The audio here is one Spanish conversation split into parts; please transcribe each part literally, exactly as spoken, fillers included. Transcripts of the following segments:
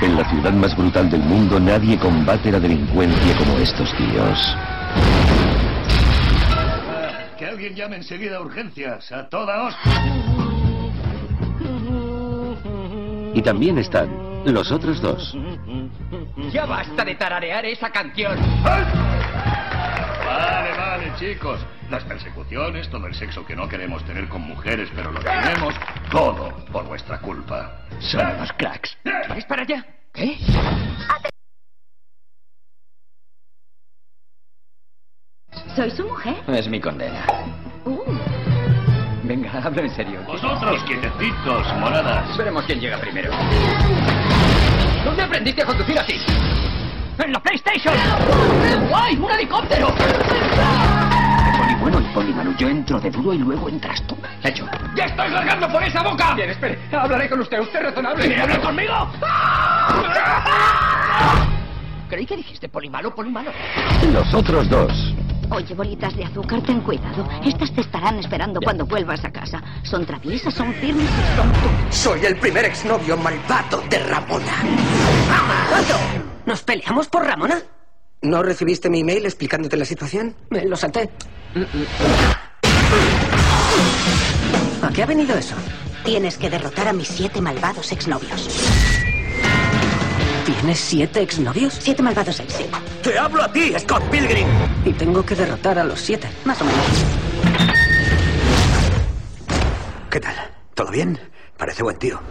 En la ciudad más brutal del mundo nadie combate la delincuencia como estos tíos. Que alguien llame enseguida a urgencias, a toda hostia. Y también están los otros dos. ¡Ya basta de tararear esa canción! Vale, vale, chicos. Las persecuciones, todo el sexo que no queremos tener con mujeres, pero lo tenemos, todo por vuestra culpa. Son unos cracks. ¿Quieres para allá? ¿Qué? ¿Soy su mujer? Es mi condena. Uh. Venga, hablo en serio. Vosotros, quietecitos, moradas. Veremos quién llega primero. ¿Dónde aprendiste a conducir así? ¡En la PlayStation! ¡Qué guay! ¡Un helicóptero! Poli bueno y poli malo. Yo entro de duro y luego entras tú. Hecho. ¡Ya estoy largando por esa boca! Bien, espere. Hablaré con usted. ¿Usted es razonable? ¿Quiere hablar conmigo? Creí que dijiste poli malo, poli malo. Los otros dos. Oye, bolitas de azúcar, ten cuidado. Estas te estarán esperando cuando vuelvas a casa. Son traviesas, son firmes y son tú. Soy el primer exnovio malvado de Ramona. ¿Cuánto? ¿Nos peleamos por Ramona? ¿No recibiste mi email explicándote la situación? Me lo salté. ¿A qué ha venido eso? Tienes que derrotar a mis siete malvados exnovios. ¿Tienes siete exnovios? Siete malvados ex, sí. ¡Te hablo a ti, Scott Pilgrim! Y tengo que derrotar a los siete. Más o menos. ¿Qué tal? ¿Todo bien? Parece buen tío.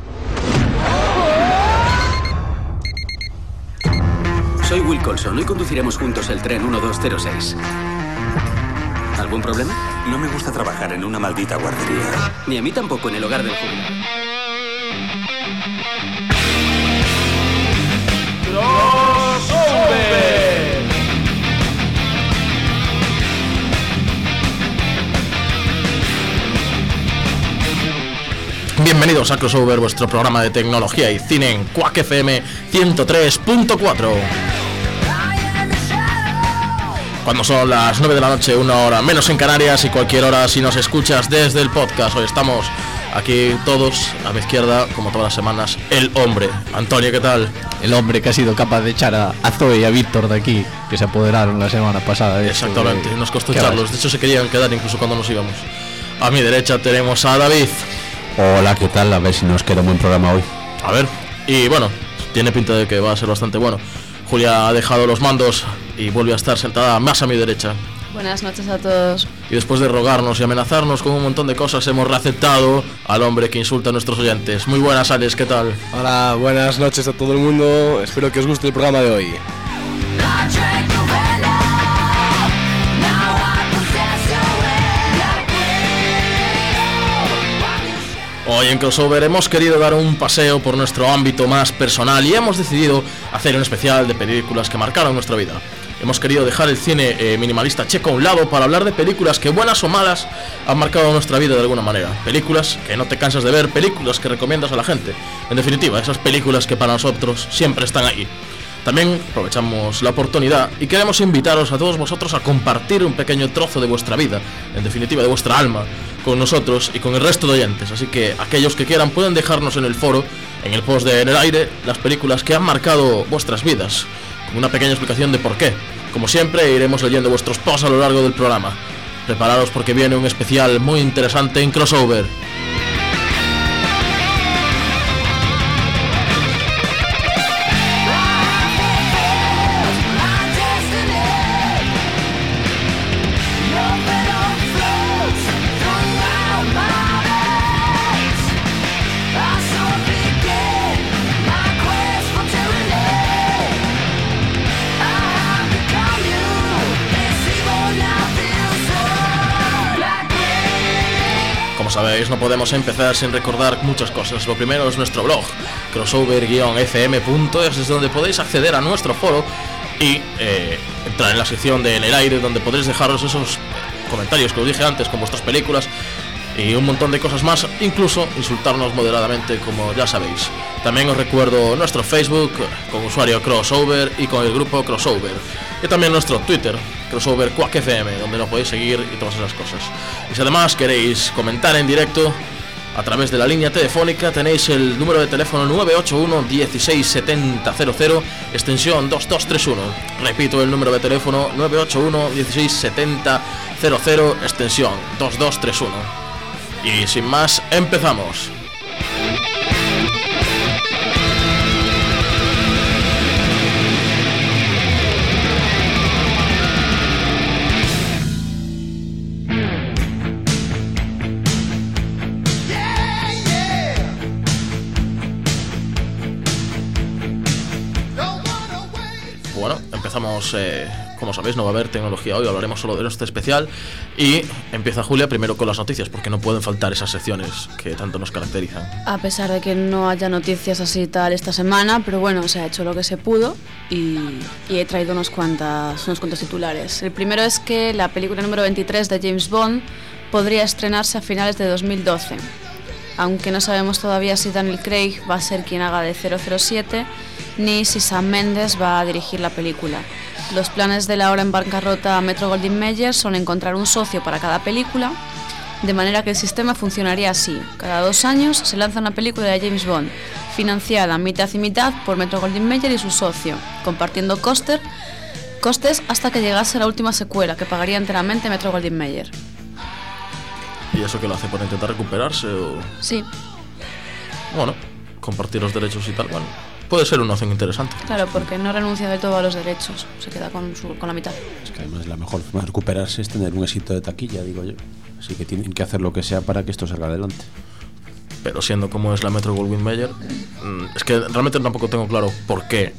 Soy Will Colson. Hoy conduciremos juntos el tren uno dos cero seis. ¿Algún problema? No me gusta trabajar en una maldita guardería. Ni a mí tampoco en el hogar del jubilado. ¡Crossover! Bienvenidos a Crossover, vuestro programa de tecnología y cine en Quack F M ciento tres punto cuatro. Cuando son las nueve de la noche, una hora menos en Canarias, y cualquier hora si nos escuchas desde el podcast. Hoy estamos aquí todos, a mi izquierda, como todas las semanas, el hombre. Antonio, ¿qué tal? El hombre que ha sido capaz de echar a, a Zoe y a Víctor de aquí, que se apoderaron la semana pasada. Exactamente, de... nos costó echarlos. De hecho, se querían quedar incluso cuando nos íbamos. A mi derecha tenemos a David. Hola, ¿qué tal? A ver si nos queda un buen programa hoy. A ver, y bueno, tiene pinta de que va a ser bastante bueno. Julia ha dejado los mandos y vuelve a estar sentada más a mi derecha. Buenas noches a todos. Y después de rogarnos y amenazarnos con un montón de cosas, hemos reaceptado al hombre que insulta a nuestros oyentes. Muy buenas, Alex, ¿qué tal? Hola, buenas noches a todo el mundo. Espero que os guste el programa de hoy. Hoy en Crossover hemos querido dar un paseo por nuestro ámbito más personal y hemos decidido hacer un especial de películas que marcaron nuestra vida. Hemos querido dejar el cine eh, minimalista checo a un lado para hablar de películas que, buenas o malas, han marcado nuestra vida de alguna manera. Películas que no te cansas de ver, películas que recomiendas a la gente. En definitiva, esas películas que para nosotros siempre están ahí. También aprovechamos la oportunidad y queremos invitaros a todos vosotros a compartir un pequeño trozo de vuestra vida, en definitiva de vuestra alma, con nosotros y con el resto de oyentes. Así que aquellos que quieran pueden dejarnos en el foro, en el post de En el Aire, las películas que han marcado vuestras vidas, con una pequeña explicación de por qué. Como siempre, iremos leyendo vuestros posts a lo largo del programa. Preparaos porque viene un especial muy interesante en Crossover. Sabéis, no podemos empezar sin recordar muchas cosas. Lo primero es nuestro blog, crossover guion f m punto es, desde donde podéis acceder a nuestro foro y eh, entrar en la sección de En el Aire, donde podréis dejaros esos comentarios que os dije antes con vuestras películas y un montón de cosas más, incluso insultarnos moderadamente, como ya sabéis. También os recuerdo nuestro Facebook con usuario Crossover y con el grupo Crossover, y también nuestro Twitter, Crossover Quack F M, donde nos podéis seguir y todas esas cosas. Y si además queréis comentar en directo, A través de la línea telefónica tenéis el número de teléfono nueve ocho uno dieciséis setenta cero cero, extensión dos dos tres uno. Repito el número de teléfono nueve ocho uno dieciséis setenta cero cero, extensión dos dos tres uno. Y sin más, empezamos. Bueno, empezamos, eh, como sabéis, no va a haber tecnología hoy, hablaremos solo de nuestro especial. Y empieza Julia primero con las noticias, porque no pueden faltar esas secciones que tanto nos caracterizan. A pesar de que no haya noticias así tal esta semana, pero bueno, se ha hecho lo que se pudo y, y he traído unos, cuantas, unos cuantos titulares. El primero es que la película número veintitrés de James Bond podría estrenarse a finales de dos mil doce, aunque no sabemos todavía si Daniel Craig va a ser quien haga de cero cero siete, ni si Sam Mendes va a dirigir la película. Los planes de la ahora en bancarrota Metro-Goldwyn-Mayer son encontrar un socio para cada película, de manera que el sistema funcionaría así. Cada dos años se lanza una película de James Bond, financiada mitad y mitad por Metro-Goldwyn-Mayer y su socio, compartiendo costes, costes hasta que llegase la última secuela, que pagaría enteramente Metro-Goldwyn-Mayer. ¿Y eso que lo hace por intentar recuperarse o...? Sí. Bueno, compartir los derechos y tal, bueno, puede ser una opción interesante. Claro, porque no renuncia del todo a los derechos, se queda con, su, con la mitad. Es que además la mejor forma de recuperarse es tener un éxito de taquilla, digo yo. Así que tienen que hacer lo que sea para que esto salga adelante. Pero siendo como es la Metro-Goldwyn-Mayer, es que realmente tampoco tengo claro por qué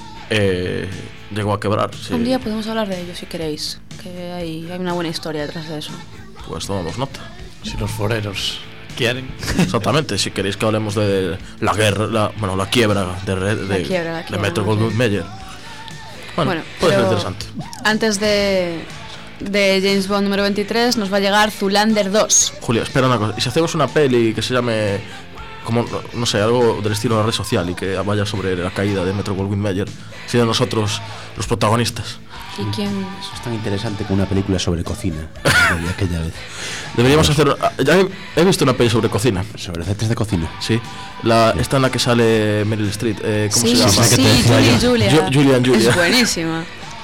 eh, llegó a quebrar. Sí. Un día podemos hablar de ello si queréis, que hay, hay una buena historia detrás de eso. Pues tomamos nota. Si los foreros quieren. Exactamente, si queréis que hablemos de la guerra, la, bueno, la quiebra de, de, la quiebra, la quiebra, de Metro-Goldwyn-Mayer. Bueno, bueno, puede ser interesante. Antes de, de James Bond número veintitrés nos va a llegar Zoolander dos. Julia, espera una cosa, ¿y si hacemos una peli que se llame, como, no sé, algo del estilo de la red social y que vaya sobre la caída de Metro-Goldwyn-Mayer, siendo nosotros los protagonistas? ¿Y quién? Eso es tan interesante como una película sobre cocina. De aquella vez. Deberíamos hacer. Ya he, he visto una peli sobre cocina. Sobre recetas de cocina. Sí. La, sí. Esta en la que sale Meryl Streep. Eh, ¿Cómo sí, se llama? Sí, sí, Julia, Julia. Ju, Julia and Julia. Es buenísima.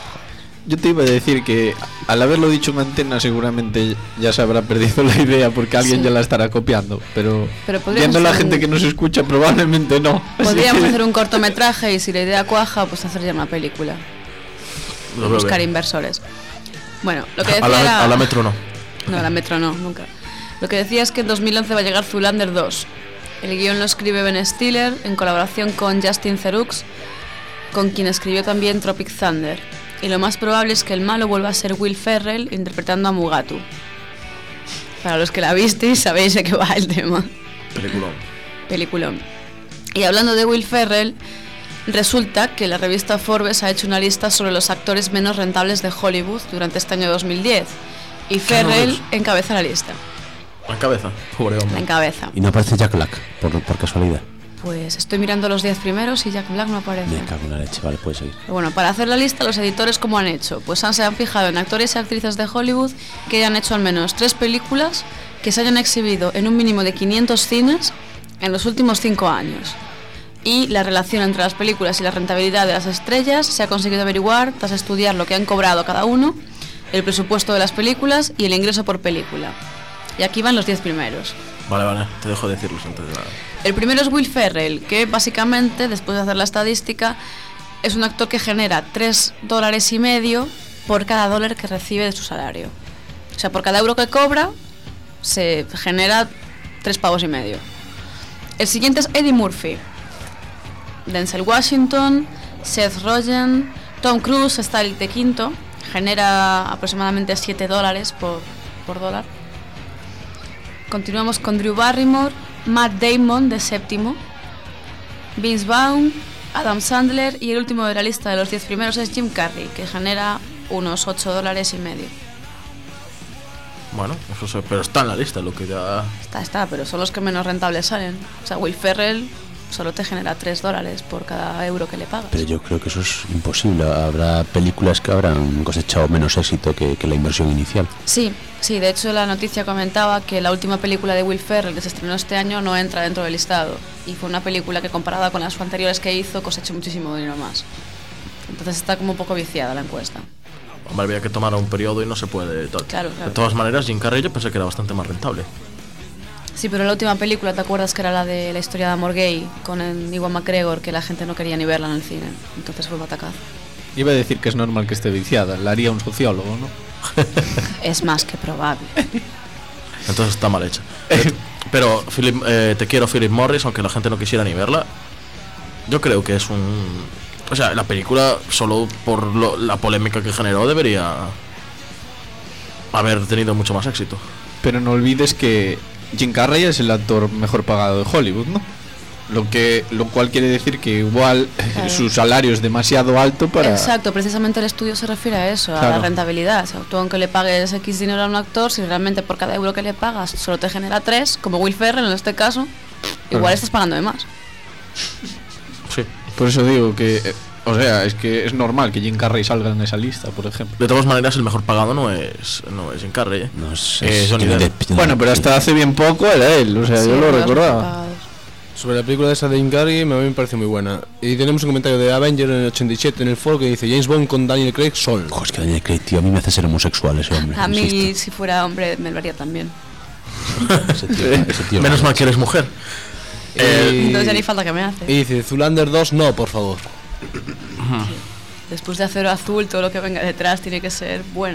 Yo te iba a decir que al haberlo dicho en antena seguramente ya se habrá perdido la idea porque alguien sí. ya la estará copiando, pero, pero viendo la gente que nos escucha probablemente no. Podríamos hacer un cortometraje y si la idea cuaja pues hacer ya una película. Lo buscar bien. Inversores. Bueno, lo que decía a la, era... a la Metro no. No, a la Metro no, nunca. Lo que decía es que en dos mil once va a llegar Zoolander dos. El guión lo escribe Ben Stiller en colaboración con Justin Theroux, con quien escribió también Tropic Thunder. Y lo más probable es que el malo vuelva a ser Will Ferrell interpretando a Mugatu. Para los que la visteis sabéis de qué va el tema. Peliculón. Peliculón. Y hablando de Will Ferrell, resulta que la revista Forbes ha hecho una lista sobre los actores menos rentables de Hollywood durante este año dos mil diez y Ferrell no encabeza la lista. ¿La encabeza? Pobre hombre. La encabeza. ¿Y no aparece Jack Black, por, por casualidad? Pues estoy mirando los diez primeros y Jack Black no aparece. Me cago en la leche, vale, puedes seguir. Pero bueno, para hacer la lista, los editores, ¿cómo han hecho? Pues han, se han fijado en actores y actrices de Hollywood que hayan hecho al menos tres películas que se hayan exhibido en un mínimo de quinientos cines en los últimos cinco años. Y la relación entre las películas y la rentabilidad de las estrellas se ha conseguido averiguar tras estudiar lo que han cobrado cada uno, el presupuesto de las películas y el ingreso por película. Y aquí van los diez primeros. Vale, vale, te dejo decirlos antes de nada. El primero es Will Ferrell, que básicamente, después de hacer la estadística, es un actor que genera tres dólares y medio por cada dólar que recibe de su salario. O sea, por cada euro que cobra, se genera tres pavos y medio. El siguiente es Eddie Murphy. Denzel Washington, Seth Rogen, Tom Cruise está el de quinto, genera aproximadamente siete dólares por, por dólar. Continuamos con Drew Barrymore, Matt Damon de séptimo, Vince Vaughn, Adam Sandler y el último de la lista de los diez primeros es Jim Carrey, que genera unos ocho dólares y medio. Bueno, eso, pero está en la lista lo que ya... Está, está, pero son los que menos rentables salen. O sea, Will Ferrell solo te genera tres dólares por cada euro que le pagas. Pero yo creo que eso es imposible. Habrá películas que habrán cosechado menos éxito que, que la inversión inicial. Sí, sí, de hecho la noticia comentaba que la última película de Will Ferrell que se estrenó este año no entra dentro del listado. Y fue una película que comparada con las anteriores que hizo cosechó muchísimo dinero más. Entonces está como un poco viciada la encuesta. Hombre, había que tomar un periodo y no se puede. Claro, claro. De todas maneras, Jim Carrey yo pensé que era bastante más rentable. Sí, pero la última película, ¿te acuerdas que era la de la historia de amor gay con el Ewan McGregor, que la gente no quería ni verla en el cine? Entonces fue batacazo. Iba a decir que es normal que esté viciada, la haría un sociólogo, ¿no? Es más que probable. Entonces está mal hecha. Pero Philip, eh, te quiero Philip Morris, aunque la gente no quisiera ni verla. Yo creo que es un... O sea, la película, solo por lo, la polémica que generó, debería haber tenido mucho más éxito. Pero no olvides que Jim Carrey es el actor mejor pagado de Hollywood, ¿no? Lo que lo cual quiere decir que igual claro. su salario es demasiado alto para... Exacto, precisamente el estudio se refiere a eso, claro. a la rentabilidad. O sea, tú aunque le pagues X dinero a un actor, si realmente por cada euro que le pagas solo te genera tres, como Will Ferrell en este caso, igual claro. estás pagando de más. Sí. Por eso digo que... O sea, es que es normal que Jim Carrey salga en esa lista, por ejemplo. De todas maneras, el mejor pagado no es no es Jim Carrey, ¿eh? No es, eh, es Johnny Depp. Bueno, pero hasta hace bien poco era él, o sea, sí, yo lo recordaba. Sobre la película de esa de Jim Carrey, a mí me parece muy buena. Y tenemos un comentario de Avenger en el ochenta y siete en el foro que dice: James Bond con Daniel Craig, sol. Ojo, es que Daniel Craig, tío, a mí me hace ser homosexual ese hombre. A mí, insisto. Si fuera hombre, me lo haría también. ese tío, ese tío Menos mal que eres mujer. Eh, Entonces ya ni falta que me hace. Y dice: Zoolander dos, no, por favor. Después de Acero Azul, todo lo que venga detrás tiene que ser bueno.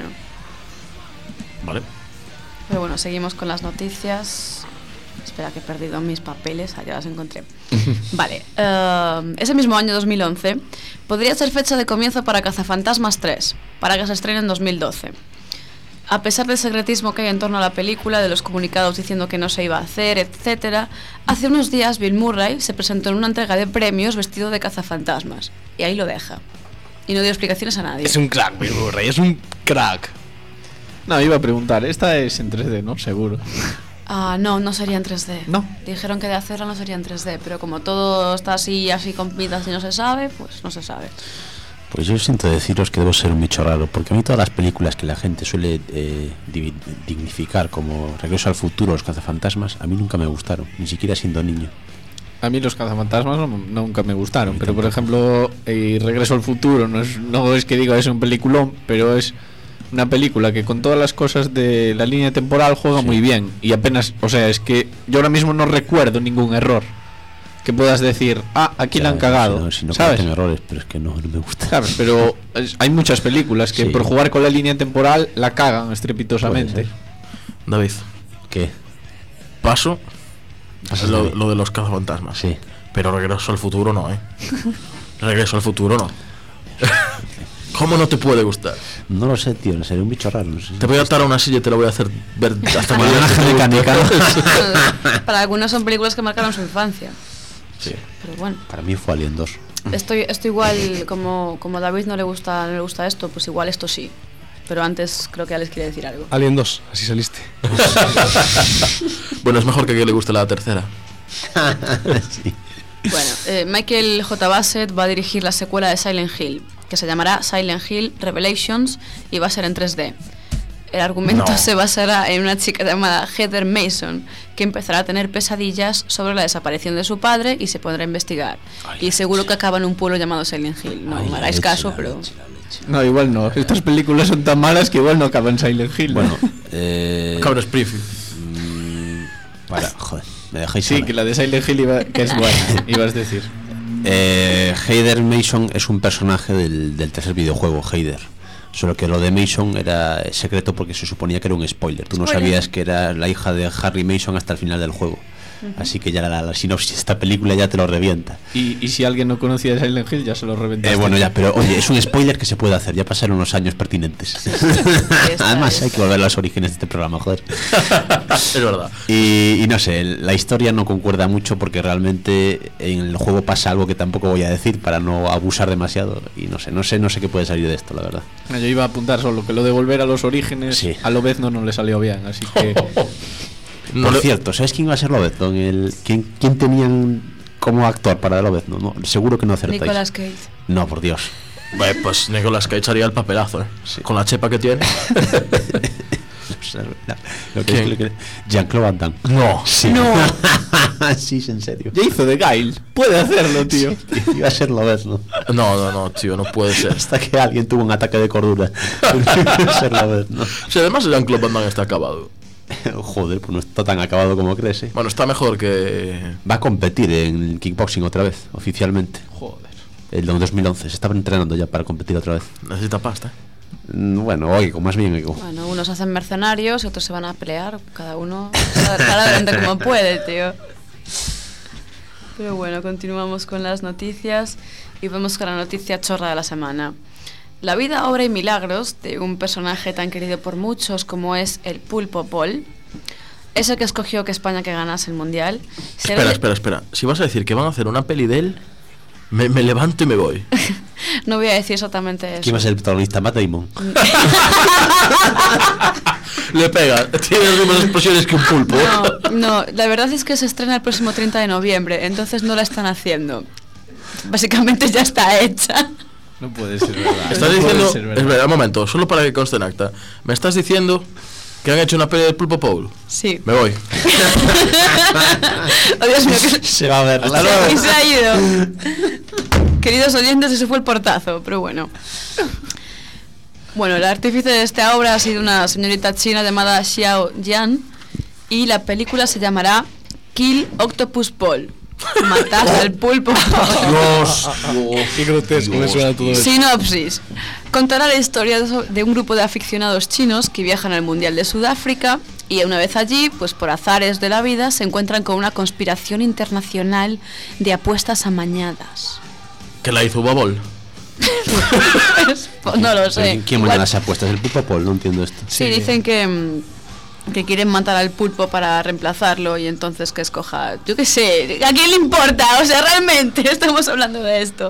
Vale. Pero bueno, seguimos con las noticias. Espera, que he perdido mis papeles. Ah, ya las encontré. Vale. Uh, ese mismo año, dos mil once, podría ser fecha de comienzo para Cazafantasmas tres, para que se estrene en dos mil doce. A pesar del secretismo que hay en torno a la película, de los comunicados diciendo que no se iba a hacer, etcétera, hace unos días Bill Murray se presentó en una entrega de premios vestido de cazafantasmas. Y ahí lo deja. Y no dio explicaciones a nadie. Es un crack, Bill Murray, es un crack. No, iba a preguntar, esta es en tres D, ¿no? Seguro. Ah, no, no sería en tres D. No. Dijeron que de hacerla no sería en tres D, pero como todo está así, así con pintas y no se sabe, pues no se sabe. Pues yo siento deciros que debo ser un bicho raro, porque a mí todas las películas que la gente suele eh, dignificar como Regreso al Futuro, Los Cazafantasmas, a mí nunca me gustaron, ni siquiera siendo niño. A mí Los Cazafantasmas no, nunca me gustaron, pero por ejemplo eh, Regreso al Futuro no es, no es que diga es un peliculón, pero es una película que con todas las cosas de la línea temporal juega sí. muy bien, y apenas, o sea, es que yo ahora mismo no recuerdo ningún error que puedas decir, ah, aquí ya, la han cagado, no, si no ¿sabes? errores, pero es que no, no me gusta. Claro, pero es, hay muchas películas que sí. por jugar con la línea temporal la cagan estrepitosamente. David, ¿qué? Paso lo, lo de Los Cazafantasmas. Sí. Pero Regreso al Futuro no, ¿eh? Regreso al Futuro no. ¿Cómo no te puede gustar? No lo sé, tío, seré un bicho raro. No sé. Te voy a atar a una silla y te lo voy a hacer ver hasta mañana. Mecánica. Para algunos son películas que marcaron su infancia. Sí. Pero bueno. Para mí fue Alien dos. Estoy, esto igual, como, como a David no le gusta no le gusta esto, pues igual esto sí. Pero antes creo que Alex quiere decir algo. Alien dos, así saliste. Bueno, es mejor que a quien le guste la tercera. Sí. Bueno, eh, Michael J. Bassett va a dirigir la secuela de Silent Hill, que se llamará Silent Hill Revelations y va a ser en tres D. El argumento no. se basará en una chica llamada Heather Mason, que empezará a tener pesadillas sobre la desaparición de su padre y se pondrá a investigar. Ay, y seguro leche. que acaba en un pueblo llamado Silent Hill. No Ay, me hagáis leche, caso, pero... Leche, no, igual no. Estas películas son tan malas que igual no acaban en Silent Hill. Bueno, eh... Cabra Springfield. Mmm, para, joder, me dejáis Sí, sola. Que la de Silent Hill iba, que es buena, ibas a decir. Eh, Heather Mason es un personaje del, del tercer videojuego, Heather. Solo que lo de Mason era secreto porque se suponía que era un spoiler. Tú no spoiler. sabías que era la hija de Harry Mason hasta el final del juego. Uh-huh. Así que ya la, la sinopsis de esta película ya te lo revienta. Y, y si alguien no conocía Silent Hill ya se lo reventaste. Eh, bueno, ya, pero oye, es un spoiler que se puede hacer. Ya pasaron los años pertinentes. Además hay que volver a los orígenes de este programa, joder. Es verdad. Y, y no sé, la historia no concuerda mucho porque realmente en el juego pasa algo que tampoco voy a decir para no abusar demasiado. Y no sé, no sé, no sé qué puede salir de esto, la verdad. Yo iba a apuntar solo que lo de volver a los orígenes sí. a Lobezno no le salió bien, así que... Por no cierto, ¿sabes quién iba a ser Lobezno? El, ¿quién, ¿Quién tenían como actor para Lobezno, no, seguro que no acertáis. Nicolas Cage. No, por Dios. Bueno, pues Nicolas Cage haría el papelazo, ¿eh? Sí. Con la chepa que tiene. Lo que es, lo que... Jean-Claude Van Damme. No. Sí. No. Sí, es en serio. Ya hizo de Guile. Puede hacerlo, tío. Sí, iba a ser Lobezno. No, no, no, tío, no puede ser. Hasta que alguien tuvo un ataque de cordura. Iba a ser Lobezno. Si además Jean-Claude Van Damme está acabado. Joder, pues no está tan acabado como crees, ¿eh? Bueno, está mejor que... Va a competir en kickboxing otra vez, oficialmente. Joder. El dos mil once, se estaba entrenando ya para competir otra vez. Necesita pasta, ¿eh? Bueno, oye, más bien. Bueno, unos hacen mercenarios y otros se van a pelear. Cada uno cada adelante como puede, tío. Pero bueno, continuamos con las noticias y vamos con la noticia chorra de la semana. La vida, obra y milagros de un personaje tan querido por muchos como es el Pulpo Paul, ese que escogió que España que ganase el Mundial. Espera, de... espera, espera. Si vas a decir que van a hacer una peli de él, me, me levanto y me voy. No voy a decir exactamente eso. ¿Quién va a ser el protagonista? Matt Damon. Le pega, tiene las mismas explosiones que un pulpo. No, no, la verdad es que se estrena el próximo treinta de noviembre, entonces no la están haciendo. Básicamente ya está hecha. No puede ser verdad. Estás no diciendo, ser verdad. Espera, un momento, solo para que conste en acta. ¿Me estás diciendo que han hecho una peli del Pulpo Paul? Sí. Me voy. Oh, Dios mío, que se va a ver. Hasta luego. Y se ha ido. Queridos oyentes, ese fue el portazo, pero bueno. Bueno, el artífice de esta obra ha sido una señorita china llamada Xiao Jian y la película se llamará Kill Octopus Paul. Matar al pulpo. Dios, Dios, qué grotesco me suena todo eso. Sinopsis. Contará la historia de un grupo de aficionados chinos que viajan al Mundial de Sudáfrica y una vez allí, pues por azares de la vida, se encuentran con una conspiración internacional de apuestas amañadas. ¿Que la hizo Babol? Pues no lo sé. ¿Quién mañana las apuestas? ¿El Pulpo Paul? No entiendo esto. Sí, sí, dicen que... que quieren matar al pulpo para reemplazarlo y entonces que escoja, yo qué sé, ¿a quién le importa? O sea, realmente estamos hablando de esto.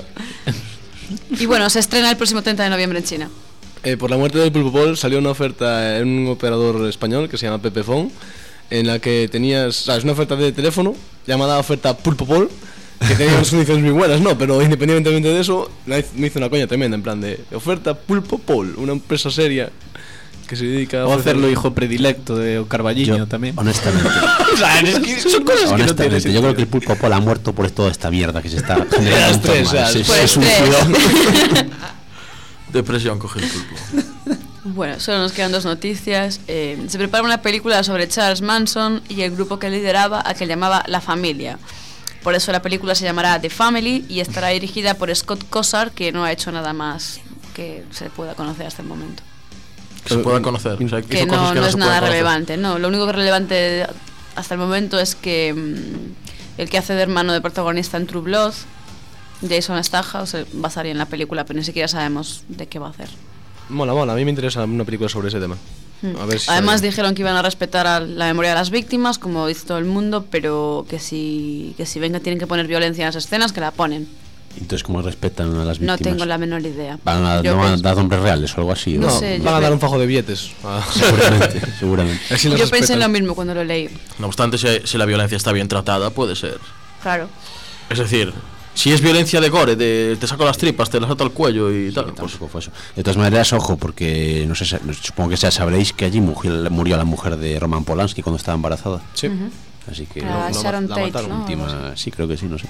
Y bueno, se estrena el próximo treinta de noviembre en China. Eh, por la muerte del Pulpo Paul salió una oferta en un operador español que se llama Pepefon, en la que tenías, sabes, una oferta de teléfono llamada oferta Pulpo Paul, que tenía unas condiciones muy buenas, ¿no? Pero independientemente de eso, me hizo una coña tremenda, en plan de oferta Pulpo Paul, una empresa seria que se dedica a o hacerlo hijo predilecto de Carballiño también. Honestamente. O sea, es que son cosas que no tienen yo creo que el Pulpo Paul ha muerto por toda esta mierda que se está generando. Estrés, es, pues es un cuidado. Depresión coge el pulpo. Bueno, solo nos quedan dos noticias. Eh, se prepara una película sobre Charles Manson y el grupo que lideraba, a que llamaba La Familia. Por eso la película se llamará The Family y estará dirigida por Scott Cosar, que no ha hecho nada más que se pueda conocer hasta el momento. Que se pueda conocer, o sea, que, que no, que no no es nada conocer. relevante. No, lo único que es relevante hasta el momento es que mmm, el que hace de hermano de protagonista en True Blood, Jason Statham, se basaría en la película, pero ni siquiera sabemos de qué va a hacer. Mola, mola, a mí me interesa una película sobre ese tema. Hmm. A ver si Además sale. dijeron que iban a respetar a la memoria de las víctimas, como dice todo el mundo, pero que si, que si ven que tienen que poner violencia en las escenas, que la ponen. Entonces, ¿cómo respetan a las víctimas? No tengo la menor idea. ¿Van a, Yo no van a pens- dar nombres reales o algo así? No No, sé, van yo a dar pe- un fajo de billetes. Ah. Seguramente, seguramente. Así los Yo pensé en respetan. lo mismo cuando lo leí. No obstante, si, si la violencia está bien tratada, puede ser. Claro. Es decir, si es violencia de gore, de te saco las tripas, te las ato al cuello y Sí, tal, pues tampoco fue eso. De todas maneras, ojo, porque no sé, supongo que ya sabréis que allí murió, murió la mujer de Roman Polanski cuando estaba embarazada. Sí. Ujú. Así que La lo- lo Sharon ma- la Tate, mataron, ¿no? última, Algo así. sí, creo que sí, no sé.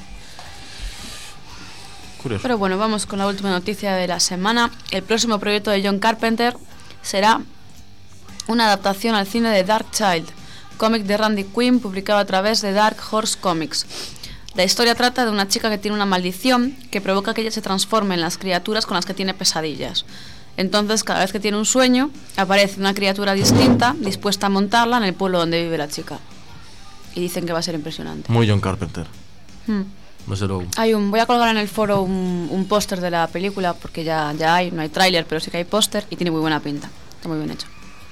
curioso. Pero bueno, vamos con la última noticia de la semana. El próximo proyecto de John Carpenter será una adaptación al cine de Dark Child, cómic de Randy Quinn publicado a través de Dark Horse Comics. La historia trata de una chica que tiene una maldición que provoca que ella se transforme en las criaturas con las que tiene pesadillas. Entonces, cada vez que tiene un sueño, aparece una criatura distinta dispuesta a montarla en el pueblo donde vive la chica. Y dicen que va a ser impresionante. Muy John Carpenter. Hmm. Desde luego. Hay un, voy a colgar en el foro un, un póster de la película, porque ya, ya hay, no hay tráiler, pero sí que hay póster y tiene muy buena pinta. Está muy bien hecho.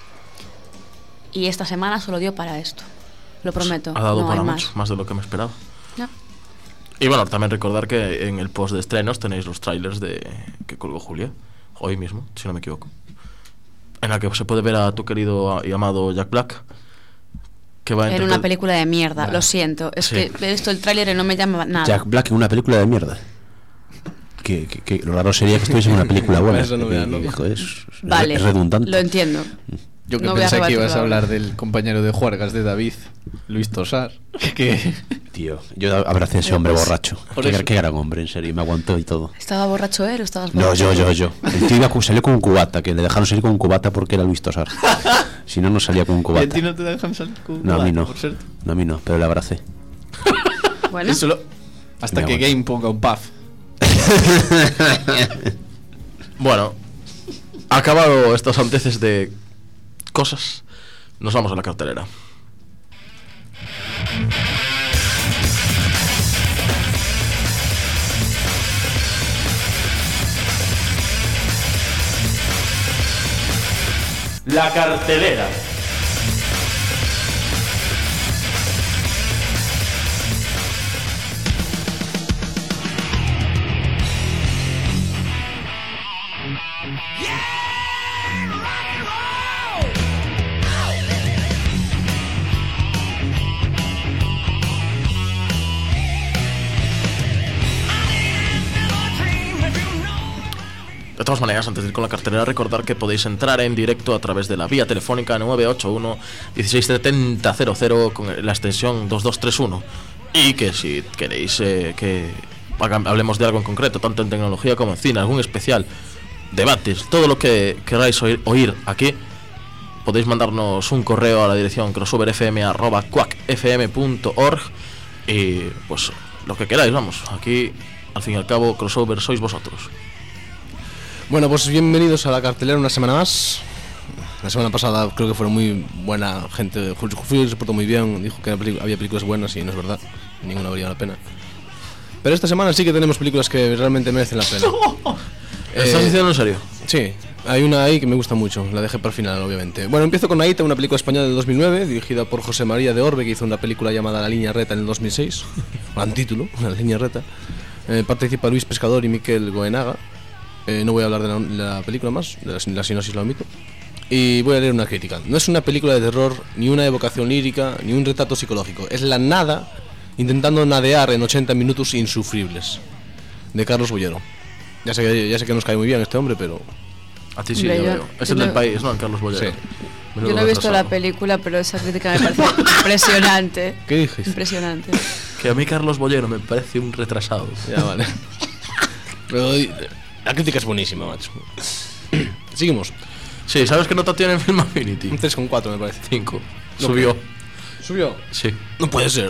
Y esta semana solo dio para esto. Lo prometo. Ha dado no para hay mucho, más. más de lo que me esperaba. Ya. Y bueno, también recordar que en el post de estrenos tenéis los trailers de que colgó Julia, hoy mismo, si no me equivoco, en la que se puede ver a tu querido y amado Jack Black que va a En interpre- una película de mierda, Ah. lo siento. Es Sí. que he visto el tráiler y no me llama nada. Jack Black en una película de mierda. Que, que, que lo raro sería que estuviese en una película buena. Eso no me da, Y- ¿no? y, joder, es, Vale, es redundante. lo entiendo. Yo que No voy a pensé que rebatirlo ibas a ahora. hablar del compañero de juergas de David, Luis Tosar. Que Tío, yo abracé a ese hombre borracho. Por Qué, eso. qué gran hombre, en serio, y me aguantó y todo. ¿Estaba borracho él o estabas No, borracho? yo, yo, yo. El tío iba con- salió con un cubata, que le dejaron salir con un cubata porque era Luis Tosar. Si no, no salía con un ¿Y a cubata. ti no te dejan salir con No, a mí no. por cierto? No, a mí no, pero le abracé. Bueno, Eso lo- hasta Me que aguanto. Game ponga un puff. Bueno, acabado estos anteces de cosas, nos vamos a la cartelera. La cartelera. De todas maneras, antes de ir con la cartelera, recordar que podéis entrar en directo a través de la vía telefónica nueve ocho uno, dieciséis setenta, cero cero con la extensión dos dos tres uno. Y que si queréis eh, que haga- hablemos de algo en concreto, tanto en tecnología como en cine, algún especial, debates, todo lo que queráis oír, oír aquí, podéis mandarnos un correo a la dirección crossoverfm arroba quackfm punto org y pues lo que queráis, vamos, aquí al fin y al cabo crossover sois vosotros. Bueno, pues bienvenidos a la cartelera una semana más. La semana pasada creo que fueron muy buena gente. Julio se portó muy bien, dijo que había películas buenas y no es verdad. Ninguna valía la pena. Pero esta semana sí que tenemos películas que realmente merecen la pena. ¿Estás Eh, diciendo en serio? Sí, hay una ahí que me gusta mucho, la dejé para el final, obviamente. Bueno, empiezo con Aita, una película española del dos mil nueve, dirigida por José María de Orbe, que hizo una película llamada La Línea Reta en el dos mil seis. Gran título, La Línea Reta. Eh, participa Luis Pescador y Miquel Goenaga. Eh, no voy a hablar de la, de la película más, de la, la sinopsis la omito. Y voy a leer una crítica. No es una película de terror, ni una evocación lírica, ni un retrato psicológico. Es la nada intentando nadear en ochenta minutos insufribles. De Carlos Bollero. Ya sé, que, ya sé que nos cae muy bien este hombre, pero... A ti sí, Hombre, ya yo- veo. Es yo el del no- país, ¿no? El Carlos Bollero. Sí. Menudo yo no he visto la retrasado. película, pero esa crítica me parece impresionante. ¿Qué dijiste? Impresionante. Que a mí Carlos Bollero me parece un retrasado. Ya vale. Pero eh, la crítica es buenísima, macho. Seguimos. Sí, ¿sabes qué nota tiene en Film Affinity? Un tres coma cuatro me parece. cinco. Lo Subió. que- ¿Subió? Sí. No puede ser.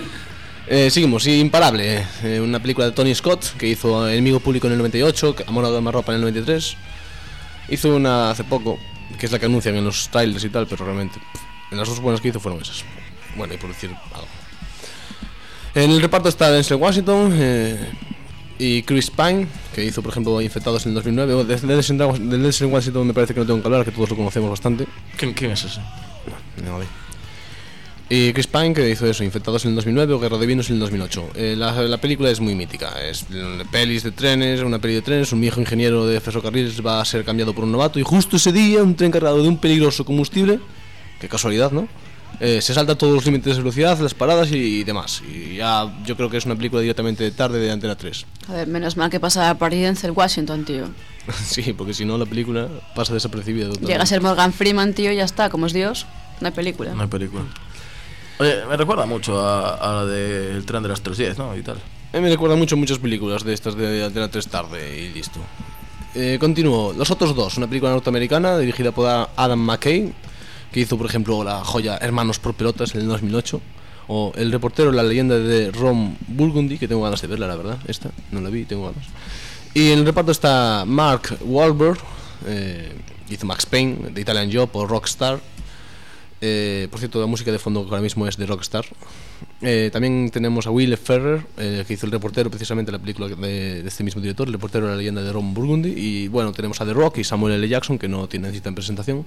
Eh, seguimos, Imparable, eh, una película de Tony Scott que hizo Enemigo Público en el noventa y ocho, Amor a Quemarropa en el noventa y tres. Hizo una hace poco, que es la que anuncian en los trailers y tal, pero realmente pff, en las dos buenas que hizo fueron esas. Bueno, y por decir algo. En el reparto está Denzel Washington eh, y Chris Pine, que hizo por ejemplo Infectados en el dos mil nueve. De de Denzel de Denzel Washington me parece que no tengo que hablar, que todos lo conocemos bastante. ¿Quién, quién es ese? No, no. Y Chris Pine, que hizo eso, Infectados en el dos mil nueve o Guerra de Vinos en el dos mil ocho. Eh, la, la película es muy mítica, es eh, pelis de trenes, una peli de trenes, un viejo ingeniero de ferrocarriles va a ser cambiado por un novato y justo ese día un tren cargado de un peligroso combustible, qué casualidad, ¿no? Eh, se salta todos los límites de velocidad, las paradas y, y demás. Y ya yo creo que es una película directamente de tarde de Antena tres. A ver, menos mal que pasa por ahí Denzel Washington, tío. Sí, porque si no la película pasa desapercibida totalmente. Llega a ser Morgan Freeman, tío, y ya está, como es Dios, no hay película. No hay película. Oye, me recuerda mucho a, a la del tren de las tres diez, ¿no? Y tal. A mí me recuerda mucho muchas películas de estas de Antena tres tarde y listo. Eh, continúo. Los otros dos, una película norteamericana dirigida por Adam McKay, que hizo por ejemplo la joya Hermanos por Pelotas en el dos mil ocho, o El reportero, la leyenda de Ron Burgundy, que tengo ganas de verla, la verdad. Esta no la vi, tengo ganas. Y en el reparto está Mark Wahlberg, eh, hizo Max Payne, de Italian Job o Rockstar. Eh, por cierto, la música de fondo que ahora mismo es de Rockstar. Eh, también tenemos a Will Ferrer, eh, que hizo El reportero, precisamente la película de, de este mismo director, El reportero, la leyenda de Ron Burgundy. Y bueno, tenemos a The Rock y Samuel L. Jackson, que no tienen cita en presentación.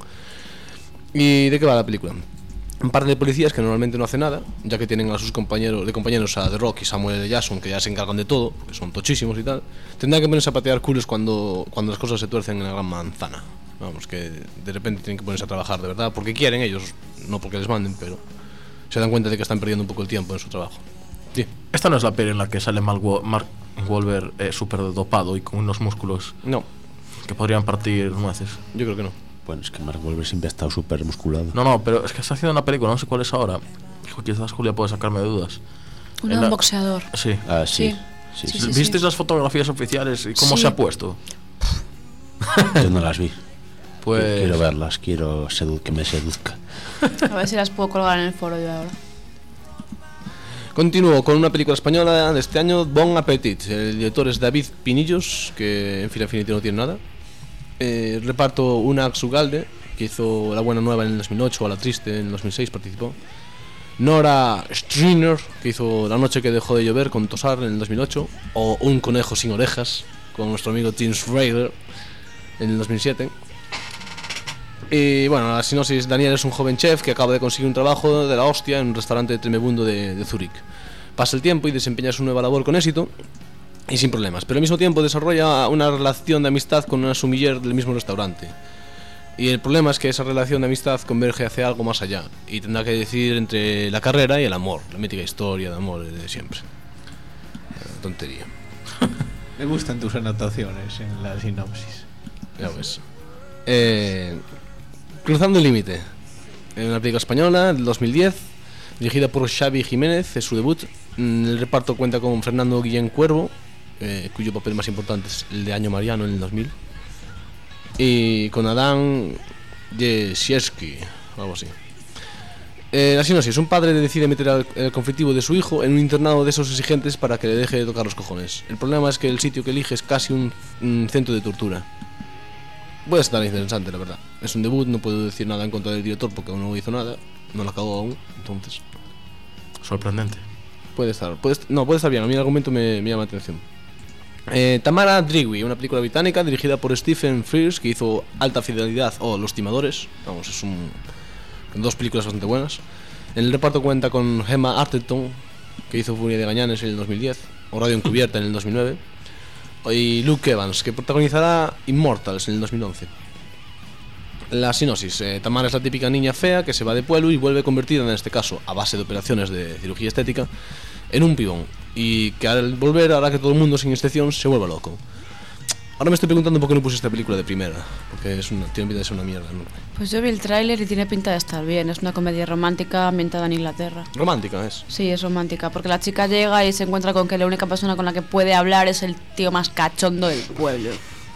¿Y de qué va la película? Un par de policías que normalmente no hacen nada, ya que tienen a sus compañeros de compañeros a The Rock y Samuel L. Jackson, que ya se encargan de todo, que son tochísimos y tal. Tendrán que ponerse a patear culos cuando, cuando las cosas se tuercen en la gran manzana. Vamos, que de repente tienen que ponerse a trabajar de verdad, porque quieren ellos, no porque les manden, pero se dan cuenta de que están perdiendo un poco el tiempo en su trabajo. Sí. Esta no es la peli en la que sale Mark Wahlberg eh, súper dopado y con unos músculos no que podrían partir nueces. Yo creo que no. Bueno, es que Mark Wahlberg siempre ha estado súper musculado. No, no, pero es que está haciendo una película, no sé cuál es ahora. Quizás Julia puede sacarme de dudas. Un la... boxeador. Sí. Ah, sí. sí. sí, sí, sí ¿Visteis sí. las fotografías oficiales y cómo sí. se ha puesto? Yo no las vi. Pues... Quiero verlas, quiero sedu- que me seduzca. A ver si las puedo colgar en el foro yo ahora. Continúo con una película española de este año, Bon Appetit. El director es David Pinillos, que en Final Infinity no tiene nada. Eh, reparto Unax Ugalde, que hizo La Buena Nueva en el dos mil ocho, o La Triste en el dos mil seis participó. Nora Striner, que hizo La Noche que dejó de llover con Tosar en el dos mil ocho, o Un conejo sin orejas con nuestro amigo Tim Schrader en el dos mil siete. Y bueno, la sinopsis: Daniel es un joven chef que acaba de conseguir un trabajo de la hostia en un restaurante tremebundo de, de Zúrich. Pasa el tiempo y desempeña su nueva labor con éxito y sin problemas, pero al mismo tiempo desarrolla una relación de amistad con una sumiller del mismo restaurante. Y el problema es que esa relación de amistad converge hacia algo más allá y tendrá que decidir entre la carrera y el amor, la mítica historia de amor de siempre. Eh, tontería. Me gustan tus anotaciones en la sinopsis. Ya ves. Eh, Cruzando el límite, una película española del dos mil diez, dirigida por Xavi Jiménez, es su debut. El reparto cuenta con Fernando Guillén Cuervo, eh, cuyo papel más importante es el de Año Mariano en el dos mil, y con Adán Jesiewski, o algo así. Eh, la sinopsis: un padre decide meter al el conflictivo de su hijo en un internado de esos exigentes para que le deje de tocar los cojones. El problema es que el sitio que elige es casi un, un centro de tortura. Puede estar interesante, la verdad. Es un debut, no puedo decir nada en contra del director porque aún no hizo nada, no lo acabó aún, entonces... Sorprendente. Puede estar, puede est- no, puede estar bien, a mí el argumento me, me llama la atención. Eh, Tamara Drigui, una película británica dirigida por Stephen Frears, que hizo Alta Fidelidad o Los Timadores. Vamos, es un... dos películas bastante buenas. En el reparto cuenta con Gemma Arterton, que hizo Furia de Gañanes en el dos mil diez, o Radio Encubierta en el dos mil nueve, y Luke Evans, que protagonizará Immortals en el dos mil once. La sinopsis: eh, Tamara es la típica niña fea que se va de pueblo y vuelve convertida, en este caso a base de operaciones de cirugía estética, en un pibón, y que al volver hará que todo el mundo sin excepción se vuelva loco. Ahora me estoy preguntando por qué no puse esta película de primera, porque es una, tiene pinta de ser una mierda, ¿no? Pues yo vi el tráiler y tiene pinta de estar bien. Es una comedia romántica ambientada en Inglaterra. Romántica es. Sí, es romántica, porque la chica llega y se encuentra con que la única persona con la que puede hablar es el tío más cachondo del pueblo.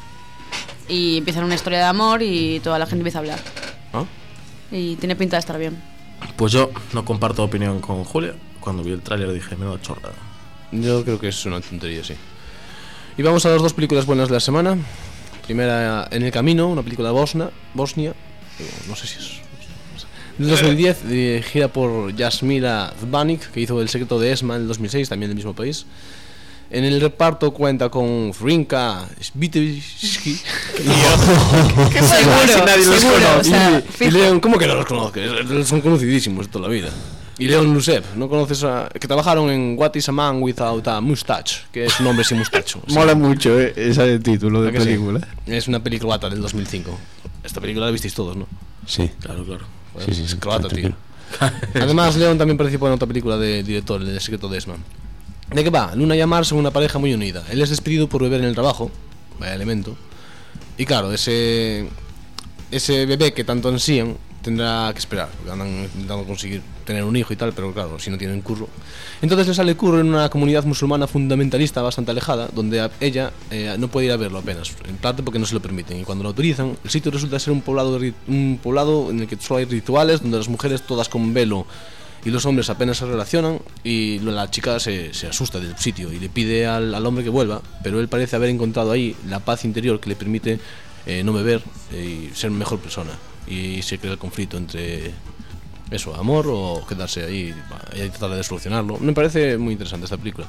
Y empiezan una historia de amor y toda la gente empieza a hablar. ¿Ah? Y tiene pinta de estar bien. Pues yo no comparto opinión con Julia. Cuando vi el tráiler dije, menuda chorrada. Yo creo que es una tontería, sí. Y vamos a las dos películas buenas de la semana. Primera, En el camino, una película de Bosnia, Bosnia, no sé si es del dos mil diez, dirigida por Jasmila Zbanic, que hizo El secreto de Esma en el dos mil seis, también del mismo país. En el reparto cuenta con Frinka Svitevski. ¡Qué seguro! Nadie los seguro, conoce. o sea, y, y Leon, ¿cómo que no los conozco? Son conocidísimos de toda la vida. Y Leon Lusev, ¿no conoces a...? Que trabajaron en What is a Man Without a Mustache, que es un hombre sin mustacho. Mola mucho, eh, ese título de película. Sí? Es una peli croata del dos mil cinco. Esta película la visteis todos, ¿no? Sí. Claro, claro. Bueno, Sí, sí, es sí, croata, claro, tío. Además, Leon también participó en otra película de director, El secreto de Esma. ¿De qué va? Luna y Amar son una pareja muy unida. Él es despedido por beber en el trabajo, vaya elemento. Y claro, ese ese bebé que tanto ansían tendrá que esperar, porque andan intentando conseguir tener un hijo y tal, pero claro, si no tienen curro. Entonces le sale curro en una comunidad musulmana fundamentalista bastante alejada, donde a ella eh, no puede ir a verlo apenas, en parte porque no se lo permiten. Y cuando lo autorizan, el sitio resulta ser un poblado, un poblado en el que solo hay rituales, donde las mujeres todas con velo y los hombres apenas se relacionan, y la chica se, se asusta del sitio y le pide al, al hombre que vuelva, pero él parece haber encontrado ahí la paz interior que le permite eh, no beber eh, y ser mejor persona. Y se crea el conflicto entre eso, amor o quedarse ahí y tratar de solucionarlo. Me parece muy interesante esta película.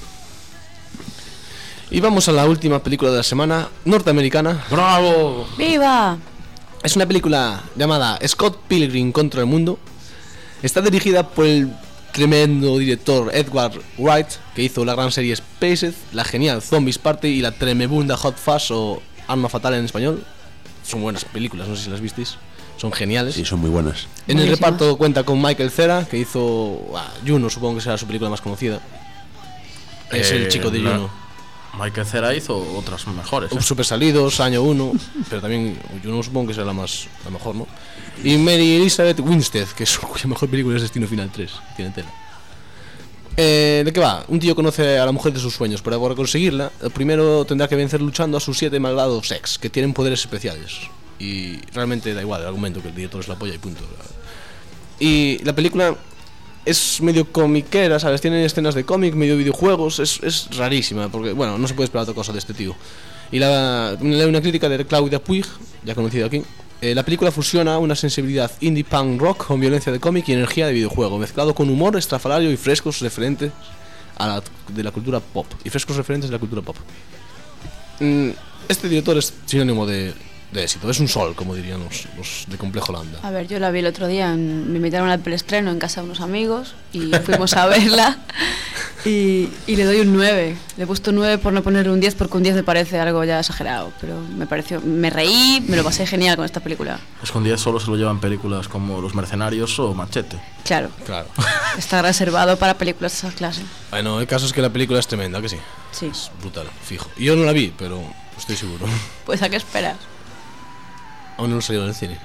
Y vamos a la última película de la semana, norteamericana. ¡Bravo! ¡Viva! Es una película llamada Scott Pilgrim contra el mundo. Está dirigida por el tremendo director Edgar Wright, que hizo la gran serie Spaced, la genial Zombies Party y la tremebunda Hot Fuzz o Arma Fatal en español. Son buenas películas, no sé si las visteis. son geniales. Sí, son muy buenas. En el reparto cuenta con Michael Cera, que hizo ah, Juno, supongo que será su película más conocida. Es Eh, el chico de la- Juno. Michael Cera hizo otras mejores. ¿eh? Super Salidos, año uno, pero también Juno supongo que será la más la mejor, ¿no? Y Mary Elizabeth Winstead, que es cuya mejor película es Destino Final tres, tiene tela. Eh, ¿De qué va? Un tío conoce a la mujer de sus sueños, pero para conseguirla, primero tendrá que vencer luchando a sus siete malvados ex, que tienen poderes especiales. Y realmente da igual el argumento, que el director es la polla y punto. Y la película es medio comiquera, ¿sabes? Tiene escenas de cómic, medio videojuegos, es, es rarísima, porque, bueno, no se puede esperar otra cosa de este tío. Y la, leo una crítica de Claudia Puig, ya conocida aquí. Eh, la película fusiona una sensibilidad indie punk rock con violencia de cómic y energía de videojuego, mezclado con humor estrafalario y frescos referentes a la, de la cultura pop. Y frescos referentes de la cultura pop. Mm, este director es sinónimo de, de éxito, es un sol, como dirían los, los de Complejo Lambda. A ver, yo la vi el otro día, en- me invitaron al preestreno en casa de unos amigos y fuimos a verla y, y le doy un nueve. Le he puesto un nueve por no ponerle un diez porque un diez me parece algo ya exagerado, pero me pareció, me reí, me lo pasé genial con esta película. Es que un día solo se lo llevan películas como Los Mercenarios o Machete. Claro, Claro. está reservado para películas de esa clase. Bueno, el caso es que la película es tremenda, ¿a que sí? Sí. Es brutal, fijo. Y yo no la vi, pero estoy seguro. Pues ¿a qué esperas? Aún no salió en el cine.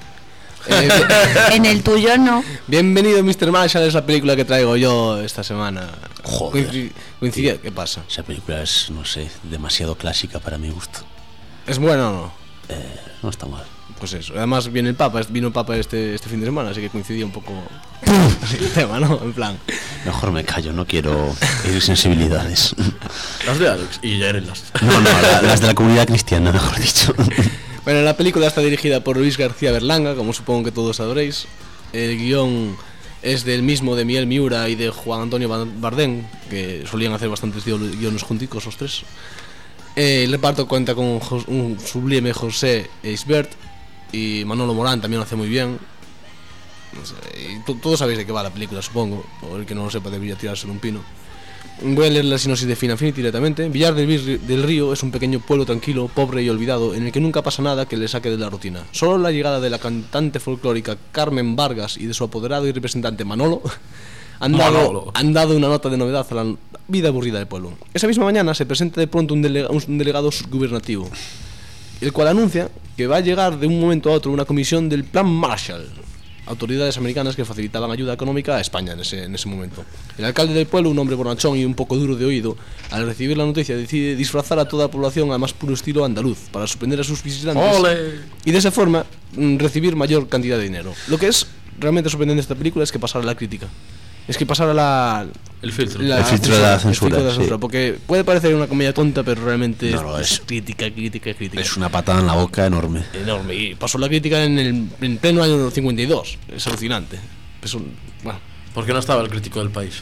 En el tuyo no. Bienvenido, mister Marshall, es la película que traigo yo esta semana. Joder. Coincid- Coincidía, ¿qué pasa? Esa película es, no sé, demasiado clásica para mi gusto. ¿Es buena o no? Eh, no está mal. Pues eso. Además viene el Papa, vino el Papa este, este fin de semana, así que coincidía un poco el tema, ¿no? En plan. Mejor me callo, no quiero herir sensibilidades. Las de Alex y Jared las. No, no, la- las de la comunidad cristiana, mejor dicho. Bueno, la película está dirigida por Luis García Berlanga, como supongo que todos sabréis. El guión es del mismo de Miguel Miura y de Juan Antonio Ban- Bardem, que solían hacer bastantes guio- guiones junticos los tres. Eh, el reparto cuenta con Jos- un sublime José Eisbert y Manolo Morán también lo hace muy bien. No sé, y to- todos sabéis de qué va la película, supongo. O el que no lo sepa debería tirárselo un pino. Voy a leer la sinopsis de Final Affinity directamente. Villar del, Bir- del Río es un pequeño pueblo tranquilo, pobre y olvidado, en el que nunca pasa nada que le saque de la rutina. Solo la llegada de la cantante folclórica Carmen Vargas y de su apoderado y representante Manolo han dado, Manolo. han dado una nota de novedad a la vida aburrida del pueblo. Esa misma mañana se presenta de pronto un, delega- un delegado gubernativo, el cual anuncia que va a llegar de un momento a otro una comisión del Plan Marshall, autoridades americanas que facilitaban ayuda económica a España en ese, en ese momento. El alcalde del pueblo, un hombre bonachón y un poco duro de oído, al recibir la noticia decide disfrazar a toda la población al más puro estilo andaluz para sorprender a sus visitantes ¡Ole! y de esa forma mm, recibir mayor cantidad de dinero. Lo que es realmente sorprendente de esta película es que pasara la crítica. Es que pasara la... El filtro. la El filtro de la el filtro censura, de la censura, sí. Porque puede parecer una comedia tonta, pero realmente No lo es, es. crítica, crítica, crítica. Es una patada en la boca enorme. Enorme. Y pasó la crítica en el en pleno año cincuenta y dos. Es alucinante. Es un- bueno, ¿Por qué no estaba el crítico del país?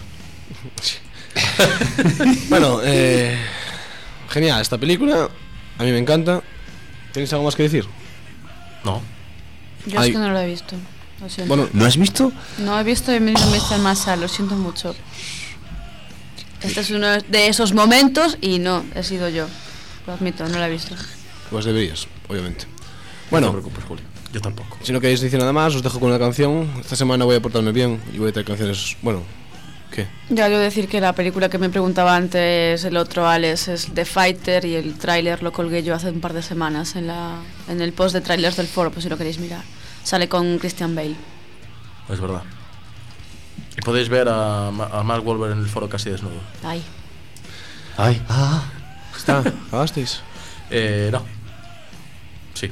bueno eh, genial esta película. A mí me encanta. ¿Tenéis algo más que decir? No. Yo Ay. es que no lo he visto. Lo siento. Bueno, ¿No has visto? No he visto y me dice mister Massa, lo siento mucho. Este es uno de esos momentos y no, he sido yo. Lo admito, no lo he visto. pues deberías, obviamente. No te Bueno, preocupes, Julio. Yo tampoco. si no queréis decir nada más, os dejo con una canción. Esta semana voy a portarme bien y voy a traer canciones. Bueno, ¿qué? Ya quiero decir que la película que me preguntaba antes el otro Alex es The Fighter y el tráiler lo colgué yo hace un par de semanas en la en el post de trailers del foro, pues si lo queréis mirar. Sale con Christian Bale. Es verdad. Y podéis ver a, Ma- a Mark Wahlberg en el foro casi desnudo. Ay. Ay, ah. ¿Está? ¿Acabasteis? Eh, no. Sí.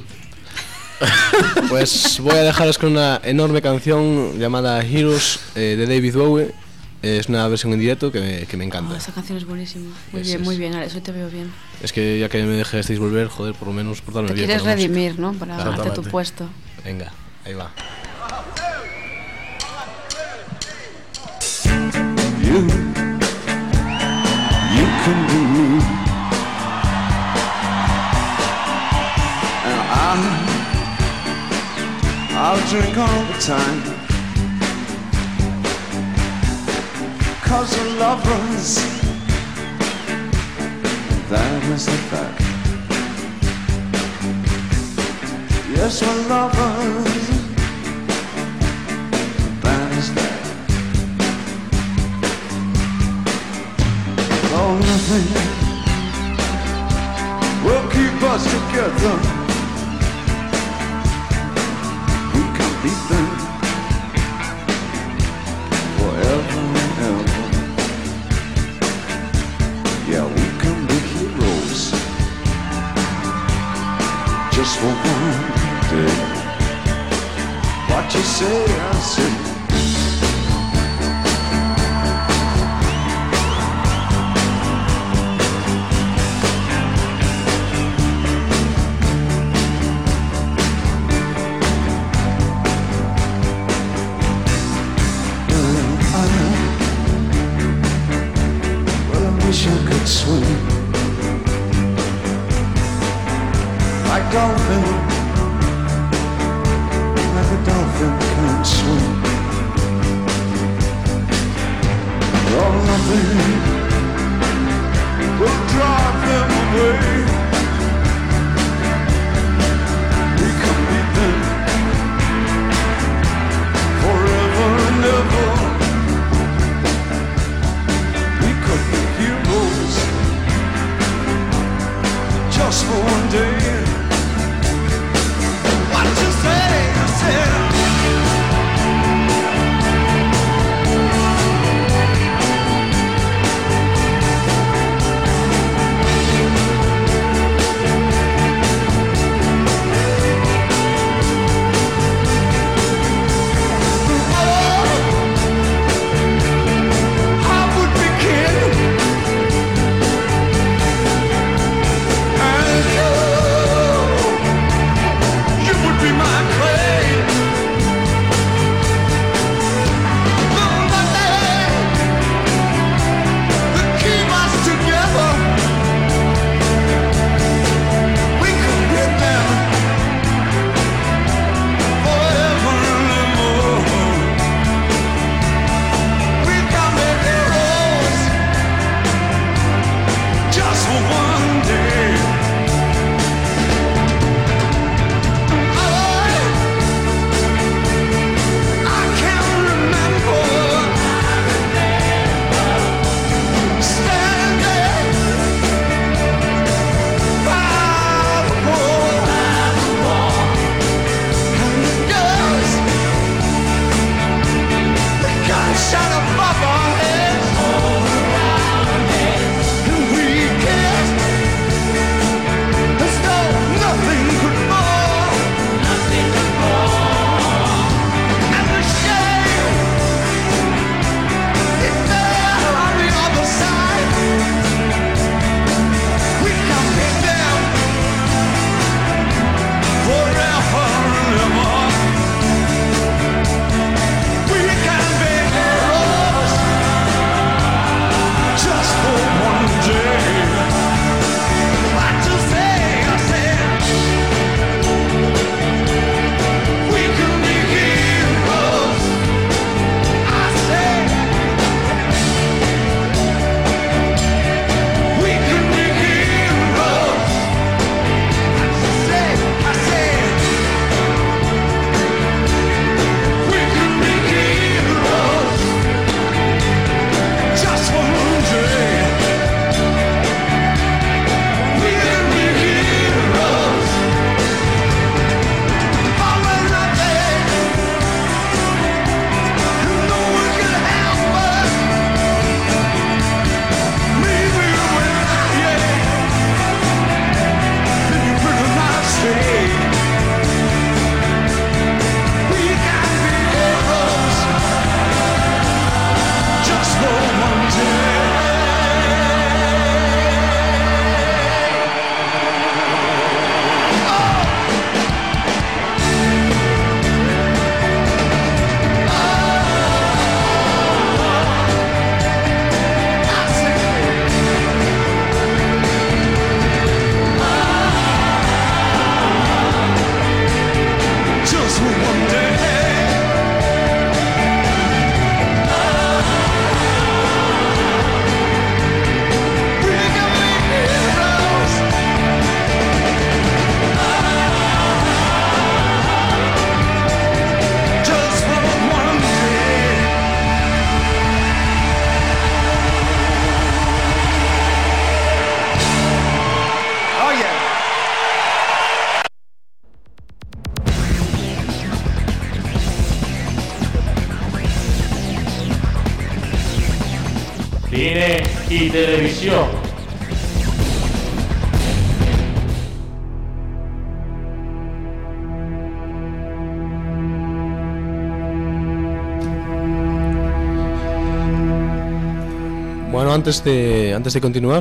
Pues voy a dejaros con una enorme canción llamada Heroes eh, de David Bowie. Es una versión en directo que me, que me Oh, encanta. esa canción es buenísima. Muy Es- bien, es- muy bien, Alex, hoy te veo bien. Es que ya que me dejasteis volver, joder, por lo menos portarme Te bien. quieres con la música. redimir, ¿no? Para darte tu Exactamente. puesto. Venga, ahí va. You, you can be me, and I, I'll drink all the time, 'cause we're lovers, that is the fact. Yes, we're lovers, nothing will keep us together. We can be them forever and ever. Yeah, we can be heroes just for one day. What you say, I say. Swim like dolphin, like a dolphin can swim. Oh, nothing will drive them away. We can beat them forever and ever. We could be heroes just for one day. What you say, I said. y televisión. Bueno, antes de, antes de continuar,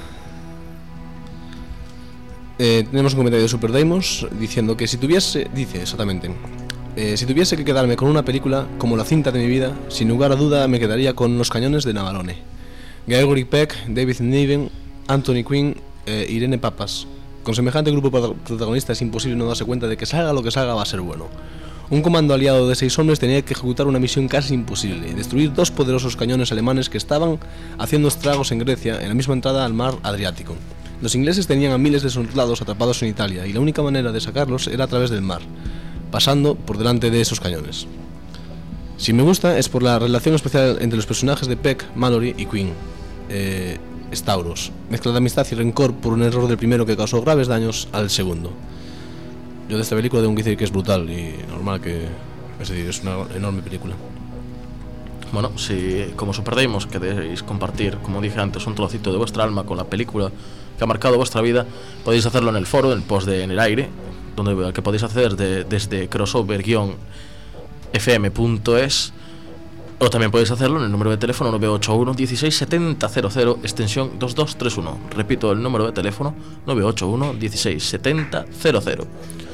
eh, tenemos un comentario de Super Deimos diciendo que si tuviese, dice exactamente, eh, si tuviese que quedarme con una película como la cinta de mi vida, sin lugar a duda me quedaría con Los cañones de Navarone. Gregory Peck, David Niven, Anthony Quinn, eh, Irene Papas. Con semejante grupo protagonista es imposible no darse cuenta de que salga lo que salga va a ser bueno. Un comando aliado de seis hombres tenía que ejecutar una misión casi imposible, destruir dos poderosos cañones alemanes que estaban haciendo estragos en Grecia, en la misma entrada al mar Adriático. Los ingleses tenían a miles de soldados atrapados en Italia y la única manera de sacarlos era a través del mar, pasando por delante de esos cañones. Si me gusta es por la relación especial entre los personajes de Peck, Mallory y Quinn. Eh, Stavros, mezcla de amistad y rencor por un error del primero que causó graves daños al segundo. Yo de esta película tengo que decir que es brutal y normal que... Es decir, es una enorme película. Bueno, si como Super Deimos queréis compartir, como dije antes, un trocito de vuestra alma con la película que ha marcado vuestra vida, podéis hacerlo en el foro, en el post de En el Aire, donde que podéis acceder de, desde crossover guion f m punto es, o también podéis hacerlo en el número de teléfono nueve ocho uno dieciséis setenta cero cero extensión dos dos tres uno. Repito el número de teléfono nueve ocho uno dieciséis setenta cero cero.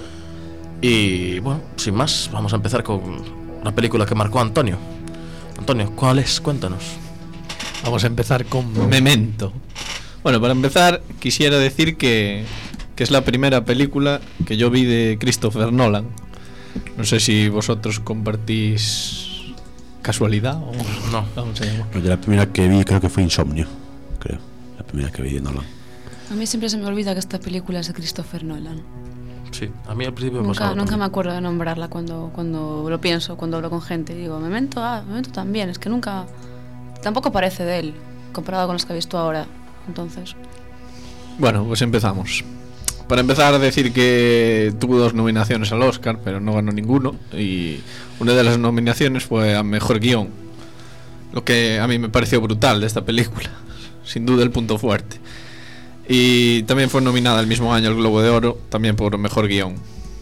Y bueno, sin más, vamos a empezar con la película que marcó a Antonio. Antonio, ¿cuál es? Cuéntanos. Vamos a empezar con Memento. Bueno, para empezar, quisiera decir que, que es la primera película que yo vi de Christopher Nolan. No sé si vosotros compartís casualidad o no. Vamos a llamar. Yo la primera que vi creo que fue Insomnio, creo. La primera que vi de Nolan. A mí siempre se me olvida que esta película es de Christopher Nolan. Sí, a mí al principio me Nunca, pasaba nunca también. me acuerdo de nombrarla cuando, cuando lo pienso, cuando hablo con gente. Digo, Memento, ah, Memento también. Es que nunca... Tampoco parece de él, comparado con los que he visto ahora. Entonces... Bueno, pues empezamos. Para empezar, decir que tuvo dos nominaciones al Oscar, pero no ganó ninguno. Y una de las nominaciones fue a Mejor Guión, lo que a mí me pareció brutal de esta película. Sin duda el punto fuerte. Y también fue nominada el mismo año al Globo de Oro, también por Mejor Guión.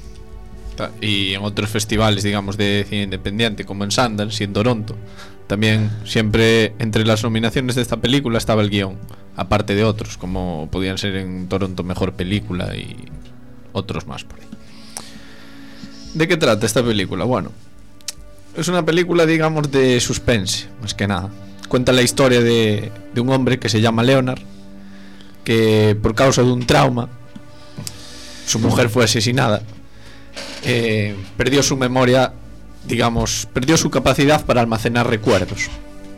Y en otros festivales, digamos, de cine independiente, como en Sundance y en Toronto. También siempre entre las nominaciones de esta película estaba el guión, aparte de otros, como podían ser en Toronto Mejor Película y otros más por ahí. ¿De qué trata esta película? Bueno, es una película, digamos, de suspense, más que nada. Cuenta la historia de, de un hombre que se llama Leonard, que por causa de un trauma, su mujer fue asesinada, eh, perdió su memoria, digamos, perdió su capacidad para almacenar recuerdos.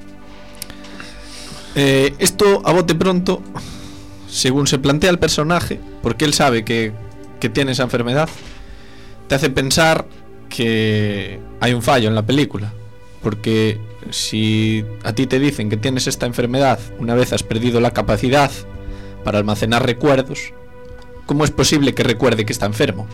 Eh, esto a bote pronto, según se plantea el personaje, porque él sabe que, que tiene esa enfermedad, te hace pensar que hay un fallo en la película. Porque si a ti te dicen que tienes esta enfermedad una vez has perdido la capacidad para almacenar recuerdos, ¿cómo es posible que recuerde que está enfermo?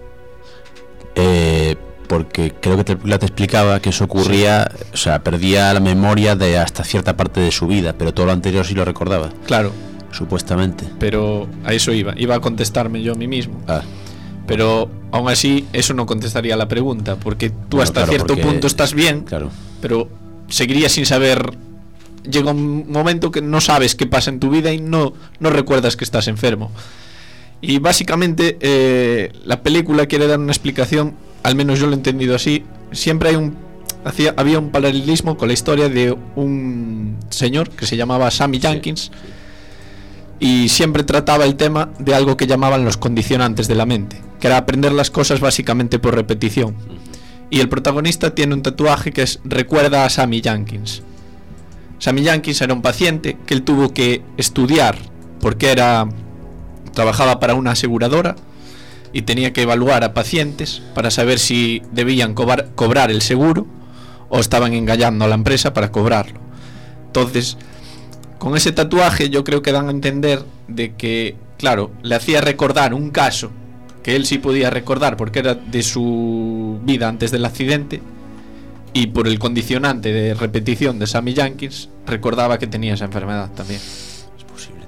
Eh, porque creo que te, la te explicaba que eso ocurría, sí. O sea, perdía la memoria de hasta cierta parte de su vida, pero todo lo anterior sí lo recordaba. Claro. Supuestamente. Pero a eso iba, iba a contestarme yo a mí mismo. Ah. Pero aún así eso no contestaría la pregunta, porque tú bueno, hasta claro, cierto porque... punto estás bien, claro. Pero seguirías sin saber. Llega un momento que no sabes qué pasa en tu vida y no, no recuerdas que estás enfermo. Y básicamente eh, la película quiere dar una explicación, al menos yo lo he entendido así. Siempre hay un hacía, había un paralelismo con la historia de un señor que se llamaba Sammy Jenkins, sí. Y siempre trataba el tema de algo que llamaban los condicionantes de la mente, que era aprender las cosas básicamente por repetición. Y el protagonista tiene un tatuaje que es recuerda a Sammy Jenkins. Sammy Jenkins era un paciente que él tuvo que estudiar porque era trabajaba para una aseguradora y tenía que evaluar a pacientes para saber si debían cobrar, cobrar el seguro o estaban engañando a la empresa para cobrarlo. Entonces, con ese tatuaje yo creo que dan a entender de que, claro, le hacía recordar un caso que él sí podía recordar porque era de su vida antes del accidente, y por el condicionante de repetición de Sammy Jenkins recordaba que tenía esa enfermedad también.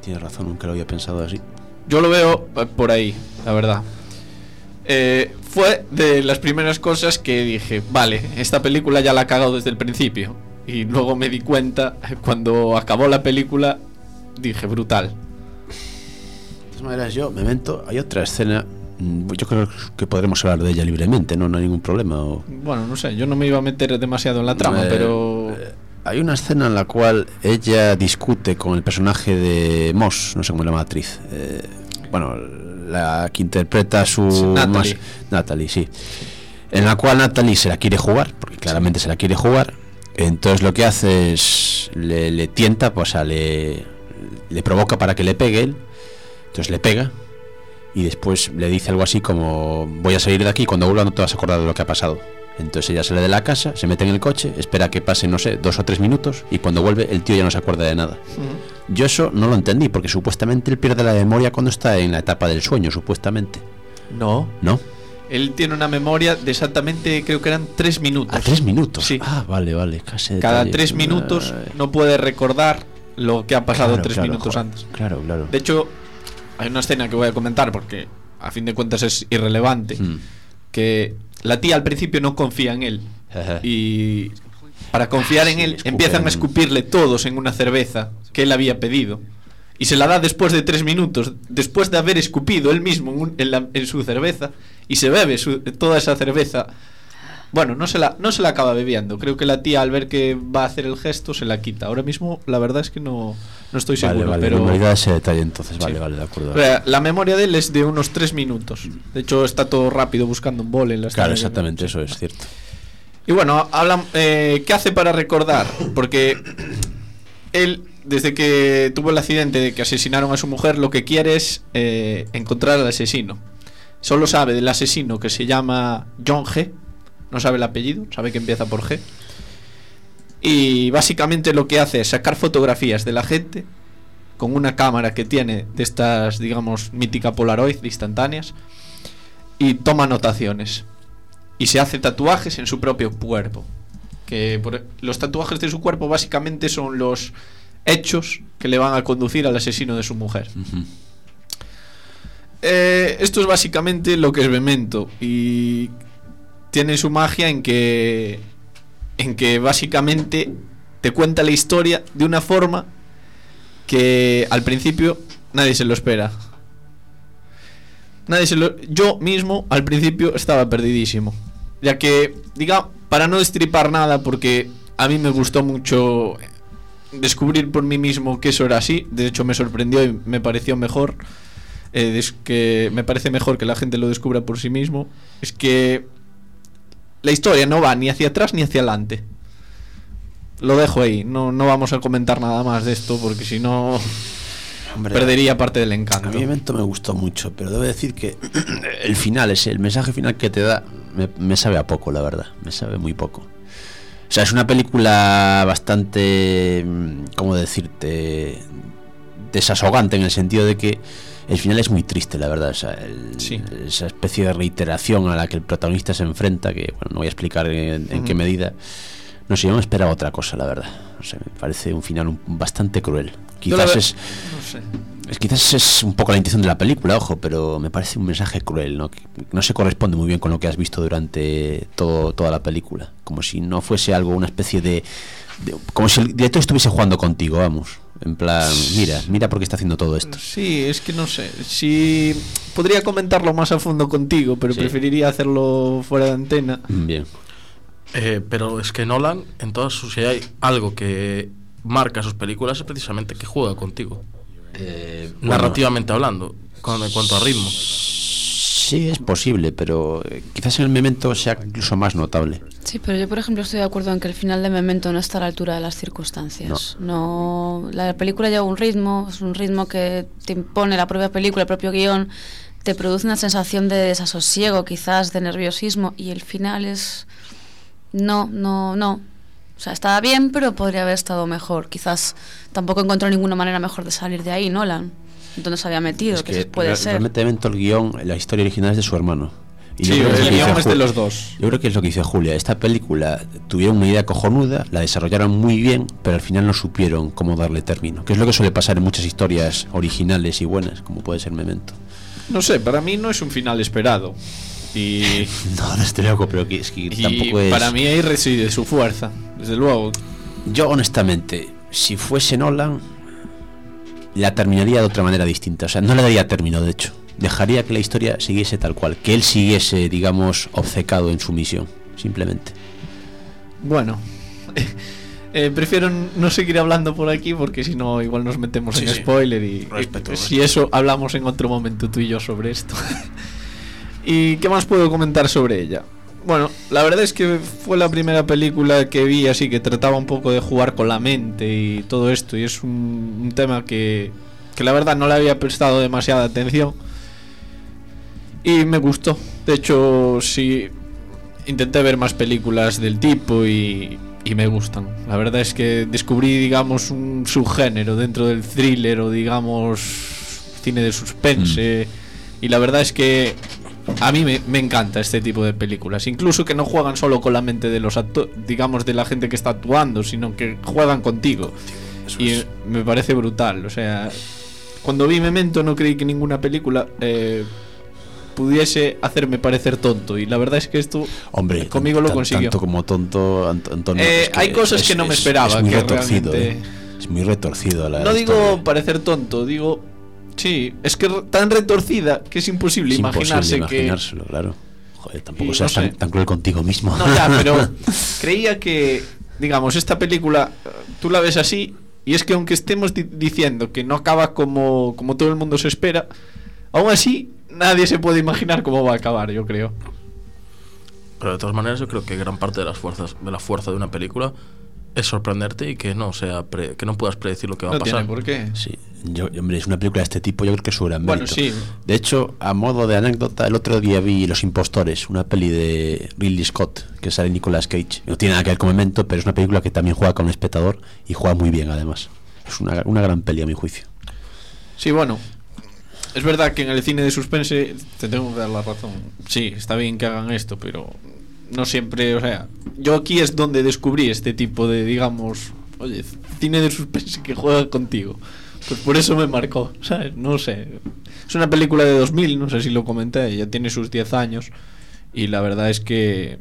tienes razón, nunca lo había pensado así. Yo lo veo por ahí, la verdad. Eh, fue de las primeras cosas que dije, vale, esta película ya la ha cagado desde el principio. Y luego me di cuenta, cuando acabó la película, dije, brutal. De todas maneras, yo, Memento, hay otra escena, yo creo que podremos hablar de ella libremente, no, no hay ningún problema. O... Bueno, no sé, yo no me iba a meter demasiado en la trama, eh, pero... Eh, hay una escena en la cual ella discute con el personaje de Moss, no sé cómo se llama la actriz, eh, bueno, la que interpreta a su... Natalie. Más, Natalie, sí. En la cual Natalie se la quiere jugar, porque claramente se la quiere jugar. Entonces lo que hace es le, le tienta, pues a le, le provoca para que le pegue él. Entonces le pega y después le dice algo así como: voy a salir de aquí, cuando vuelva no te vas a acordar de lo que ha pasado. Entonces ella sale de la casa, se mete en el coche, espera que pasen, no sé, dos o tres minutos, y cuando vuelve el tío ya no se acuerda de nada. Uh-huh. Yo eso no lo entendí, porque supuestamente él pierde la memoria cuando está en la etapa del sueño, supuestamente. No. ¿No? Él tiene una memoria de exactamente, creo que eran tres minutos. ¿A tres minutos? Sí. Ah, vale, vale. Casi Cada detalle. tres minutos no puede recordar lo que ha pasado claro, tres claro, minutos joder. antes. Claro, claro. De hecho, hay una escena que voy a comentar porque a fin de cuentas es irrelevante. Mm. Que la tía al principio no confía en él. Y para confiar ah, en sí, él escupen. Empiezan a escupirle todos en una cerveza que él había pedido. Y se la da después de tres minutos, después de haber escupido él mismo en, un, en, la, en su cerveza, y se bebe su, toda esa cerveza. Bueno, no se, la, no se la acaba bebiendo. Creo que la tía, al ver que va a hacer el gesto, se la quita. Ahora mismo la verdad es que no, no estoy seguro. Vale, vale, pero no me olvidé ese detalle entonces. Vale, sí. vale, de acuerdo. La memoria de él es de unos tres minutos. De hecho está todo rápido buscando un bol en la Claro, exactamente, eso es cierto. Y bueno, hablan, eh, ¿qué hace para recordar? Porque él, desde que tuvo el accidente de que asesinaron a su mujer, lo que quiere es eh, encontrar al asesino. Solo sabe del asesino, que se llama John G. No sabe el apellido, sabe que empieza por G. Y básicamente lo que hace es sacar fotografías de la gente con una cámara que tiene de estas, digamos, mítica Polaroid instantáneas, y toma anotaciones. Y se hace tatuajes en su propio cuerpo. Que por, los tatuajes de su cuerpo básicamente son los hechos que le van a conducir al asesino de su mujer. Uh-huh. eh, Esto es básicamente lo que es Memento. Y tiene su magia en que En que básicamente te cuenta la historia de una forma que al principio nadie se lo espera. Nadie se lo, yo mismo al principio estaba perdidísimo, ya que, diga, para no destripar nada, porque a mí me gustó mucho descubrir por mí mismo que eso era así. De hecho me sorprendió y me pareció mejor, eh, es que me parece mejor que la gente lo descubra por sí mismo. Es que la historia no va ni hacia atrás ni hacia adelante. Lo dejo ahí, no, no vamos a comentar nada más de esto, porque si no, hombre, perdería parte del encanto. A mí el evento me gustó mucho, pero debo decir que el final, ese, el mensaje final que te da, me, me sabe a poco, la verdad. Me sabe muy poco. O sea, es una película bastante, ¿cómo decirte?, desasogante, en el sentido de que el final es muy triste, la verdad. O sea, el, sí. Esa especie de reiteración a la que el protagonista se enfrenta, que bueno, no voy a explicar en, en uh-huh. qué medida. No sé, yo me esperaba otra cosa, la verdad. No sé, me parece un final un, bastante cruel. Quizás ve- es, no sé. es quizás es un poco la intención de la película, ojo, pero me parece un mensaje cruel, ¿no? Que no se corresponde muy bien con lo que has visto durante todo, toda la película. Como si no fuese algo, una especie de, de como si el director estuviese jugando contigo, vamos. En plan, mira, mira por qué está haciendo todo esto. Sí, es que no sé. Si podría comentarlo más a fondo contigo, pero sí. preferiría hacerlo fuera de antena. Bien. Eh, pero es que Nolan, en todas sus, si hay algo que marca sus películas, es precisamente que juega contigo, eh, narrativamente bueno, hablando, con, en cuanto a ritmo. Sí, es posible, pero quizás en el Memento sea incluso más notable. Sí, pero yo por ejemplo estoy de acuerdo en que el final de Memento no está a la altura de las circunstancias. No, no la película lleva un ritmo, es un ritmo que te impone la propia película, el propio guión, te produce una sensación de desasosiego, quizás de nerviosismo, y el final es no, no, no. O sea, estaba bien, pero podría haber estado mejor. Quizás tampoco encontró ninguna manera mejor de salir de ahí, Nolan. Entonces había metido, es que, que puede re- ser. Realmente Memento, el guión, la historia original es de su hermano. Y sí, yo creo el que guión es de Ju- los dos. Yo creo que es lo que dice Julia. Esta película tuvieron una idea cojonuda, la desarrollaron muy bien, pero al final no supieron cómo darle término. Que es lo que suele pasar en muchas historias originales y buenas, como puede ser Memento. No sé, para mí no es un final esperado. Y. No, desde luego, pero que es que y tampoco es. Para mí ahí reside su fuerza, desde luego. Yo, honestamente, si fuese Nolan, la terminaría de otra manera distinta. O sea, no le daría término, de hecho. Dejaría que la historia siguiese tal cual, que él siguiese, digamos, obcecado en su misión, simplemente. Bueno, eh, prefiero no seguir hablando por aquí porque si no igual nos metemos Sí, en sí. spoiler y, Respeto, y si eso hablamos en otro momento tú y yo sobre esto. ¿Y qué más puedo comentar sobre ella? Bueno, la verdad es que fue la primera película que vi así que trataba un poco de jugar con la mente y todo esto, y es un, un tema que, que la verdad no le había prestado demasiada atención. Y me gustó. De hecho, sí, intenté ver más películas del tipo y, y me gustan. La verdad es que descubrí, digamos, un subgénero dentro del thriller o, digamos, cine de suspense. Mm. Y la verdad es que a mí me, me encanta este tipo de películas. Incluso que no juegan solo con la mente de los actores, digamos, de la gente que está actuando, sino que juegan contigo. Eso y es. Me parece brutal. O sea, cuando vi Memento no creí que ninguna película... Eh, pudiese hacerme parecer tonto, y la verdad es que esto Hombre, conmigo lo consiguió. Tanto como tonto, Antonio. Eh, es que hay cosas es, que no me es, esperaba. Es muy que retorcido. realmente... Eh. Es muy retorcido. La no digo historia. parecer tonto, digo. Sí, es que tan retorcida que es imposible es imaginarse imposible que. Imaginárselo, claro. Joder, tampoco y seas no sé. tan, tan cruel contigo mismo. No, ya, pero creía que, digamos, esta película tú la ves así, y es que aunque estemos di- diciendo que no acaba como, como todo el mundo se espera, aún así nadie se puede imaginar cómo va a acabar, yo creo. Pero de todas maneras yo creo que gran parte de las fuerzas de la fuerza de una película es sorprenderte y que no sea pre, que no puedas predecir lo que va no a pasar. Tiene por qué. Sí, yo, hombre, es una película de este tipo, yo creo que es su gran mérito. Bueno, sí. De hecho, a modo de anécdota, el otro día vi Los Impostores, una peli de Ridley Scott, que sale Nicolas Cage. No tiene nada que ver con Memento, pero es una película que también juega con el espectador y juega muy bien, además. Es una, una gran peli, a mi juicio. Sí, bueno, es verdad que en el cine de suspense te tengo que dar la razón. Sí, está bien que hagan esto, pero no siempre, o sea, yo aquí es donde descubrí este tipo de, digamos, oye, cine de suspense que juega contigo. Pues por eso me marcó, ¿sabes? No sé. Es una película de dos mil, no sé si lo comenté, ya tiene sus diez años y la verdad es que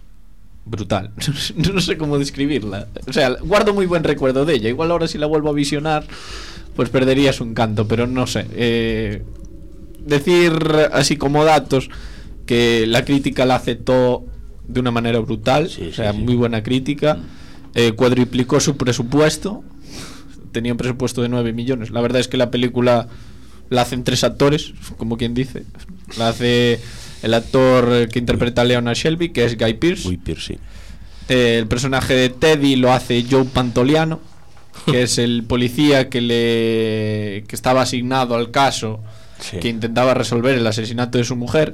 brutal. No sé cómo describirla. O sea, guardo muy buen recuerdo de ella. Igual ahora si la vuelvo a visionar pues perdería su encanto, pero no sé. Eh, decir así como datos que la crítica la aceptó de una manera brutal, sí, o sea, sí, sí. muy buena crítica. Eh, cuadriplicó su presupuesto. Tenía un presupuesto de nueve millones. La verdad es que la película la hacen tres actores, como quien dice. La hace el actor que interpreta a Leonard Shelby, que es Guy Pearce. Guy Pearce, sí. Eh, el personaje de Teddy lo hace Joe Pantoliano, que es el policía que le que estaba asignado al caso, sí. que intentaba resolver el asesinato de su mujer.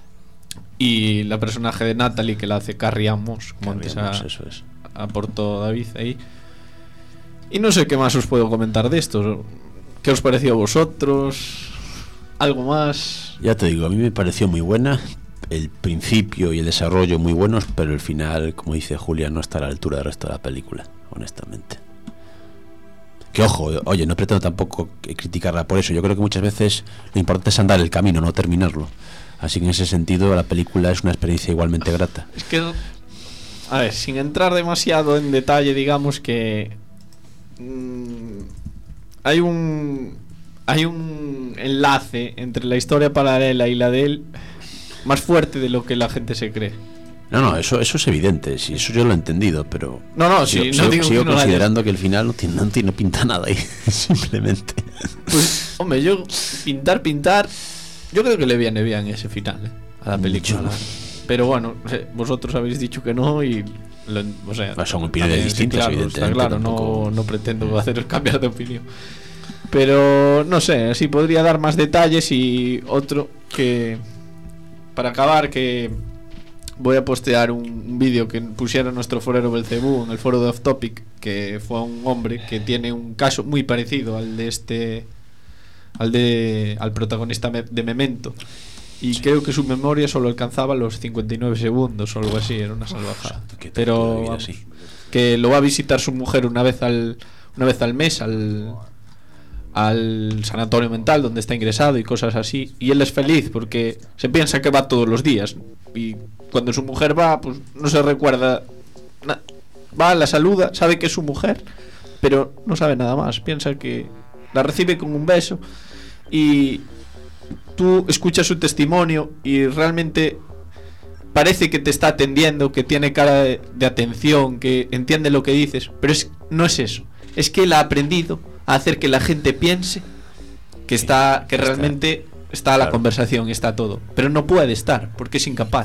Y la personaje de Natalie, que la hace Carrie Ann Moss, como Carrie antes Ann Moss, a, eso es. aportó David ahí. Y no sé qué más os puedo comentar de esto. ¿Qué os pareció a vosotros? ¿Algo más? Ya te digo, a mí me pareció muy buena. El principio y el desarrollo muy buenos, pero el final, como dice Julia, no está a la altura del resto de la película, honestamente. Que ojo, oye, no pretendo tampoco criticarla por eso. Yo creo que muchas veces lo importante es andar el camino, no terminarlo. Así que en ese sentido la película es una experiencia igualmente grata. Es que, a ver, sin entrar demasiado en detalle, digamos que mmm, hay un hay un enlace entre la historia paralela y la de él más fuerte de lo que la gente se cree. No, no, eso eso es evidente, sí, eso yo lo he entendido, pero no, no, sí, sigo, no digo sigo que no considerando haya. que el final no tiene, no tiene no pinta nada ahí, simplemente. Pues, hombre, yo pintar, pintar, yo creo que le viene bien ese final, ¿eh? A la película. La... Pero bueno, vosotros habéis dicho que no y lo, o sea, pues son opiniones distintas, claro, evidentemente. Está claro, tampoco... no, no pretendo hacer cambiar de opinión. Pero no sé, así podría dar más detalles. Y otro que, para acabar, que voy a postear un, un vídeo que pusiera nuestro forero Belcebú en el foro de Off Topic, que fue un hombre que tiene un caso muy parecido al de este, al de al protagonista de Memento, y sí. Creo que su memoria solo alcanzaba los cincuenta y nueve segundos o algo así, era una salvajada. Pero vamos, que lo va a visitar su mujer una vez al una vez al mes al al sanatorio mental donde está ingresado y cosas así, y él es feliz porque se piensa que va todos los días, y cuando su mujer va, pues no se recuerda na- va, la saluda, sabe que es su mujer, pero no sabe nada más, piensa que la recibe con un beso, y tú escuchas su testimonio y realmente parece que te está atendiendo, que tiene cara de, de atención, que entiende lo que dices, pero es, no es eso, es que él ha aprendido a hacer que la gente piense que está, que realmente está la conversación, está todo, pero no puede estar porque es incapaz.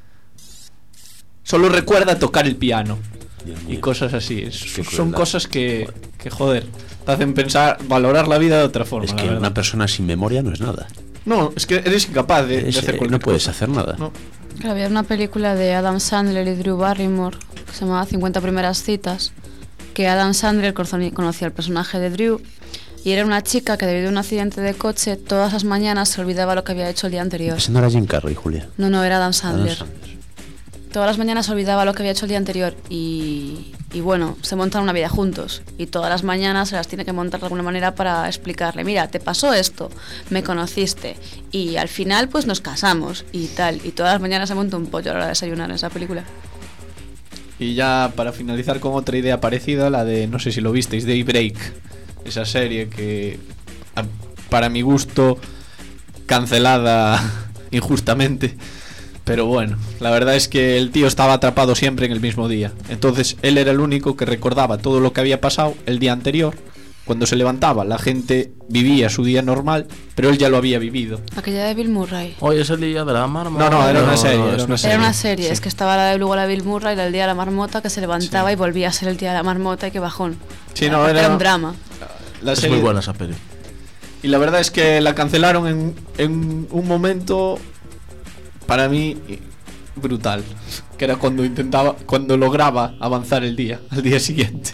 Solo recuerda tocar el piano y cosas así. Es, son cosas que, que joder, te hacen pensar, valorar la vida de otra forma. Es que una persona sin memoria no es nada. No, es que eres incapaz de, es, de hacer eh, cualquier no puedes cosa. hacer nada. No. Claro, había una película de Adam Sandler y Drew Barrymore que se llamaba cincuenta primeras citas, que Adam Sandler conocía al personaje de Drew, y era una chica que debido a un accidente de coche todas las mañanas se olvidaba lo que había hecho el día anterior. Ese no era Jim Carrey, Julia. No, no, era Adam Sandler. Adam Sandler. Todas las mañanas se olvidaba lo que había hecho el día anterior y, y bueno, se montan una vida juntos y todas las mañanas se las tiene que montar de alguna manera para explicarle, mira, te pasó esto, me conociste y al final pues nos casamos y tal, y todas las mañanas se monta un pollo a la hora de desayunar en esa película. Y ya para finalizar con otra idea parecida, la de, no sé si lo visteis, Daybreak, esa serie que para mi gusto cancelada injustamente, pero bueno, la verdad es que el tío estaba atrapado siempre en el mismo día, entonces él era el único que recordaba todo lo que había pasado el día anterior. Cuando se levantaba, la gente vivía su día normal, pero él ya lo había vivido. Aquella de Bill Murray. Hoy es el día de la marmota. No, no, era no, una serie. No, era, una serie. era una serie, sí. Es que estaba la de luego la de Bill Murray, el día de la marmota, que se levantaba sí. y volvía a ser el día de la marmota y qué bajón. Sí, no, era, era un drama. La es serie... muy buena esa peli. Y la verdad es que la cancelaron en, en un momento, para mí, brutal. Que era cuando intentaba, cuando lograba avanzar el día, al día siguiente.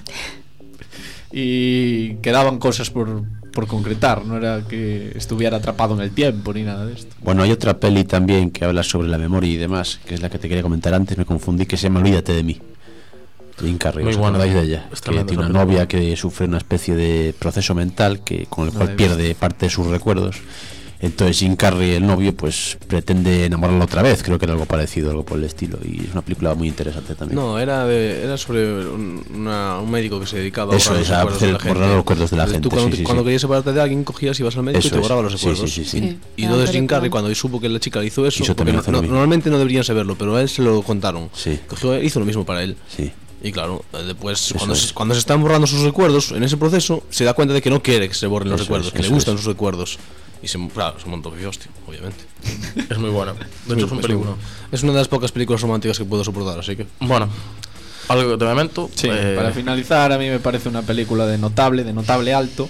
Y quedaban cosas por, por concretar, no era que estuviera atrapado en el tiempo ni nada de esto. Bueno, hay otra peli también que habla sobre la memoria y demás, que es la que te quería comentar antes, me confundí, que se llama Olvídate de mí. Jim Carrey, ¿os acordáis de ella? Que tiene una novia que sufre una especie de proceso mental que con el cual no pierde parte de sus recuerdos. Entonces Jim Carrey, el novio, pues pretende enamorarla otra vez, creo que era algo parecido, algo por el estilo, y es una película muy interesante también. No, era de, era sobre un, una, un médico que se dedicaba a Eso, es, a hacer borrar los recuerdos de la gente. Tú cuando, sí, sí, cuando sí. querías separarte de alguien, cogías, ibas al médico eso y te borraba los recuerdos. Sí, sí, sí, sí. Sí, y entonces Jim Carrey, cuando supo que la chica le hizo eso, hizo porque no, no, normalmente no deberían saberlo, pero a él se lo contaron. Sí. Cogió, hizo lo mismo para él. Sí. Y claro, después cuando se, cuando se están borrando sus recuerdos, en ese proceso se da cuenta de que no quiere que se borren los eso recuerdos, es, que le gustan es. sus recuerdos. Y se, claro, se montó que hostia, obviamente. Es muy buena. De hecho, es un película. Es una de las pocas películas románticas que puedo soportar, así que. Bueno, algo de momento. Sí, eh... para finalizar, a mí me parece una película de notable, de notable alto.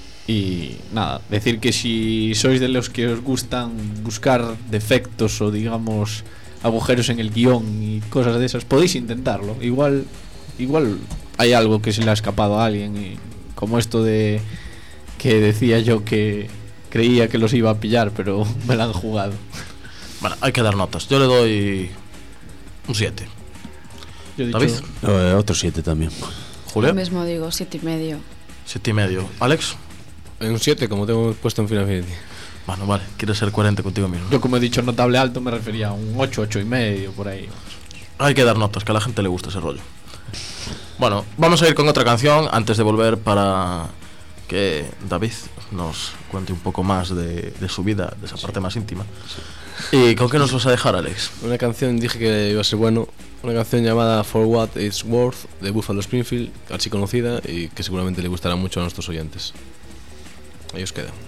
Y nada, decir que si sois de los que os gustan buscar defectos o digamos agujeros en el guión y cosas de esas, podéis intentarlo. Igual, igual hay algo que se le ha escapado a alguien, y como esto de que decía yo que creía que los iba a pillar, pero me la han jugado. Bueno, hay que dar notas. Yo le doy un siete. ¿David? Eh, otro siete también. ¿Julio? Lo mismo digo, siete y medio. siete y medio. ¿Alex? Un siete, como tengo puesto en Final Fantasy. Bueno, vale, quieres ser coherente contigo mismo. Yo, como he dicho notable alto, me refería a un ocho, ocho y medio, por ahí. Hay que dar notas, que a la gente le gusta ese rollo. Bueno, vamos a ir con otra canción antes de volver para que David nos cuente un poco más de, de su vida, de esa parte más íntima. ¿Y con qué nos vas a dejar, Alex? Una canción, dije que iba a ser bueno. Una canción llamada For What It's Worth de Buffalo Springfield, archi conocida y que seguramente le gustará mucho a nuestros oyentes. Ahí os queda.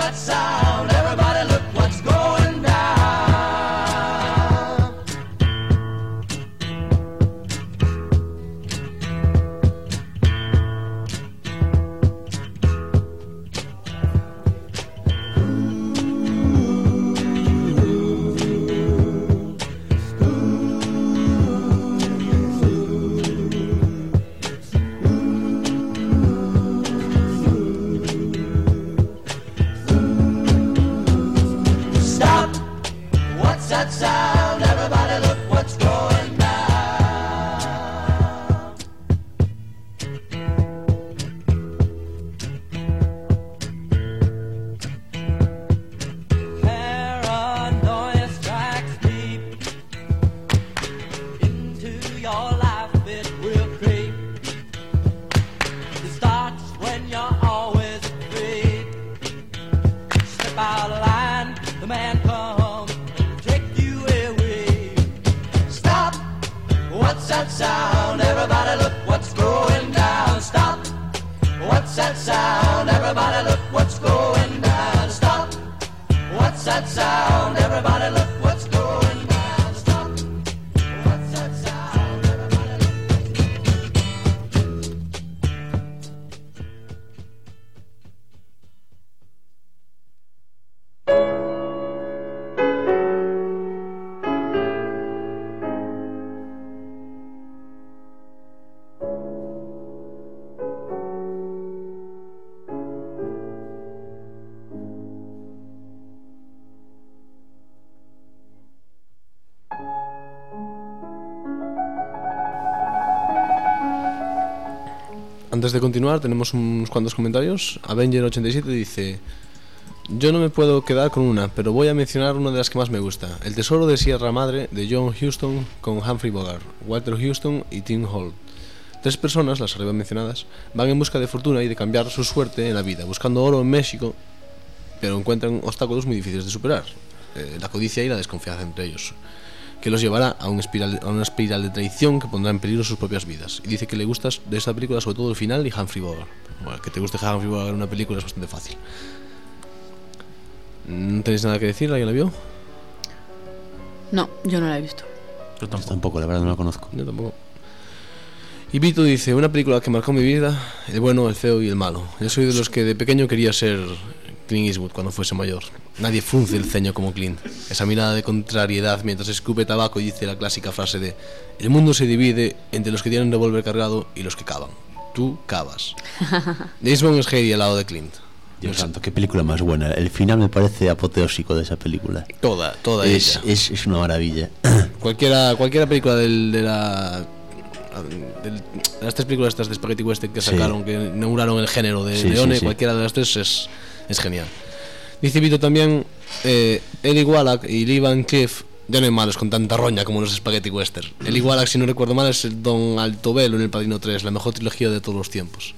that sound? Everybody look what's going down. Stop! What's that sound? Everybody look what's going down. Paranoia strikes deep into your life, it will creep. It starts when you're always afraid. Step out of line, the man comes and take you away. Stop! What's that sound? Everybody look what's going down. Stop! What's that sound? Everybody look what's going down. Stop! What's that sound? Everybody look what's going down. Stop! What's that sound? Everybody look. Antes de continuar, tenemos unos cuantos comentarios. Avenger ochenta y siete dice: yo no me puedo quedar con una, pero voy a mencionar una de las que más me gusta: El tesoro de Sierra Madre, de John Huston, con Humphrey Bogart, Walter Huston y Tim Holt. Tres personas, las arriba mencionadas, van en busca de fortuna y de cambiar su suerte en la vida, buscando oro en México, pero encuentran obstáculos muy difíciles de superar, eh, la codicia y la desconfianza entre ellos, que los llevará a, un espiral, a una espiral de traición que pondrá en peligro sus propias vidas. Y dice que le gusta de esta película sobre todo el final y Humphrey Bogart. Bueno, que te guste Humphrey Bogart en una película es bastante fácil. ¿No tenéis nada que decir? ¿Alguien la vio? No, yo no la he visto. Yo tampoco, tampoco la verdad no la conozco. Yo tampoco. Y Vito dice: una película que marcó mi vida, el bueno, el feo y el malo. Yo soy de los que de pequeño quería ser Clint Eastwood cuando fuese mayor. Nadie frunce el ceño como Clint. Esa mirada de contrariedad mientras escupe tabaco y dice la clásica frase de: el mundo se divide entre los que tienen revólver cargado y los que cavan. Tú cavas. James Bond es Heidi al lado de Clint. Dios santo, qué película más buena. El final me parece apoteósico de esa película. Toda, toda es, ella. Es, es una maravilla. Cualquiera, cualquiera película del, de la... De las tres películas estas de Spaghetti Western que sacaron, sí, que inauguraron el género de sí, Leone, sí, sí. Cualquiera de las tres es, es genial. Dice Vito también: eh, Eli Wallach y Lee Van Cleef ya no hay malos con tanta roña como los Spaghetti Western. Eli Wallach, si no recuerdo mal, es el Don Altobello en El Padrino tres, la mejor trilogía de todos los tiempos.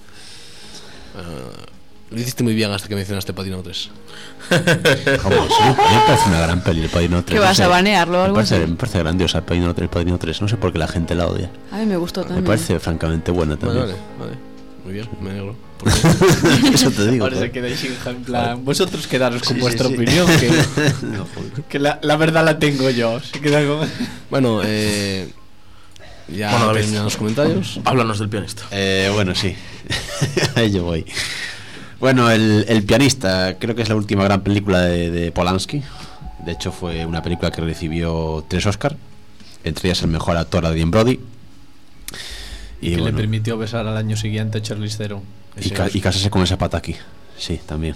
Uh, lo hiciste muy bien hasta que mencionaste Padrino tres. ¿Cómo? Sí, me parece una gran peli El Padrino tres. ¿Qué vas no sé, a banearlo o algo me parece, así? Me parece grandiosa el Padrino, el Padrino tres. No sé por qué la gente la odia. A mí me gustó también. Me parece francamente buena también. Vale, vale, vale. Muy bien, me alegro. Eso te digo. Ahora se queda Shinja en plan: vosotros quedaros con sí, vuestra sí, opinión, sí. que, no, que la, la verdad la tengo yo. Se queda con... Bueno, eh, ya bueno, terminan los comentarios. Háblanos del pianista. Eh, bueno, sí. Ahí yo voy. Bueno, el, el pianista creo que es la última gran película de, de Polanski. De hecho fue una película que recibió tres Oscar, entre ellas el mejor actor Adrien Brody. Y, y que bueno, le permitió besar al año siguiente a Charlize Theron. Y, ca y casarse con esa pataki. Sí, también.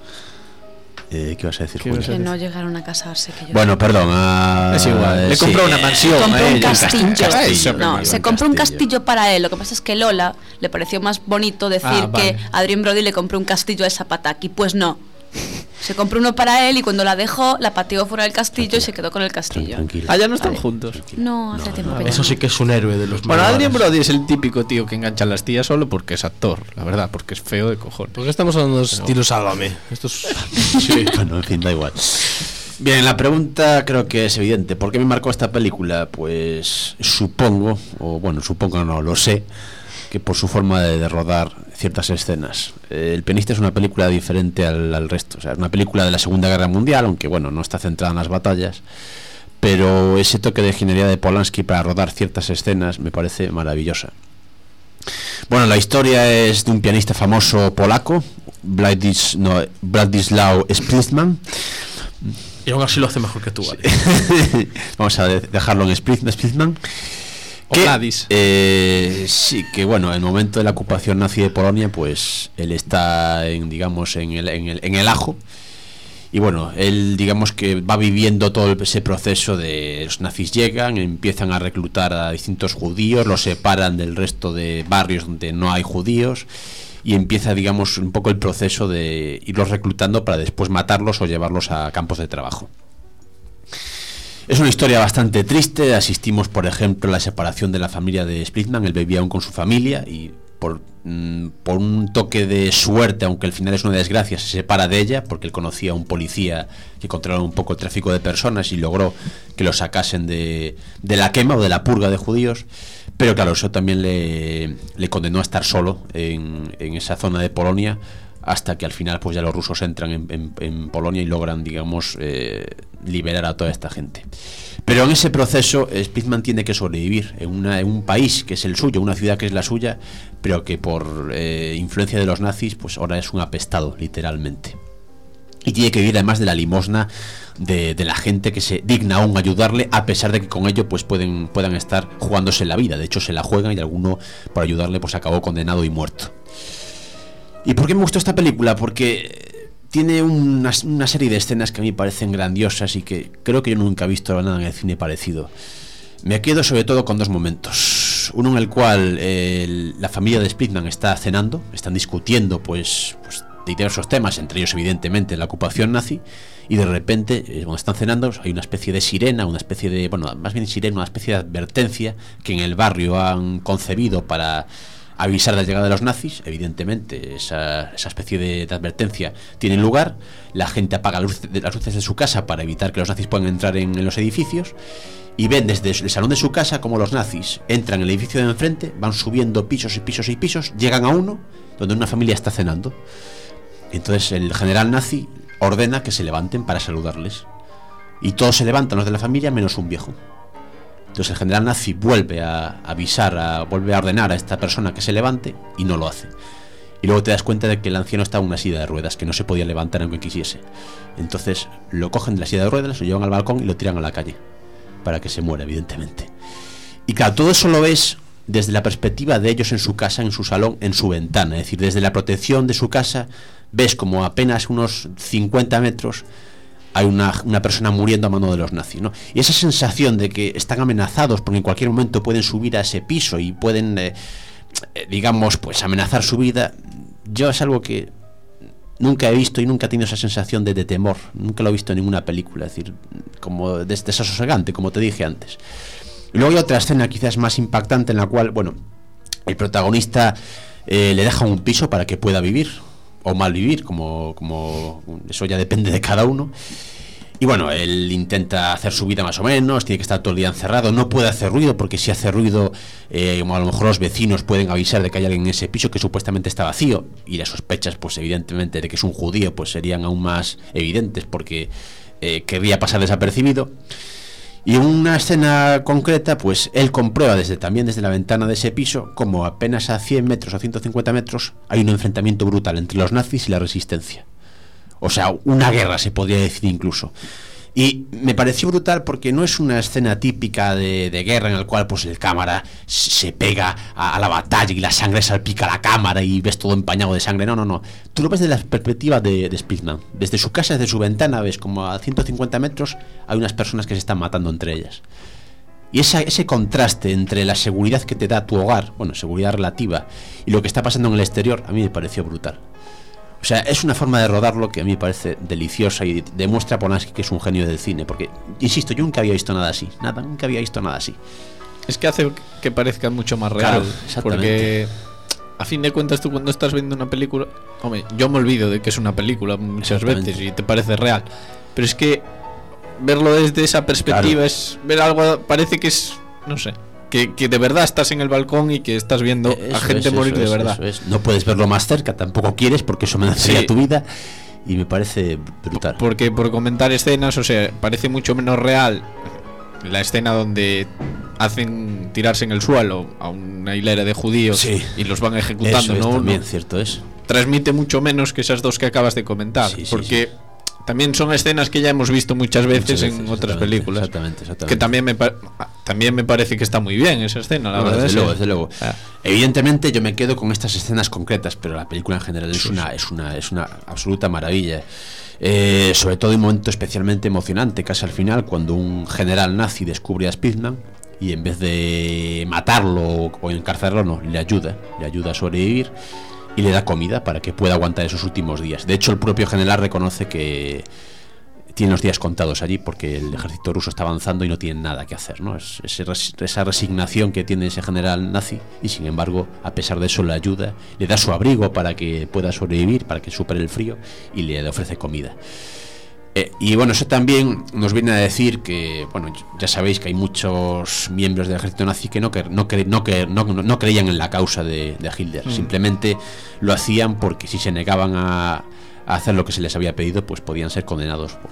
Eh, ¿Qué vas a decir, Julia? Que no llegaron a casarse. Que yo bueno, sé. Perdón. A... Es igual. Le sí. compró una mansión. Se compró un castillo. castillo. No, se compró un castillo para él. Lo que pasa es que Lola le pareció más bonito decir ah, vale. que Adrien Brody le compró un castillo a esa pataki. Pues no. Se compró uno para él y cuando la dejó, la pateó fuera del castillo tranquila. Y se quedó con el castillo. Ah, ya no están vale. juntos. No, hace no, tiempo no, que eso sí que es un héroe de los Bueno, Adrien Brody es el típico tío que engancha a las tías solo porque es actor, la verdad, porque es feo de cojones. Porque estamos hablando de estilo Sálvame. Esto es... sí, bueno, en fin, da igual. Bien, la pregunta creo que es evidente. ¿Por qué me marcó esta película? Pues supongo, o bueno, supongo no, lo sé, que por su forma de, de rodar ciertas escenas. Eh, El pianista es una película diferente al, al resto, o sea, es una película de la Segunda Guerra Mundial, aunque bueno, no está centrada en las batallas, pero ese toque de ingeniería de Polanski para rodar ciertas escenas me parece maravillosa. Bueno, la historia es de un pianista famoso polaco, Władys, no, Władysław Splitman. Y aún así lo hace mejor que tú, ¿vale? Vamos a de- dejarlo en Split- Splitman. Que, eh, sí, que bueno, en el momento de la ocupación nazi de Polonia, pues él está en, digamos, en el, en el, en el ajo. Y bueno, él digamos que va viviendo todo ese proceso de los nazis llegan, empiezan a reclutar a distintos judíos, los separan del resto de barrios donde no hay judíos y empieza digamos un poco el proceso de irlos reclutando para después matarlos o llevarlos a campos de trabajo. Es una historia bastante triste. Asistimos por ejemplo a la separación de la familia de Splitman. Él vivía aún con su familia y por, mm, por un toque de suerte, aunque al final es una desgracia, se separa de ella porque él conocía a un policía que controlaba un poco el tráfico de personas y logró que lo sacasen de, de la quema o de la purga de judíos. Pero claro, eso también le, le condenó a estar solo en, en esa zona de Polonia, hasta que al final pues ya los rusos entran en, en, en Polonia y logran, digamos, eh, liberar a toda esta gente. Pero en ese proceso Splitman tiene que sobrevivir en, una, en un país que es el suyo, una ciudad que es la suya, pero que por eh, influencia de los nazis pues ahora es un apestado, literalmente. Y tiene que vivir además de la limosna de, de la gente que se digna aún ayudarle, a pesar de que con ello pues pueden, puedan estar jugándose la vida. De hecho se la juegan y alguno por ayudarle pues acabó condenado y muerto. ¿Y por qué me gustó esta película? Porque tiene una, una serie de escenas que a mí me parecen grandiosas y que creo que yo nunca he visto nada en el cine parecido. Me quedo sobre todo con dos momentos. Uno en el cual eh, la familia de Splitman está cenando, están discutiendo pues, pues de diversos temas, entre ellos evidentemente la ocupación nazi, y de repente, eh, cuando están cenando, hay una especie de sirena, una especie de, bueno, más bien sirena, una especie de advertencia que en el barrio han concebido para avisar de la llegada de los nazis. Evidentemente esa, esa especie de, de advertencia tiene lugar. La gente apaga las luces, las luces de su casa para evitar que los nazis puedan entrar en, en los edificios, y ven desde el salón de su casa como los nazis entran en el edificio de enfrente, van subiendo pisos y pisos y pisos, llegan a uno donde una familia está cenando. Entonces el general nazi ordena que se levanten para saludarles, y todos se levantan, los de la familia, menos un viejo. Entonces el general nazi vuelve a avisar, a, vuelve a ordenar a esta persona que se levante, y no lo hace. Y luego te das cuenta de que el anciano estaba en una silla de ruedas, que no se podía levantar aunque quisiese. Entonces lo cogen de la silla de ruedas, lo llevan al balcón y lo tiran a la calle, para que se muera, evidentemente. Y claro, todo eso lo ves desde la perspectiva de ellos en su casa, en su salón, en su ventana. Es decir, desde la protección de su casa, ves como apenas unos cincuenta metros hay una, una persona muriendo a mano de los nazis, ¿no? Y esa sensación de que están amenazados porque en cualquier momento pueden subir a ese piso y pueden, eh, eh, digamos, pues amenazar su vida, yo es algo que nunca he visto y nunca he tenido esa sensación de, de temor. Nunca lo he visto en ninguna película, es decir, como de, desasosegante, como te dije antes. Y luego hay otra escena quizás más impactante en la cual, bueno, el protagonista eh, le deja un piso para que pueda vivir, o mal vivir, como, como eso ya depende de cada uno. Y bueno, él intenta hacer su vida más o menos, tiene que estar todo el día encerrado, no puede hacer ruido, porque si hace ruido, eh, a lo mejor los vecinos pueden avisar de que hay alguien en ese piso que supuestamente está vacío, y las sospechas, pues evidentemente, de que es un judío, pues serían aún más evidentes, porque eh, querría pasar desapercibido. Y en una escena concreta, pues él comprueba desde, también desde la ventana de ese piso, como apenas a cien metros o ciento cincuenta metros hay un enfrentamiento brutal entre los nazis y la resistencia. O sea, una guerra se podría decir incluso. Y me pareció brutal porque no es una escena típica de, de guerra en la cual pues el cámara se pega a, a la batalla y la sangre salpica la cámara y ves todo empañado de sangre. No, no, no. Tú lo ves desde la perspectiva de, de Splitman. Desde su casa, desde su ventana, ves como a ciento cincuenta metros hay unas personas que se están matando entre ellas. Y esa, ese contraste entre la seguridad que te da tu hogar, bueno, seguridad relativa, y lo que está pasando en el exterior, a mí me pareció brutal. O sea, es una forma de rodarlo que a mí me parece deliciosa y demuestra a Polanski que es un genio del cine, porque, insisto, yo nunca había visto nada así, nada, nunca había visto nada así. Es que hace que parezca mucho más real, claro, porque a fin de cuentas tú cuando estás viendo una película, hombre, yo me olvido de que es una película muchas veces y te parece real, pero es que verlo desde esa perspectiva, claro, es ver algo, parece que es, no sé, que, que de verdad estás en el balcón y que estás viendo eso a gente es, morir eso de es, verdad. eso es. No puedes verlo más cerca, tampoco quieres, porque eso amenazaría Sí. tu vida. Y me parece brutal. Porque por comentar escenas, o sea, parece mucho menos real la escena donde hacen tirarse en el suelo a una hilera de judíos Sí. y los van ejecutando, Eso es ¿no? también, No. cierto es. Transmite mucho menos que esas dos que acabas de comentar, Sí, sí, porque también son escenas que ya hemos visto muchas veces, Muchas veces, en otras exactamente, películas. exactamente, exactamente. Que también me, pa- también me parece que está muy bien esa escena, la No, verdad. desde es luego, que- desde luego. Ah. Evidentemente yo me quedo con estas escenas concretas, pero la película en general es una, es una, es una absoluta maravilla. Eh, sobre todo en un momento especialmente emocionante, casi al final, cuando un general nazi descubre a Spitzman y en vez de matarlo o encarcelarlo, no, le ayuda, le ayuda a sobrevivir y le da comida para que pueda aguantar esos últimos días. De hecho, el propio general reconoce que tiene los días contados allí porque el ejército ruso está avanzando y no tienen nada que hacer, ¿no? Es, es res- esa resignación que tiene ese general nazi, y sin embargo, a pesar de eso, le ayuda, le da su abrigo para que pueda sobrevivir, para que supere el frío, y le ofrece comida. Eh, y bueno, eso también nos viene a decir que, bueno, ya sabéis que hay muchos miembros del ejército nazi que no, cre- no, cre- no, cre- no, no, no creían en la causa de, de Hitler, Mm. simplemente lo hacían porque si se negaban a, a hacer lo que se les había pedido, pues podían ser condenados por,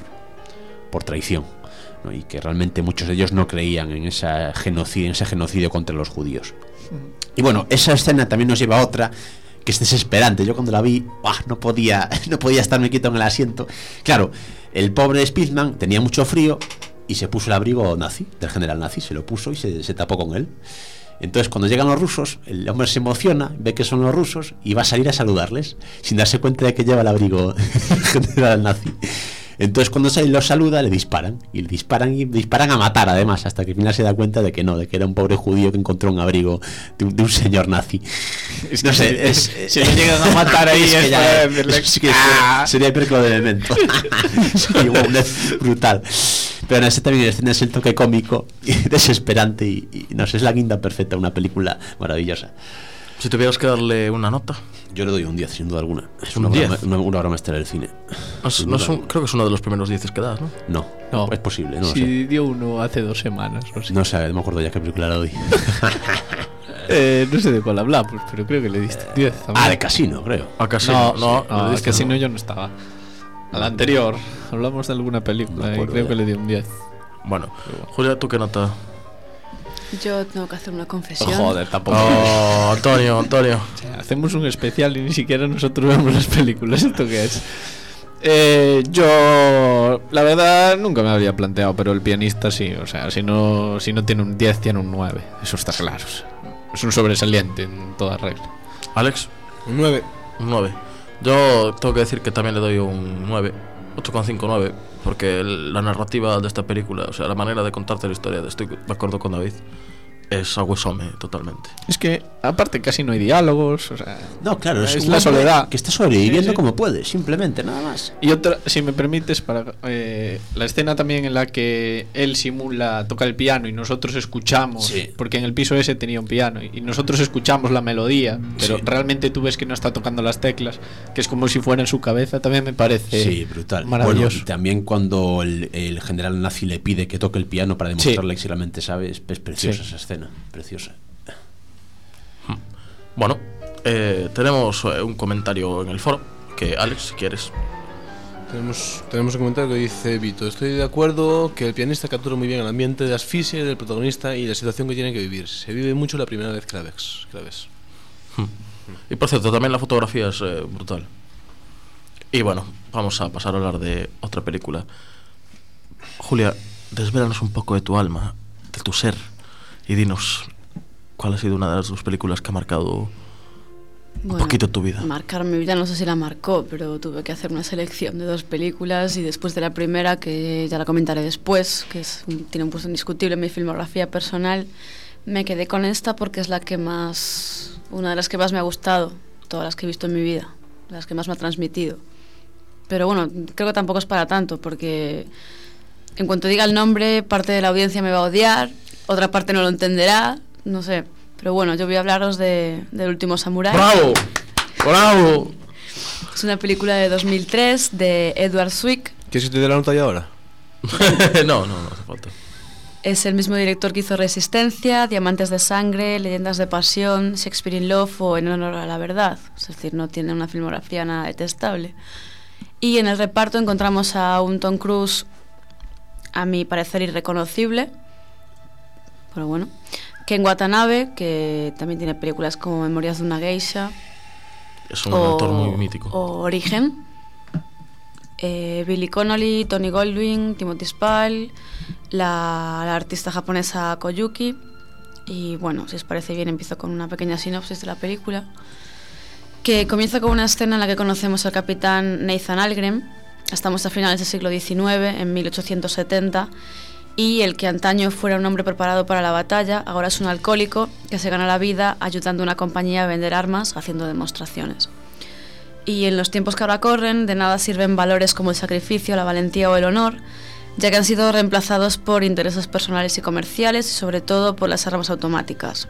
por traición, ¿no? Y que realmente muchos de ellos no creían en, esa genocidio, en ese genocidio contra los judíos. Y bueno, esa escena también nos lleva a otra que es desesperante. Yo cuando la vi, ¡buah!, no podía no podía estarme quieto en el asiento. Claro, el pobre Spitzman tenía mucho frío y se puso el abrigo nazi, del general nazi, se lo puso y se, se tapó con él. Entonces cuando llegan los rusos, el hombre se emociona, ve que son los rusos y va a salir a saludarles, sin darse cuenta de que lleva el abrigo general nazi. Entonces cuando sale y los saluda, le disparan, y le disparan y disparan a matar, además, hasta que al final se da cuenta de que no, de que era un pobre judío que encontró un abrigo de un, de un señor nazi. Es No que sé, si- es, si le llegan a matar ahí, es que es ya- para decirle, es que ¡ah! sería el perco de elemento. Sí, wow, es brutal. Pero en este también escena es el toque cómico y desesperante, y, y no sé, es la guinda perfecta, una película maravillosa. Si tuvieras que darle una nota, yo le doy un diez, sin duda alguna. Es ¿Un una, diez? obra, una, una obra maestra del cine. no es- Sin no duda. es un- creo que es uno de los primeros diez que das, ¿no? No, No. es posible, no lo Sí, sé. dio uno hace dos semanas. O sea. No sé, no me acuerdo ya qué película le doy. Eh, no sé de cuál hablamos, pero creo que le diste diez. Ah, de Casino, creo. A Casino, No, no, no, le es diste Casino no. yo no estaba. A la anterior, hablamos de alguna película y creo que le di un diez. Bueno, Julia, ¿tú qué nota? Yo tengo que hacer una confesión. Joder, tampoco. Oh, Antonio, Antonio. O sea, hacemos un especial y ni siquiera nosotros vemos las películas. ¿Esto qué es? Eh, yo, la verdad, nunca me había planteado, pero el pianista sí. O sea, si no, si no tiene un diez, tiene un nueve. Eso está claro. Es un sobresaliente en toda regla. Alex, Un nueve. un nueve. Yo tengo que decir que también le doy un nueve, ocho coma cinco, nueve, porque el- la narrativa de esta película, o sea, la manera de contarte la historia, estoy de acuerdo con David, es agüesome totalmente. Es que, aparte, casi no hay diálogos. O sea, No, claro, es, es un la hombre soledad. que está sobreviviendo Sí, sí. como puede, simplemente, nada más. Y otra, si me permites, para eh, la escena también en la que él simula tocar el piano y nosotros escuchamos, Sí. porque en el piso ese tenía un piano y nosotros escuchamos la melodía, pero Sí. realmente tú ves que no está tocando las teclas, que es como si fuera en su cabeza, también me parece Sí, brutal. maravilloso. Bueno, y también cuando el, el general nazi le pide que toque el piano para demostrarle que si realmente sabe, es, es preciosa Sí. esa escena, preciosa. Bueno, eh, tenemos eh, un comentario en el foro, que Alex, si quieres. Tenemos, tenemos un comentario que dice Vito: estoy de acuerdo que el pianista captura muy bien el ambiente de asfixia del protagonista y la situación que tiene que vivir. Se vive mucho la primera vez que la ves. Que la ves. Y por cierto, también la fotografía es eh, brutal. Y bueno, vamos a pasar a hablar de otra película. Julia, desvélanos un poco de tu alma, de tu ser, y dinos cuál ha sido una de las dos películas que ha marcado un Bueno, poquito tu vida. Marcar mi vida no sé si la marcó, pero tuve que hacer una selección de dos películas y después de la primera, que ya la comentaré después, que es un- tiene un puesto indiscutible en mi filmografía personal, me quedé con esta porque es la que más, una de las que más me ha gustado, todas las que he visto en mi vida, las que más me ha transmitido. Pero bueno, creo que tampoco es para tanto, porque en cuanto diga el nombre, parte de la audiencia me va a odiar, otra parte no lo entenderá, no sé. Pero bueno, yo voy a hablaros de, del último Samurái. ¡Bravo! ¡Bravo! Es una película de dos mil tres de Edward Zwick. ¿Quieres que te dé la nota ya ahora? no, no, no hace falta. Es el mismo director que hizo Resistencia, Diamantes de Sangre, Leyendas de Pasión, Shakespeare in Love o En honor a la verdad. Es decir, no tiene una filmografía nada detestable. Y en el reparto encontramos a un Tom Cruise, a mi parecer, irreconocible. Pero bueno. Ken Watanabe, que también tiene películas como Memorias de una geisha. Es un o, actor muy mítico. O Origen. Eh, Billy Connolly, Tony Goldwyn, Timothy Spall, la, la artista japonesa Koyuki. Y bueno, si os parece bien, empiezo con una pequeña sinopsis de la película, que comienza con una escena en la que conocemos al capitán Nathan Algren. Estamos a finales del siglo diecinueve, en mil ochocientos setenta, y el que antaño fuera un hombre preparado para la batalla, ahora es un alcohólico que se gana la vida ayudando a una compañía a vender armas, haciendo demostraciones. Y en los tiempos que ahora corren, de nada sirven valores como el sacrificio, la valentía o el honor, ya que han sido reemplazados por intereses personales y comerciales, y sobre todo por las armas automáticas.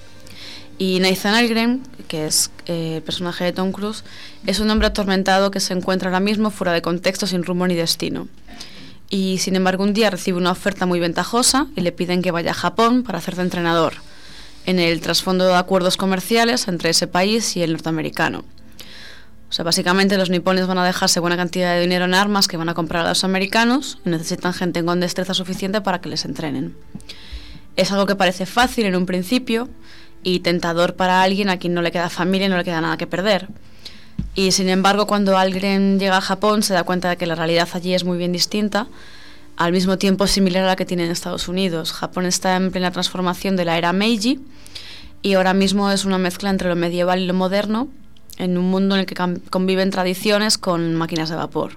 Y Nathan Algren, que es eh, el personaje de Tom Cruise, es un hombre atormentado que se encuentra ahora mismo fuera de contexto, sin rumbo ni destino. Y sin embargo un día recibe una oferta muy ventajosa y le piden que vaya a Japón para hacer de entrenador, en el trasfondo de acuerdos comerciales entre ese país y el norteamericano. O sea, básicamente los nipones van a dejarse buena cantidad de dinero en armas que van a comprar a los americanos y necesitan gente con destreza suficiente para que les entrenen. Es algo que parece fácil en un principio y tentador para alguien a quien no le queda familia y no le queda nada que perder. Y sin embargo, cuando Algren llega a Japón, se da cuenta de que la realidad allí es muy bien distinta, al mismo tiempo similar a la que tiene en Estados Unidos. Japón está en plena transformación de la era Meiji y ahora mismo es una mezcla entre lo medieval y lo moderno, en un mundo en el que conviven tradiciones con máquinas de vapor.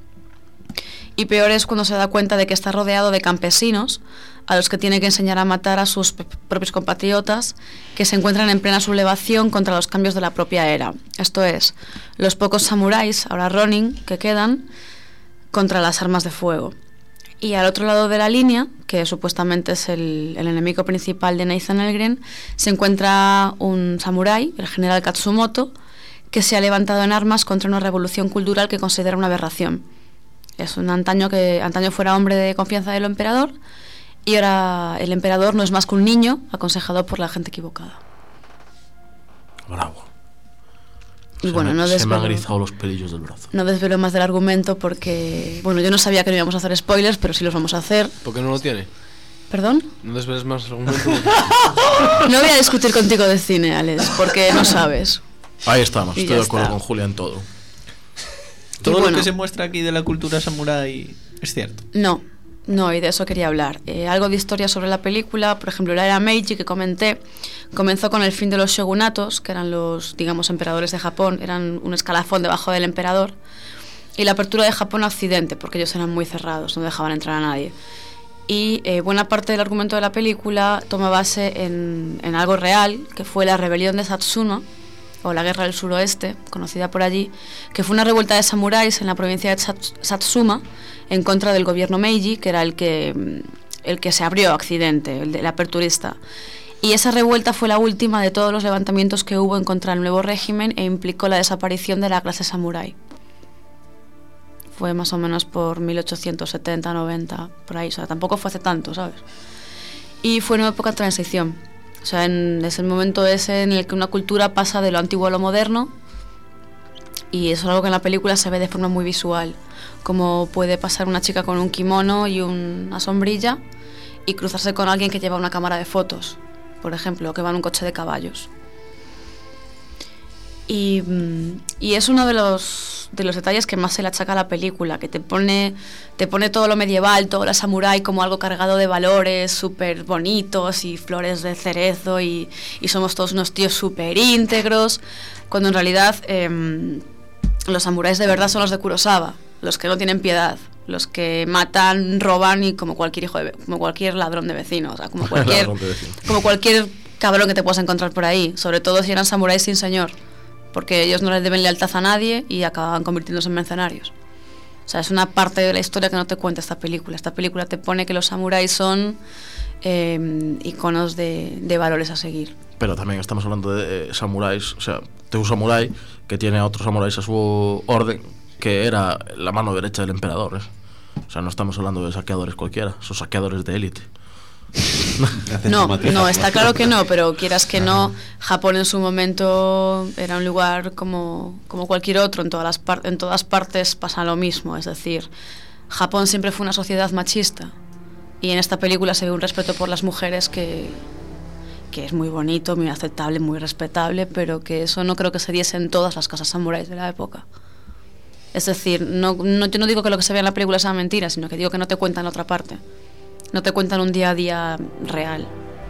Y peor es cuando se da cuenta de que está rodeado de campesinos a los que tiene que enseñar a matar a sus propios compatriotas que se encuentran en plena sublevación contra los cambios de la propia era. Esto es, los pocos samuráis, ahora Ronin, que quedan contra las armas de fuego. Y al otro lado de la línea, que supuestamente es el, el enemigo principal de Nathan Algren, se encuentra un samurái, el general Katsumoto, que se ha levantado en armas contra una revolución cultural que considera una aberración. Es un antaño que antaño fuera hombre de confianza del emperador y ahora el emperador no es más que un niño aconsejado por la gente equivocada. Bravo. Y se bueno, me, no se me han desvelo, erizado los pelillos del brazo. no desvelo más del argumento porque, bueno, yo no sabía que no íbamos a hacer spoilers, pero sí los vamos a hacer. ¿Por qué no lo tiene? ¿Perdón? No desveles más argumento. No voy a discutir contigo de cine, Alex, porque no sabes. Ahí estamos, Y estoy ya de acuerdo está. con Julia en todo. Todo bueno. lo que se muestra aquí de la cultura samurái es cierto. No, no, y de eso quería hablar. Eh, algo de historia sobre la película, por ejemplo, la era Meiji que comenté, comenzó con el fin de los shogunatos, que eran los, digamos, emperadores de Japón, eran un escalafón debajo del emperador, y la apertura de Japón a Occidente, porque ellos eran muy cerrados, no dejaban entrar a nadie. Y eh, buena parte del argumento de la película toma base en, en algo real, que fue la rebelión de Satsuma, o la Guerra del Suroeste, conocida por allí, que fue una revuelta de samuráis en la provincia de Sats- Satsuma en contra del gobierno Meiji, que era el que, el que se abrió a Occidente, el, de, el aperturista. Y esa revuelta fue la última de todos los levantamientos que hubo en contra del nuevo régimen e implicó la desaparición de la clase samurái. Fue más o menos por mil ochocientos setenta, noventa, por ahí, o sea, tampoco fue hace tanto, ¿sabes? Y fue una época de transición. O sea, en, es el momento ese en el que una cultura pasa de lo antiguo a lo moderno, y eso es algo que en la película se ve de forma muy visual, como puede pasar una chica con un kimono y un, una sombrilla y cruzarse con alguien que lleva una cámara de fotos, por ejemplo, que va en un coche de caballos. Y, y es uno de los, de los detalles que más se le achaca a la película, que te pone, te pone todo lo medieval, todo lo samurái como algo cargado de valores súper bonitos y flores de cerezo y, y somos todos unos tíos súper íntegros, cuando en realidad eh, los samuráis de verdad son los de Kurosawa, los que no tienen piedad, los que matan, roban y como cualquier hijo de, como cualquier ladrón de vecino, o sea, como cualquier, como cualquier cabrón que te puedas encontrar por ahí, sobre todo si eran samuráis sin señor, porque ellos no les deben lealtad a nadie y acaban convirtiéndose en mercenarios. O sea, es una parte de la historia que no te cuenta esta película. Esta película te pone que los samuráis son eh, iconos de, de valores a seguir. Pero también estamos hablando de eh, samuráis, o sea, de un samurái que tiene a otros samuráis a su orden, que era la mano derecha del emperador, ¿eh? O sea, no estamos hablando de saqueadores cualquiera, son saqueadores de élite. No, no, está claro que no, pero quieras que no, Japón en su momento era un lugar como, como cualquier otro, en todas, las par- en todas partes pasa lo mismo, es decir, Japón siempre fue una sociedad machista y en esta película se ve un respeto por las mujeres que, que es muy bonito, muy aceptable, muy respetable, pero que eso no creo que se diese en todas las casas samuráis de la época. Es decir, no, no, yo no digo que lo que se ve en la película sea mentira, sino que digo que no te cuentan otra parte. No te cuentan un día a día real.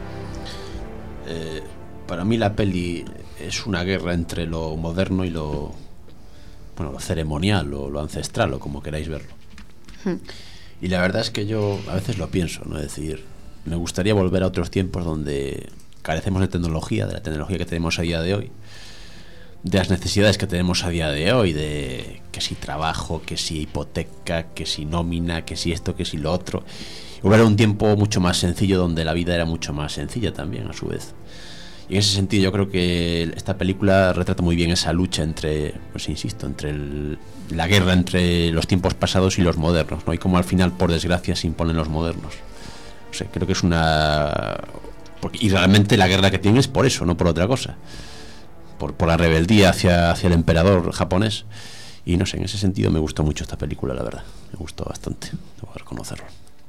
Eh, para mí la peli es una guerra entre lo moderno y lo, bueno, lo ceremonial o lo ancestral, o como queráis verlo. Hmm. Y la verdad es que yo a veces lo pienso, ¿no? Es decir, me gustaría volver a otros tiempos donde carecemos de tecnología, de la tecnología que tenemos a día de hoy, de las necesidades que tenemos a día de hoy, de que si trabajo, que si hipoteca, que si nómina, que si esto, que si lo otro. Hubo un tiempo mucho más sencillo donde la vida era mucho más sencilla también, a su vez. Y en ese sentido yo creo que esta película retrata muy bien esa lucha entre, pues insisto, entre el, la guerra entre los tiempos pasados y los modernos, ¿no? Y como al final, por desgracia, se imponen los modernos. O sea, creo que es una... Porque, y realmente la guerra que tienen es por eso, no por otra cosa. Por, por la rebeldía hacia, hacia el emperador japonés. Y no sé, en ese sentido me gustó mucho esta película, la verdad. Me gustó bastante, debo reconocerlo.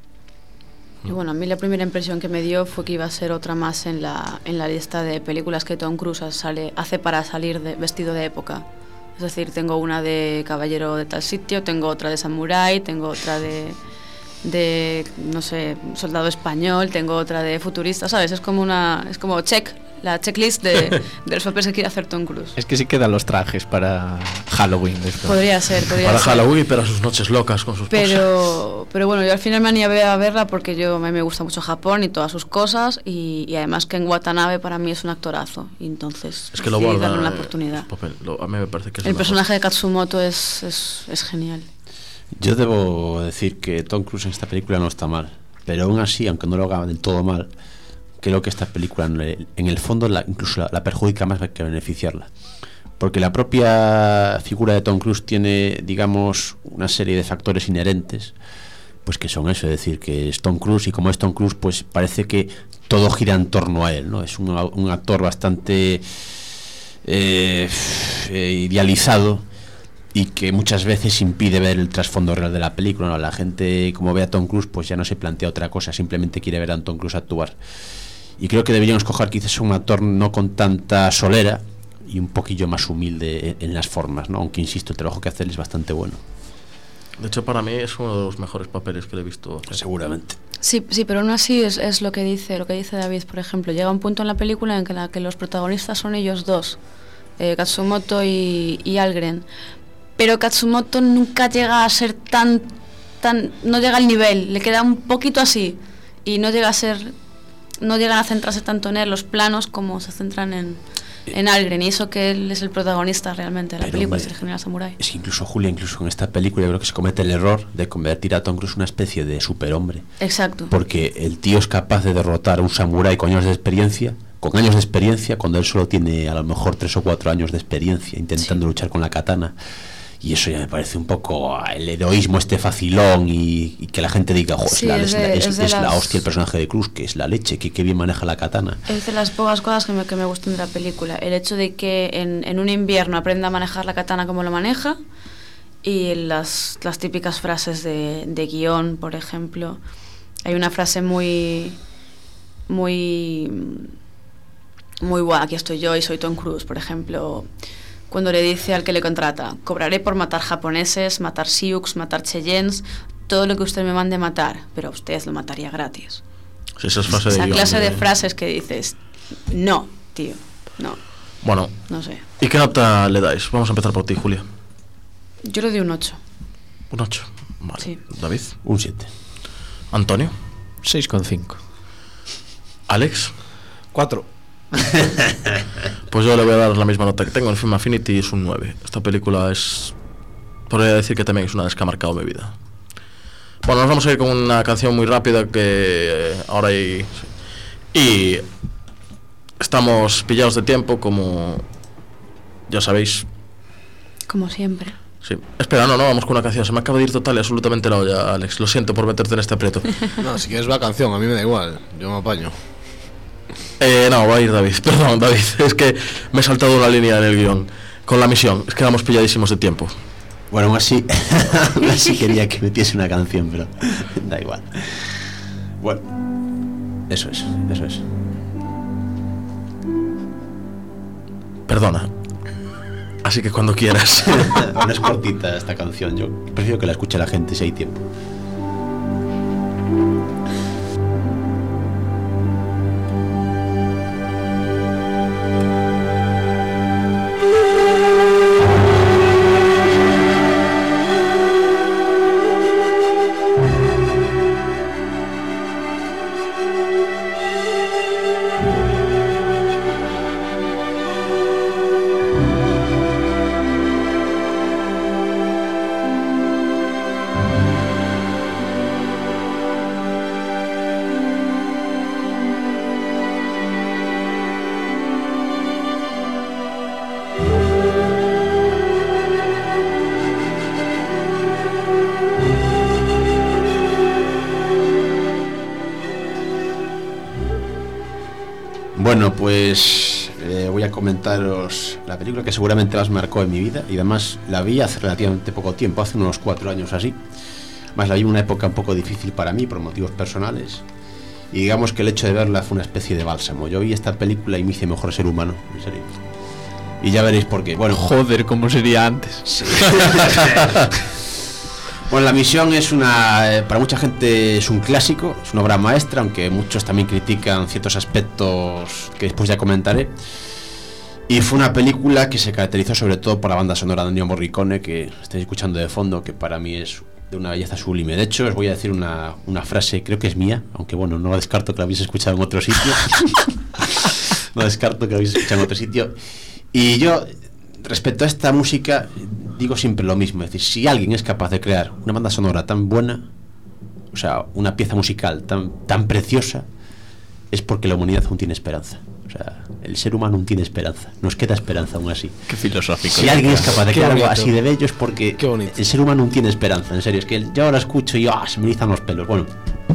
Y bueno, a mí la primera impresión que me dio fue que iba a ser otra más en la, en la lista de películas que Tom Cruise sale, hace para salir de, vestido de época. Es decir, tengo una de caballero de tal sitio, tengo otra de samurái, tengo otra de, de no sé, soldado español, tengo otra de futurista, ¿sabes? Es como una, es como check, la checklist de, de los papeles que quiere hacer Tom Cruise. Es que sí quedan los trajes para Halloween después. Podría ser, podría para ser. Halloween, pero sus noches locas con sus pero, pero bueno, yo al final me animé a verla porque yo, a mí me gusta mucho Japón y todas sus cosas y, y además que en Watanabe para mí es un actorazo y entonces es que lo decidí borda, darle una eh, oportunidad. Papel, lo, a mí me parece que es el el personaje mejor. de Katsumoto es, es, es genial. Yo debo decir que Tom Cruise en esta película no está mal, pero aún así, aunque no lo haga del todo mal, creo que esta película en el fondo la, incluso la, la perjudica más que beneficiarla, porque la propia figura de Tom Cruise tiene, digamos, una serie de factores inherentes, pues que son eso, es decir, que es Tom Cruise y como es Tom Cruise, pues parece que todo gira en torno a él, ¿no? Es un, un actor bastante eh, eh, idealizado y que muchas veces impide ver el trasfondo real de la película, ¿no? La gente, como ve a Tom Cruise, pues ya no se plantea otra cosa, simplemente quiere ver a Tom Cruise actuar. Y creo que deberíamos coger quizás un actor no con tanta solera y un poquillo más humilde en las formas, ¿no? Aunque insisto, el trabajo que hace él es bastante bueno. De hecho, para mí es uno de los mejores papeles que le he visto. Seguramente. Sí, sí, pero aún así es, es lo que dice, lo que dice David, por ejemplo. Llega un punto en la película en que, la, que los protagonistas son ellos dos, eh, Katsumoto y, y Algren. Pero Katsumoto nunca llega a ser tan, tan, no llega al nivel, le queda un poquito así y no llega a ser, no llegan a centrarse tanto en él los planos como se centran en, en Algren, y eso que él es el protagonista realmente de la Pero, película, hombre, es el general samurái. Es que incluso Julia, incluso en esta película yo creo que se comete el error de convertir a Tom Cruise en una especie de superhombre. Exacto. Porque el tío es capaz de derrotar a un samurái con años de experiencia, con años de experiencia, cuando él solo tiene a lo mejor tres o cuatro años de experiencia intentando sí. luchar con la katana. Y eso ya me parece un poco el heroísmo este facilón y, y que la gente diga, jo, sí, es, la, es, de, es, es, de es las... la hostia el personaje de Cruz, que es la leche, que, que bien maneja la katana. Es de las pocas cosas que me, que me gustan de la película. El hecho de que en, en un invierno aprenda a manejar la katana como lo maneja, y las, las típicas frases de, de guión, por ejemplo. Hay una frase muy... muy... muy guay, aquí estoy yo y soy Tom Cruise, por ejemplo... Cuando le dice al que le contrata, cobraré por matar japoneses, matar Sioux, matar Cheyennes, todo lo que usted me mande matar, pero a usted lo mataría gratis. Sí, esa es frase Esa de clase guión, de frases que dices, no, tío, no. Bueno, no sé. ¿Y qué nota le dais? Vamos a empezar por ti, Julia. Yo le doy un ocho. Un ocho, vale. Sí. David. Un siete. Antonio. seis coma cinco. Alex. cuatro. Pues yo le voy a dar la misma nota que tengo en Film Affinity, es un nueve. Esta película es, podría decir que también es una vez que ha marcado mi vida. Bueno, nos vamos a ir con una canción muy rápida que eh, ahora hay, y estamos pillados de tiempo, como ya sabéis. Como siempre. Sí. Espera, no, no, vamos con una canción. Se me acaba de ir total y absolutamente la olla, Alex. Lo siento por meterte en este aprieto. No, si quieres va canción, a mí me da igual. Yo me apaño. Eh, no, va a ir David. Perdón, David. Es que me he saltado una línea en el guión. Con la misión. Es que vamos pilladísimos de tiempo. Bueno, aún así, aún así quería que metiese una canción, pero da igual. Bueno, eso es, eso es. Perdona. Así que cuando quieras. No es cortita esta canción. Yo prefiero que la escuche la gente si hay tiempo. Bueno, pues eh, voy a comentaros la película que seguramente más marcó en mi vida y además la vi hace relativamente poco tiempo, hace unos cuatro años así. Más la vi en una época un poco difícil para mí por motivos personales y digamos que el hecho de verla fue una especie de bálsamo. Yo vi esta película y me hice mejor ser humano, en serio. Y ya veréis por qué. Bueno, joder, ¿cómo sería antes? Sí. Bueno, La Misión es una, eh, para mucha gente es un clásico, es una obra maestra, aunque muchos también critican ciertos aspectos que después ya comentaré. Y fue una película que se caracterizó sobre todo por la banda sonora de Ennio Morricone, que estáis escuchando de fondo, que para mí es de una belleza sublime. De hecho, os voy a decir una, una frase, creo que es mía, aunque bueno, no descarto que la habéis escuchado en otro sitio. No descarto que la habéis escuchado en otro sitio. Y yo, respecto a esta música, digo siempre lo mismo, es decir, si alguien es capaz de crear una banda sonora tan buena, o sea, una pieza musical tan, tan preciosa, es porque la humanidad aún tiene esperanza. O sea, el ser humano aún tiene esperanza, nos queda esperanza aún así. Qué filosófico. Si alguien es capaz de crear algo así de bello es porque el ser humano aún tiene esperanza, en serio, es que yo ahora escucho y oh, se me erizan los pelos. Bueno,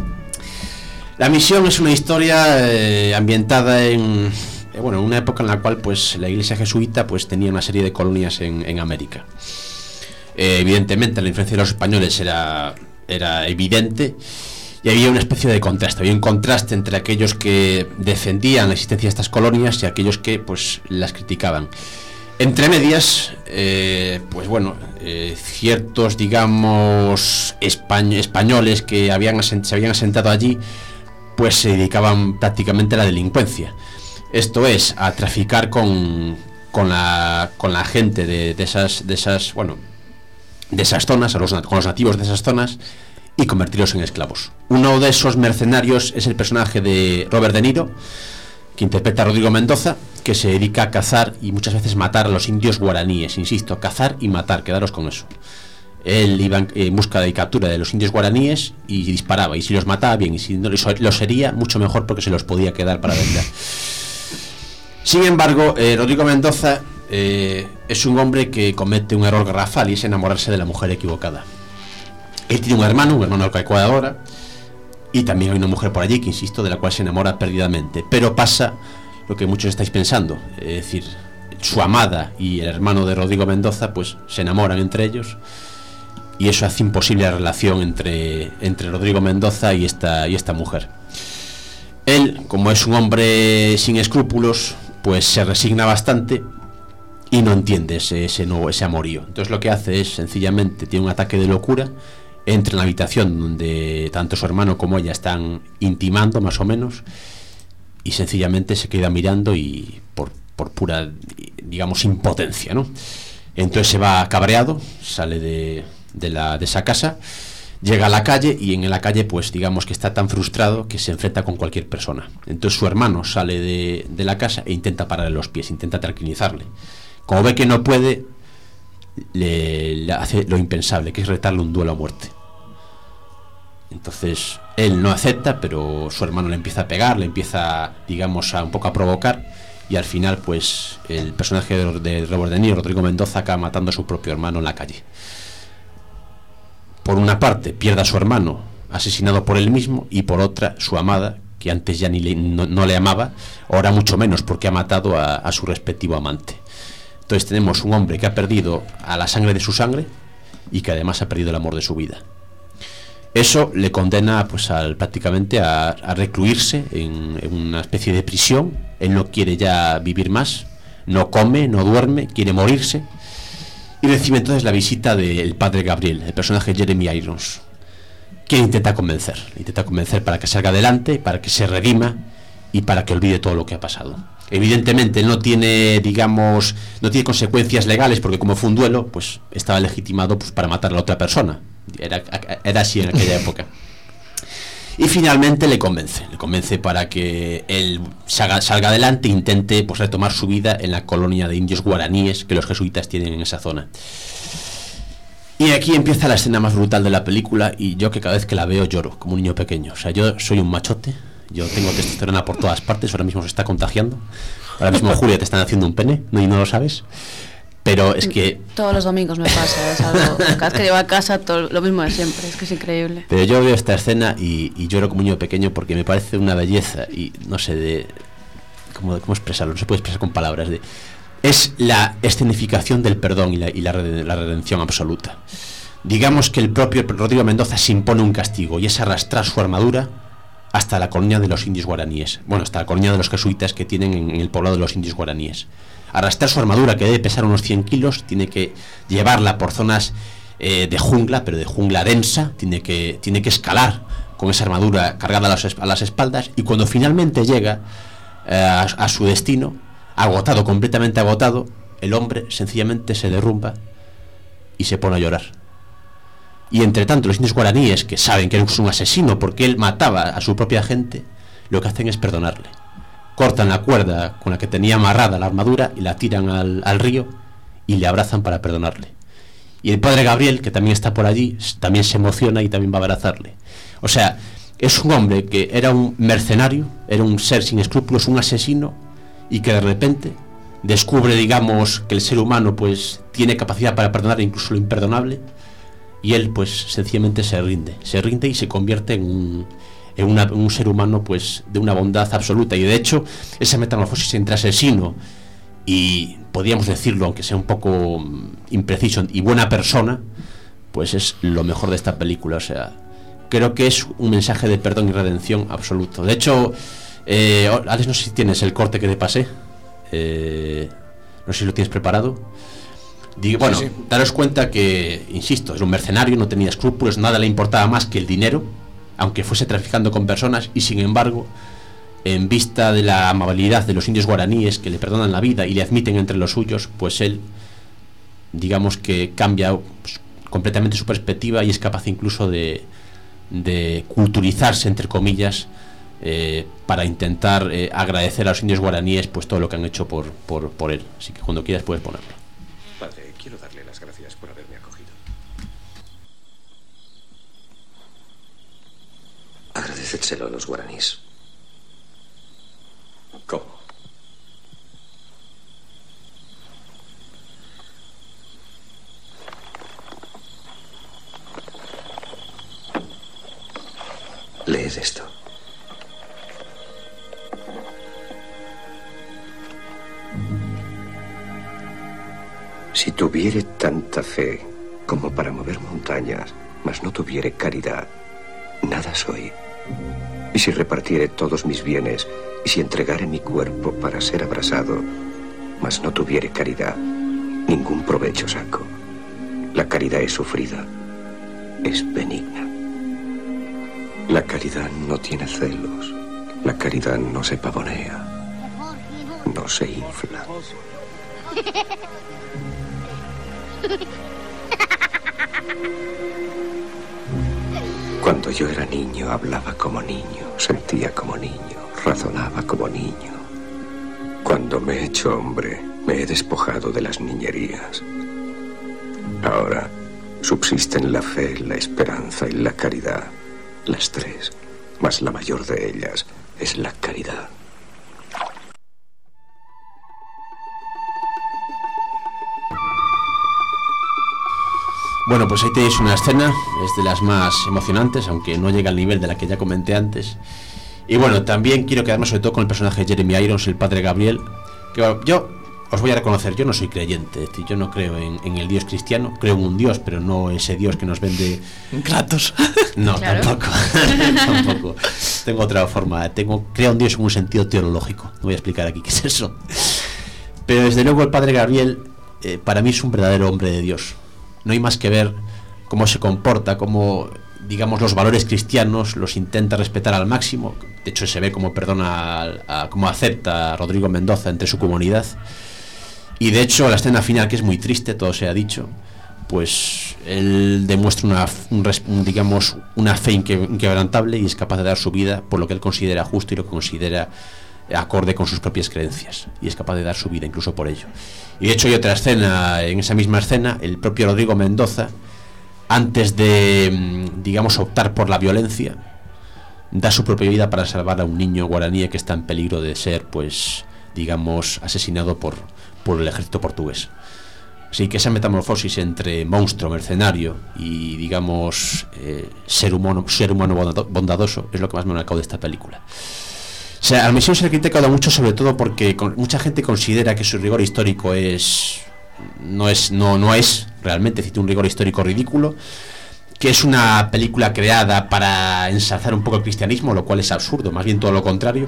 La Misión es una historia eh, ambientada en... bueno, en una época en la cual pues la iglesia jesuita pues tenía una serie de colonias en, en América. Eh, evidentemente la influencia de los españoles era, era evidente y había una especie de contraste, había un contraste entre aquellos que defendían la existencia de estas colonias y aquellos que pues las criticaban. Entre medias, eh, pues bueno, eh, ciertos digamos españ- españoles que habían asent- se habían asentado allí pues se dedicaban prácticamente a la delincuencia. Esto es, a traficar con, con, la, con la gente de, de, esas, de esas, bueno, de esas zonas, a los, con los nativos de esas zonas, y convertirlos en esclavos. Uno de esos mercenarios es el personaje de Robert De Niro, que interpreta a Rodrigo Mendoza, que se dedica a cazar y muchas veces matar a los indios guaraníes. Insisto, cazar y matar, quedaros con eso. Él iba en busca de captura de los indios guaraníes y disparaba, y si los mataba bien, y si no los hería, mucho mejor porque se los podía quedar para vender. Sin embargo, eh, Rodrigo Mendoza eh, es un hombre que comete un error garrafal y es enamorarse de la mujer equivocada. Él tiene un hermano, un hermano ecuadora, y también hay una mujer por allí que, insisto, de la cual se enamora perdidamente. Pero pasa lo que muchos estáis pensando, es decir, su amada y el hermano de Rodrigo Mendoza pues se enamoran entre ellos y eso hace imposible la relación entre, entre Rodrigo Mendoza y esta, y esta mujer. Él, como es un hombre sin escrúpulos, pues se resigna bastante y no entiende ese, ese, nuevo, ese amorío. Entonces lo que hace es sencillamente, tiene un ataque de locura, entra en la habitación donde tanto su hermano como ella están intimando más o menos y sencillamente se queda mirando y por, por pura, digamos, impotencia, ¿no? Entonces se va cabreado, sale de, de, la, de esa casa, llega a la calle y en la calle pues digamos que está tan frustrado que se enfrenta con cualquier persona. Entonces su hermano sale de, de la casa e intenta pararle los pies, intenta tranquilizarle. Como ve que no puede, le, le hace lo impensable, que es retarle un duelo a muerte. Entonces él no acepta, pero su hermano le empieza a pegar, le empieza, digamos, a un poco a provocar y al final pues el personaje de Robert De Niro, Rodrigo Mendoza, acaba matando a su propio hermano en la calle. Por una parte pierde a su hermano asesinado por él mismo, y por otra su amada, que antes ya ni le, no, no le amaba, ahora mucho menos porque ha matado a, a su respectivo amante. Entonces tenemos un hombre que ha perdido a la sangre de su sangre y que además ha perdido el amor de su vida. Eso le condena pues al, prácticamente a, a recluirse en, en una especie de prisión. Él no quiere ya vivir más, no come, no duerme, quiere morirse, y recibe entonces la visita del padre Gabriel, el personaje Jeremy Irons, quien intenta convencer, intenta convencer para que salga adelante, para que se redima y para que olvide todo lo que ha pasado. Evidentemente no tiene, digamos, no tiene consecuencias legales, porque como fue un duelo, pues estaba legitimado pues, para matar a la otra persona. Era, era así en aquella época. Y finalmente le convence, le convence para que él salga, salga adelante e intente pues, retomar su vida en la colonia de indios guaraníes que los jesuitas tienen en esa zona. Y aquí empieza la escena más brutal de la película, y yo que cada vez que la veo lloro, como un niño pequeño. O sea, yo soy un machote, yo tengo testosterona por todas partes, ahora mismo se está contagiando. Ahora mismo, Julia, te están haciendo un pene, ¿no? Y no lo sabes. Pero es que... Todos los domingos me pasa, es algo... Cada vez que llego a casa, todo, lo mismo de siempre, es que es increíble. Pero yo veo esta escena y, y lloro como un niño pequeño porque me parece una belleza y no sé de... ¿Cómo, cómo expresarlo? No se puede expresar con palabras. De, es la escenificación del perdón y la, y la, la redención absoluta. Digamos que el propio Rodrigo Mendoza se impone un castigo, y es arrastrar su armadura hasta la colonia de los indios guaraníes. Bueno, hasta la colonia de los jesuitas que tienen en, en el poblado de los indios guaraníes. Arrastrar su armadura, que debe pesar unos cien kilos, tiene que llevarla por zonas eh, de jungla, pero de jungla densa, tiene que, tiene que escalar con esa armadura cargada a las, a las espaldas, y cuando finalmente llega eh, a, a su destino, agotado, completamente agotado, el hombre sencillamente se derrumba y se pone a llorar. Y entre tanto los indios guaraníes, que saben que es un asesino porque él mataba a su propia gente, lo que hacen es perdonarle. Cortan la cuerda con la que tenía amarrada la armadura y la tiran al, al río y le abrazan para perdonarle. Y el padre Gabriel, que también está por allí, también se emociona y también va a abrazarle. O sea, es un hombre que era un mercenario, era un ser sin escrúpulos, un asesino, y que de repente descubre, digamos, que el ser humano pues tiene capacidad para perdonar incluso lo imperdonable, y él pues sencillamente se rinde, se rinde y se convierte en un... en una, un ser humano pues de una bondad absoluta. Y de hecho esa metamorfosis entre asesino y, podríamos decirlo, aunque sea un poco impreciso, y buena persona, pues es lo mejor de esta película. O sea, creo que es un mensaje de perdón y redención absoluto. De hecho, eh, Alex, no sé si tienes el corte que te pasé, eh, no sé si lo tienes preparado. Digo, bueno, sí, sí. Daros cuenta que, insisto, es un mercenario, no tenía escrúpulos, nada le importaba más que el dinero, aunque fuese traficando con personas, y sin embargo, en vista de la amabilidad de los indios guaraníes que le perdonan la vida y le admiten entre los suyos, pues él, digamos que cambia pues, completamente su perspectiva, y es capaz incluso de, de culturizarse, entre comillas, eh, para intentar eh, agradecer a los indios guaraníes pues todo lo que han hecho por, por, por él. Así que cuando quieras puedes ponerlo. Padre, quiero darle las gracias por haberme acogido. Agradecédselo a los guaraníes. ¿Cómo? Leed esto. Si tuviere tanta fe como para mover montañas, mas no tuviere caridad, nada soy. Y si repartiere todos mis bienes, y si entregare mi cuerpo para ser abrasado, mas no tuviere caridad, ningún provecho saco. La caridad es sufrida, es benigna. La caridad no tiene celos, la caridad no se pavonea, no se infla. Cuando yo era niño, hablaba como niño, sentía como niño, razonaba como niño. Cuando me he hecho hombre, me he despojado de las niñerías. Ahora subsisten la fe, la esperanza y la caridad, las tres, mas la mayor de ellas es la caridad. Bueno, pues ahí tenéis una escena, es de las más emocionantes, aunque no llega al nivel de la que ya comenté antes. Y bueno, también quiero quedarme sobre todo con el personaje de Jeremy Irons, el padre Gabriel, que bueno, yo os voy a reconocer, yo no soy creyente, es decir, yo no creo en, en el Dios cristiano, creo en un Dios, pero no ese Dios que nos vende... Kratos. No, Claro. tampoco, tampoco. Tengo otra forma, tengo, creo en Dios en un sentido teológico, no voy a explicar aquí qué es eso. Pero desde luego el padre Gabriel, eh, para mí es un verdadero hombre de Dios. No hay más que ver cómo se comporta, cómo, digamos, los valores cristianos los intenta respetar al máximo. De hecho, se ve cómo perdona, a, a, cómo acepta a Rodrigo Mendoza entre su comunidad. Y de hecho, la escena final, que es muy triste, todo se ha dicho, pues él demuestra una, un, un, digamos, una fe inque, inquebrantable y es capaz de dar su vida por lo que él considera justo y lo que considera acorde con sus propias creencias, y es capaz de dar su vida incluso por ello. Y de hecho hay otra escena, en esa misma escena, el propio Rodrigo Mendoza, antes de, digamos, optar por la violencia, da su propia vida para salvar a un niño guaraní que está en peligro de ser, pues, digamos, asesinado por, por el ejército portugués. Así que esa metamorfosis entre monstruo, mercenario y, digamos, eh, ser humano, ser humano bondadoso es lo que más me ha marcado de esta película. O sea, a la misión se le ha criticado mucho, sobre todo porque con, mucha gente considera que su rigor histórico es no es no no es realmente, cito, un rigor histórico ridículo, que es una película creada para ensalzar un poco el cristianismo, lo cual es absurdo, más bien todo lo contrario.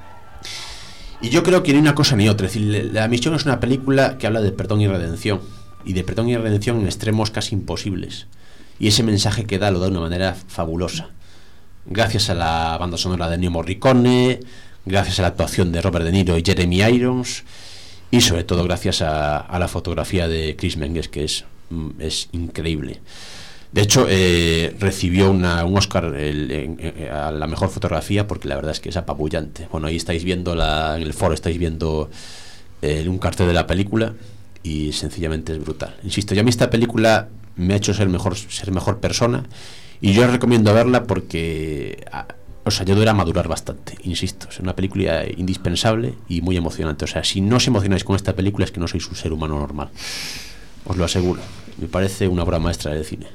Y yo creo que ni una cosa ni otra, es decir, La Misión es una película que habla de perdón y redención, y de perdón y redención en extremos casi imposibles, y ese mensaje que da lo da de una manera fabulosa. Gracias a la banda sonora de Ennio Morricone, gracias a la actuación de Robert De Niro y Jeremy Irons, y sobre todo gracias a, a la fotografía de Chris Menges, que es, es increíble. De hecho, eh, recibió una, un Oscar el, en, en, a la mejor fotografía, porque la verdad es que es apabullante. Bueno, ahí estáis viendo, la, en el foro estáis viendo eh, un cartel de la película, y sencillamente es brutal. Insisto, ya a mí esta película me ha hecho ser mejor, ser mejor persona, y yo os recomiendo verla porque os ayudará a madurar bastante. Insisto, es una película indispensable y muy emocionante. O sea, si no os emocionáis con esta película es que no sois un ser humano normal, os lo aseguro. Me parece una obra maestra del cine.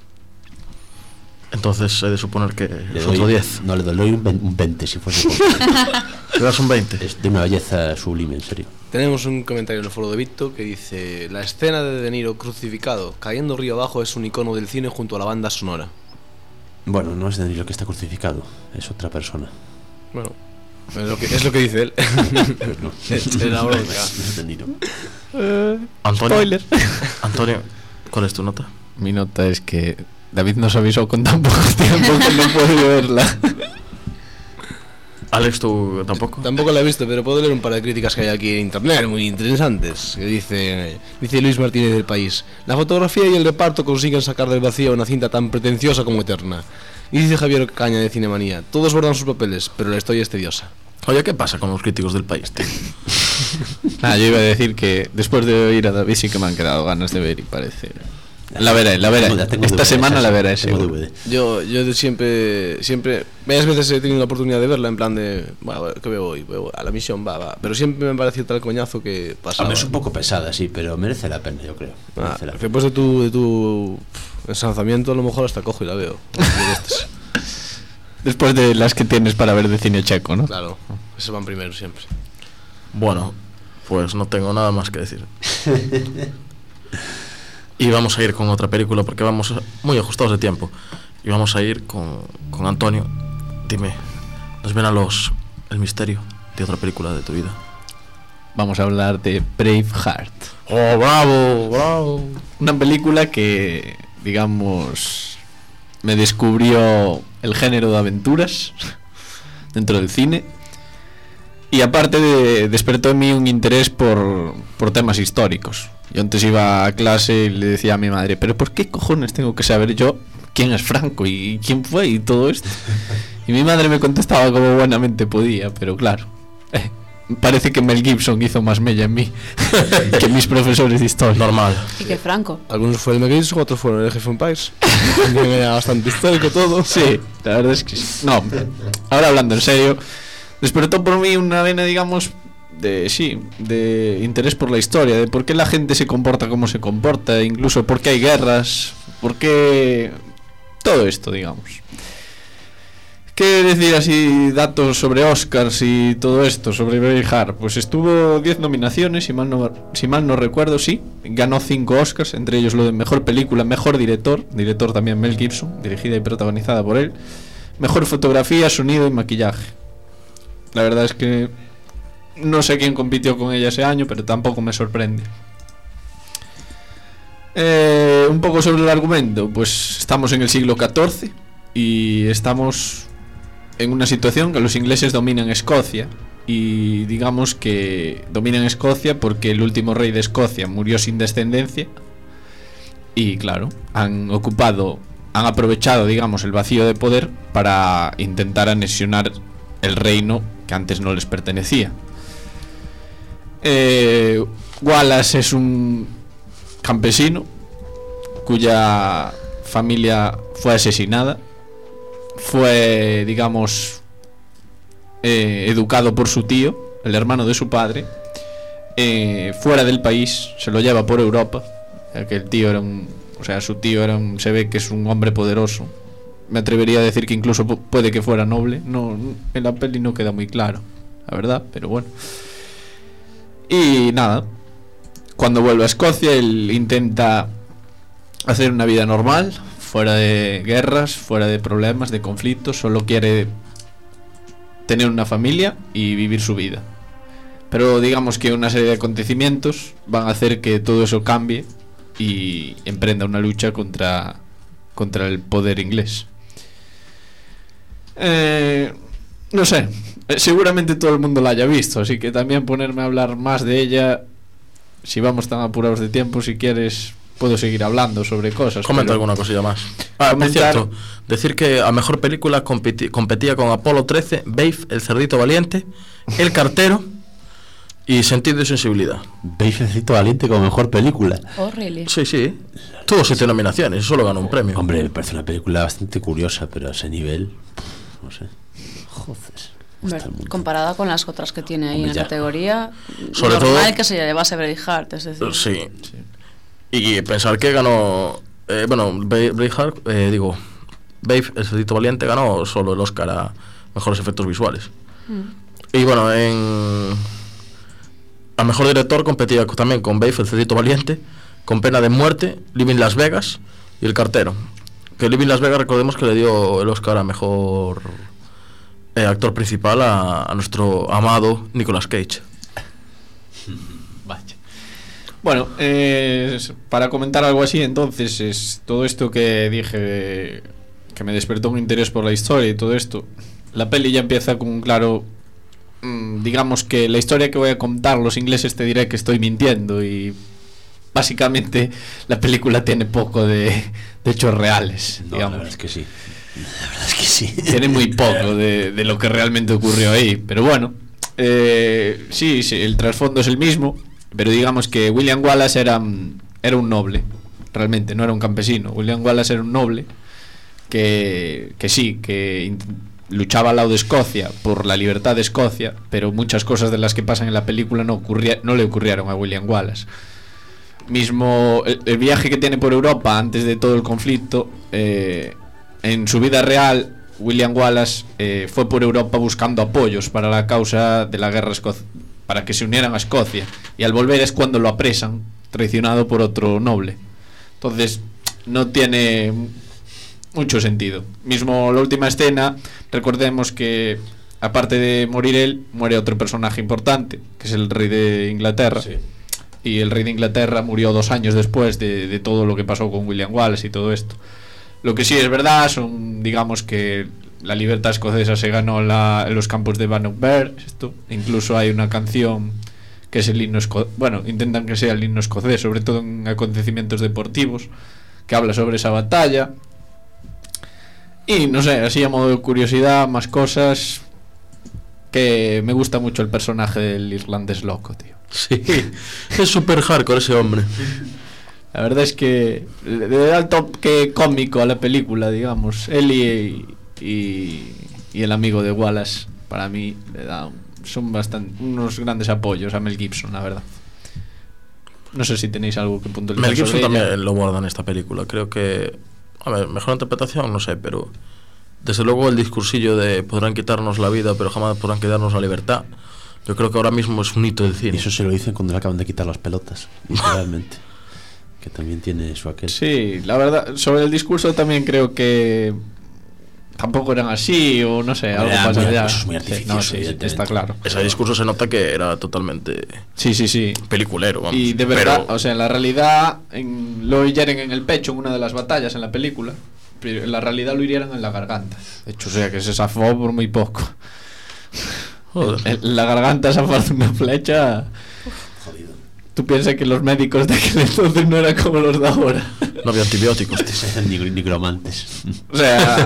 Entonces he de suponer que le es doy, otro diez. No, le doy un veinte si fuese por... ¿Le das un veinte? Es de una belleza sublime, en serio. Tenemos un comentario en el foro de Víctor que dice: la escena de De Niro crucificado cayendo río abajo es un icono del cine junto a la banda sonora. Bueno, no es De Niro que está crucificado, es otra persona. Bueno, es lo que, es lo que dice él. No, es la bronca. no es De Niro. Uh, Antonio, spoiler. Antonio, ¿cuál es tu nota? Mi nota es que David nos avisó con tan poco tiempo que no puedo verla. Alex, ¿tú tampoco? Tampoco la he visto, pero puedo leer un par de críticas que hay aquí en internet muy interesantes. Que dice, dice Luis Martínez del País: la fotografía y el reparto consiguen sacar del vacío una cinta tan pretenciosa como eterna. Y dice Javier Caña de Cinemanía: todos bordan sus papeles, pero la historia es tediosa. Oye, ¿qué pasa con los críticos del País, tío? Nada, yo iba a decir que después de oír a David sí que me han quedado ganas de ver, y parece... La veré, la veré. Esta D V D, semana la veré, seguro. Yo, yo siempre, siempre, varias veces he tenido la oportunidad de verla en plan de, bueno, ¿qué veo hoy? Veo a La Misión, va, va. Pero siempre me ha parecido tal coñazo que pasaba. Hombre, es un poco pesada, sí, pero merece la pena, yo creo. Ah, después de tu, de tu ensalzamiento, a lo mejor hasta cojo y la veo. Después de las que tienes para ver de cine checo, ¿no? Claro, esos van primero siempre. Bueno, pues no tengo nada más que decir. Y vamos a ir con otra película porque vamos muy ajustados de tiempo. Y vamos a ir con, con Antonio. Dime, ¿nos ven a los el misterio de otra película de tu vida? Vamos a hablar de Braveheart. ¡Oh, bravo, bravo! Una película que, digamos, me descubrió el género de aventuras dentro del cine. Y aparte de, despertó en mí un interés por, por temas históricos. Yo antes iba a clase y le decía a mi madre: ¿pero por qué cojones tengo que saber yo quién es Franco y quién fue y todo esto? Y mi madre me contestaba como buenamente podía, pero claro, eh, parece que Mel Gibson hizo más mella en mí que mis profesores de historia. Normal. ¿Y que Franco? Algunos fueron Mel Gibson, otros fueron el Jefe Empires. Era bastante histórico todo. Sí, la verdad es que sí. No, ahora hablando en serio, despertó por mí una vena, digamos, de sí, de interés por la historia, de por qué la gente se comporta como se comporta, incluso por qué hay guerras, ¿Por qué todo esto, digamos? ¿Qué decir así, datos sobre Oscars y todo esto, sobre Braveheart? Pues estuvo diez nominaciones, si mal, no, si mal no recuerdo, sí. Ganó cinco Oscars, entre ellos lo de Mejor Película, Mejor Director, director también Mel Gibson, dirigida y protagonizada por él. Mejor Fotografía, Sonido y Maquillaje. La verdad es que no sé quién compitió con ella ese año, pero tampoco me sorprende. Eh, un poco sobre el argumento, pues estamos en el siglo catorce y estamos en una situación que los ingleses dominan Escocia, y digamos que dominan Escocia porque el último rey de Escocia murió sin descendencia y claro, han ocupado, han aprovechado, digamos, el vacío de poder para intentar anexionar el reino que antes no les pertenecía. eh, Wallace es un campesino cuya familia fue asesinada. Fue, digamos, eh, educado por su tío, el hermano de su padre, eh, fuera del país, se lo lleva por Europa. Que el tío era un, o sea, su tío era un, se ve que es un hombre poderoso. Me atrevería a decir que incluso puede que fuera noble. No, en la peli no queda muy claro, la verdad, pero bueno. Y nada, cuando vuelve a Escocia, él intenta hacer una vida normal, fuera de guerras, fuera de problemas, de conflictos. Solo quiere tener una familia y vivir su vida. Pero digamos que una serie de acontecimientos van a hacer que todo eso cambie y emprenda una lucha contra, contra el poder inglés. Eh, no sé, seguramente todo el mundo la haya visto, así que también ponerme a hablar más de ella, si vamos tan apurados de tiempo, si quieres puedo seguir hablando sobre cosas. Comenta alguna cosilla más. Ah, comentar... por cierto, decir que a mejor película competi- competía con Apolo trece, Babe, El Cerdito Valiente, El Cartero y Sentido y Sensibilidad. Babe, El Cerdito Valiente como mejor película. Oh, really? Sí, sí. Tuvo siete nominaciones y solo ganó un premio. Hombre, me parece una película bastante curiosa, pero a ese nivel, no sé. Joder. Ver, comparada con las otras que tiene ahí Hombre, en la ya. categoría, sobre normal todo, que se llevase Braveheart, es decir. Sí, sí. Y pensar que ganó, eh, bueno, Braveheart, eh, digo, Babe, El Cerdito Valiente ganó solo el Oscar a mejores efectos visuales. Mm. Y bueno, en a mejor director competía también con Babe, El Cerdito Valiente, con Pena de Muerte, Living Las Vegas y El Cartero. Que Living Las Vegas, recordemos que le dio el Oscar a mejor eh, actor principal a, a nuestro amado Nicolas Cage. Vaya. Bueno, eh, para comentar algo así, entonces, es todo esto que dije, que me despertó un interés por la historia y todo esto. La peli ya empieza con un claro, mmm, digamos que la historia que voy a contar, los ingleses te diré que estoy mintiendo, y básicamente la película tiene poco de, de hechos reales, no, digamos. La verdad es que sí. La verdad es que sí. Tiene muy poco de, de lo que realmente ocurrió ahí, pero bueno, eh, sí, sí, el trasfondo es el mismo. Pero digamos que William Wallace era, era un noble, realmente, no era un campesino. William Wallace era un noble que, que sí, que luchaba al lado de Escocia por la libertad de Escocia, pero muchas cosas de las que pasan en la película no, ocurría, no le ocurrieron a William Wallace. Mismo el, el viaje que tiene por Europa antes de todo el conflicto, eh, en su vida real, William Wallace eh, fue por Europa buscando apoyos para la causa de la guerra escocesa, para que se unieran a Escocia, y al volver es cuando lo apresan, traicionado por otro noble. Entonces no tiene mucho sentido. Mismo la última escena, recordemos que aparte de morir él, muere otro personaje importante, que es el rey de Inglaterra. Sí. Y el rey de Inglaterra murió dos años después de, de todo lo que pasó con William Wallace y todo esto. Lo que sí es verdad son, digamos, que la libertad escocesa se ganó la, en los campos de Bannockburn, esto. Incluso hay una canción que es el himno escocés, bueno, intentan que sea el himno escocés, sobre todo en acontecimientos deportivos, que habla sobre esa batalla. Y no sé, así a modo de curiosidad, más cosas, que me gusta mucho el personaje del irlandés loco, tío. Sí, es súper hardcore ese hombre. La verdad es que le da el toque cómico a la película, digamos. Él y, y, y el amigo de Wallace, para mí, le da, son bastante, unos grandes apoyos a Mel Gibson, la verdad. No sé si tenéis algo que puntualizar. Mel Gibson sobre ella. también lo guarda en esta película. Creo que, a ver, mejor interpretación, no sé, pero desde luego el discursillo de podrán quitarnos la vida, pero jamás podrán quitarnos la libertad. Yo creo que ahora mismo es un hito del cine. Y eso se lo dicen cuando le acaban de quitar las pelotas, literalmente. Que también tiene su aquel. Sí, la verdad, sobre el discurso también creo que tampoco eran así, o no sé, algo Era pasa muy- ya. eso es muy artificioso, No, sí, evidentemente. está claro. Ese discurso se nota que era totalmente Sí, sí, sí. peliculero, vamos. Y de verdad, Pero- o sea, en la realidad en, lo hirieron en el pecho en una de las batallas en la película, pero en la realidad lo hirieron en la garganta. De hecho, o sea, que se zafó por muy poco. En, en la garganta zafarse una flecha. Tú piensas que los médicos de aquel entonces no eran como los de ahora. No había antibióticos. Eran ni- nigromantes. O sea,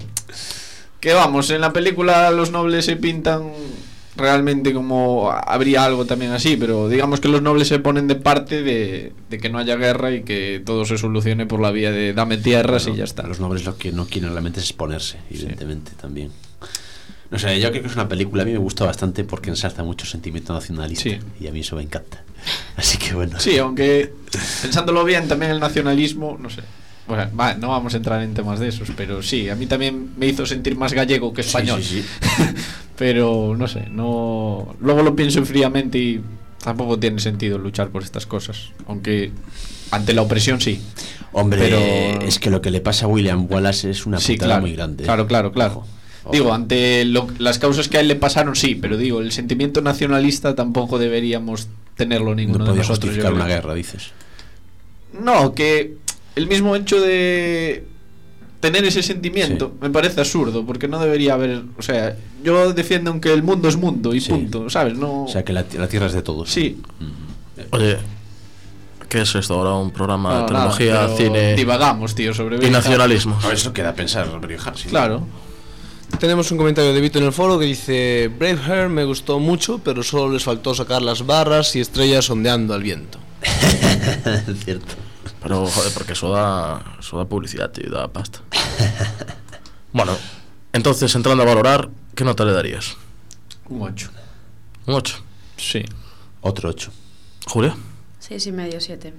que vamos, en la película los nobles se pintan realmente como habría algo también así, pero digamos que los nobles se ponen de parte de, de que no haya guerra y que todo se solucione por la vía de dame tierras Bueno, y ya está. Los nobles lo que no quieren realmente es exponerse, evidentemente, también. No sé, yo creo que es una película, a mí me gusta bastante porque ensalza mucho sentimiento nacionalista. Sí. Y a mí eso me encanta. Así que bueno. Sí, aunque pensándolo bien, también el nacionalismo, no sé. Bueno, va, no vamos a entrar en temas de esos, pero sí, a mí también me hizo sentir más gallego que español. Sí, sí, sí. Pero no sé, no. Luego lo pienso fríamente y tampoco tiene sentido luchar por estas cosas. Aunque ante la opresión sí. Hombre, Pero- es que lo que le pasa a William Wallace es una Sí, putada claro, muy grande. Claro, claro, claro. Ojo. Digo, ante lo- las causas que a él le pasaron, sí, pero digo, el sentimiento nacionalista tampoco deberíamos tenerlo ninguno No de podía nosotros. yo justificar creo. una guerra, dices. No, que el mismo hecho de tener ese sentimiento me parece absurdo, porque no debería haber, o sea, yo defiendo que el mundo es mundo y Sí. punto, ¿sabes? No. O sea, que la, la tierra es de todos. Sí. Oye, ¿qué es esto ahora? ¿Un programa No, de tecnología, nada, pero cine divagamos, tío, sobre y nacionalismo? A ver, eso queda a pensar, Berihar, sí. Claro. Tenemos un comentario de Vito en el foro que dice: Braveheart me gustó mucho, pero solo les faltó sacar las barras y estrellas ondeando al viento. Es cierto. Pero, joder, porque eso da, eso da publicidad, tío, da pasta. Bueno, entonces, entrando a valorar, ¿qué nota le darías? Un ocho. ¿Un ocho? Sí. Otro ocho. ¿Julia? Seis y medio, siete.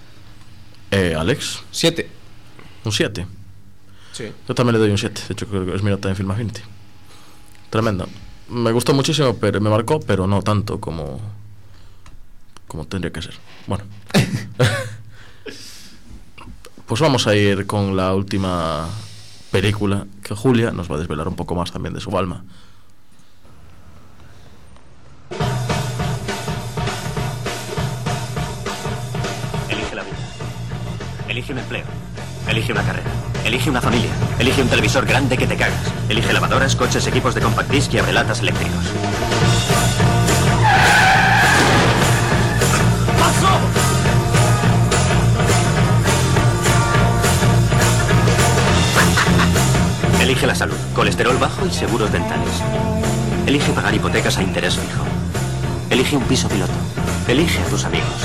Eh, ¿Alex? siete. ¿Un siete? Sí. Yo también le doy un siete. De hecho, creo que es mi nota en Film Affinity. Tremenda. Me gustó muchísimo, pero me marcó, pero no tanto como como tendría que ser. Bueno. Pues vamos a ir con la última película, que Julia nos va a desvelar un poco más también de su alma. Elige la vida. Elige un empleo. Elige una carrera. Elige una familia. Elige un televisor grande que te cagas. Elige lavadoras, coches, equipos de compact disc y abrelatas eléctricos. ¡Paso! Elige la salud, colesterol bajo y seguros dentales. Elige pagar hipotecas a interés fijo. Elige un piso piloto. Elige a tus amigos.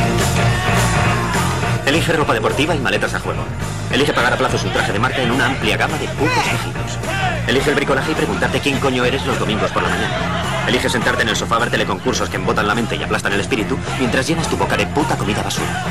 Elige ropa deportiva y maletas a juego. Elige pagar a plazos un traje de marca en una amplia gama de putos tejidos. Elige el bricolaje y preguntarte quién coño eres los domingos por la mañana. Elige sentarte en el sofá a ver teleconcursos que embotan la mente y aplastan el espíritu mientras llenas tu boca de puta comida basura.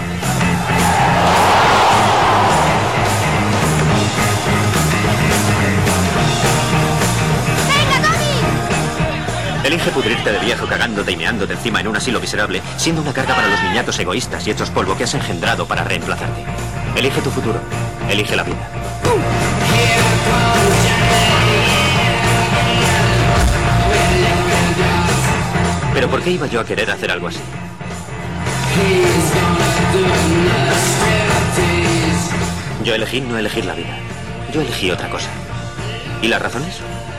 Elige pudrirte de viejo cagándote y meándote encima en un asilo miserable, siendo una carga para los niñatos egoístas y hechos polvo que has engendrado para reemplazarte. Elige tu futuro. Elige la vida. Pero ¿por qué iba yo a querer hacer algo así? Yo elegí no elegir la vida. Yo elegí otra cosa. ¿Y las razones?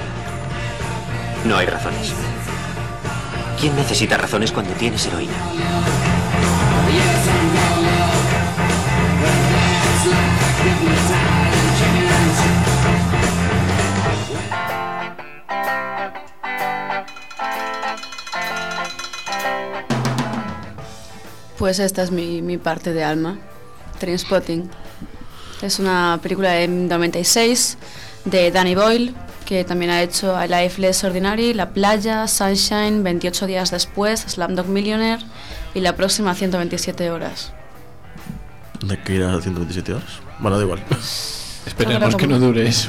No hay razones. ¿Quién necesita razones cuando tienes heroína? Pues esta es mi, mi parte de alma. Trainspotting. Es una película de noventa y seis de Danny Boyle, que también ha hecho A Life Less Ordinary, La Playa, Sunshine, veintiocho días después, Slumdog Millionaire y la próxima a ciento veintisiete horas. ¿De qué irá a ciento veintisiete horas? Bueno, da igual. Esperemos que no dure eso.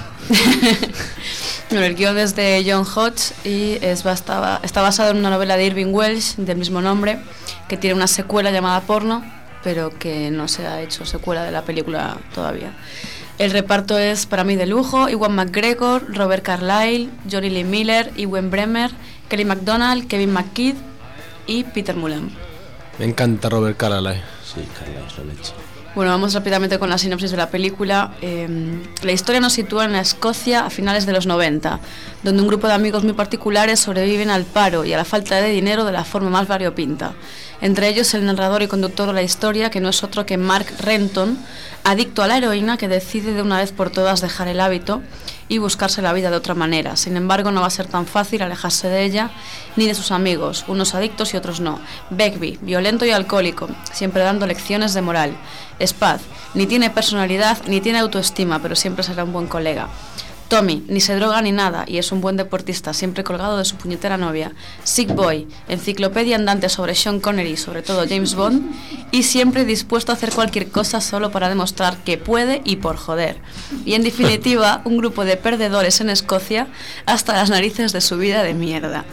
Bueno, el guion es de John Hodge y es, está, está basado en una novela de Irving Welsh del mismo nombre, que tiene una secuela llamada Porno, pero que no se ha hecho secuela de la película todavía. El reparto es para mí de lujo: Ewan McGregor, Robert Carlyle, Johnny Lee Miller, Ewen Bremer, Kelly MacDonald, Kevin McKidd y Peter Mullan. Me encanta Robert Carlyle. Sí, Carlyle es la leche. Bueno, vamos rápidamente con la sinopsis de la película. Eh, la historia nos sitúa en la Escocia a finales de los noventa, donde un grupo de amigos muy particulares sobreviven al paro y a la falta de dinero de la forma más variopinta. Entre ellos el narrador y conductor de la historia, que no es otro que Mark Renton, adicto a la heroína, que decide de una vez por todas dejar el hábito y buscarse la vida de otra manera. Sin embargo, no va a ser tan fácil alejarse de ella ni de sus amigos, unos adictos y otros no. Begbie, violento y alcohólico, siempre dando lecciones de moral. Spud, ni tiene personalidad ni tiene autoestima, pero siempre será un buen colega. Tommy, ni se droga ni nada y es un buen deportista, siempre colgado de su puñetera novia. Sick Boy, enciclopedia andante sobre Sean Connery y sobre todo James Bond, y siempre dispuesto a hacer cualquier cosa solo para demostrar que puede y por joder. Y en definitiva, un grupo de perdedores en Escocia hasta las narices de su vida de mierda.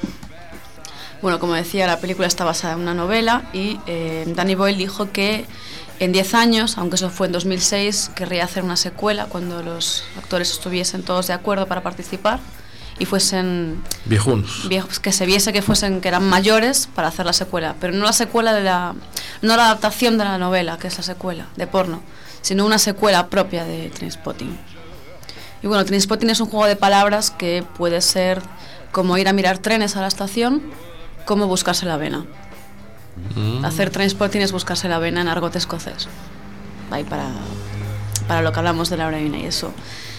Bueno, como decía, la película está basada en una novela y eh, Danny Boyle dijo que en diez años, aunque eso fue en dos mil seis, querría hacer una secuela cuando los actores estuviesen todos de acuerdo para participar y fuesen viejunos, viejos, que se viese que fuesen que eran mayores para hacer la secuela, pero no la secuela de la no la adaptación de la novela, que es la secuela de Porno, sino una secuela propia de Trainspotting. Y bueno, Trainspotting es un juego de palabras que puede ser como ir a mirar trenes a la estación, como buscarse la avena. Mm. Hacer Trainspotting es buscarse la avena en argot escocés. Ahí para, para lo que hablamos de la heroína y eso.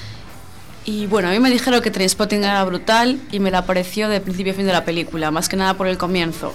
Y bueno, a mí me dijeron que Trainspotting era brutal y me la pareció de principio a fin de la película, más que nada por el comienzo.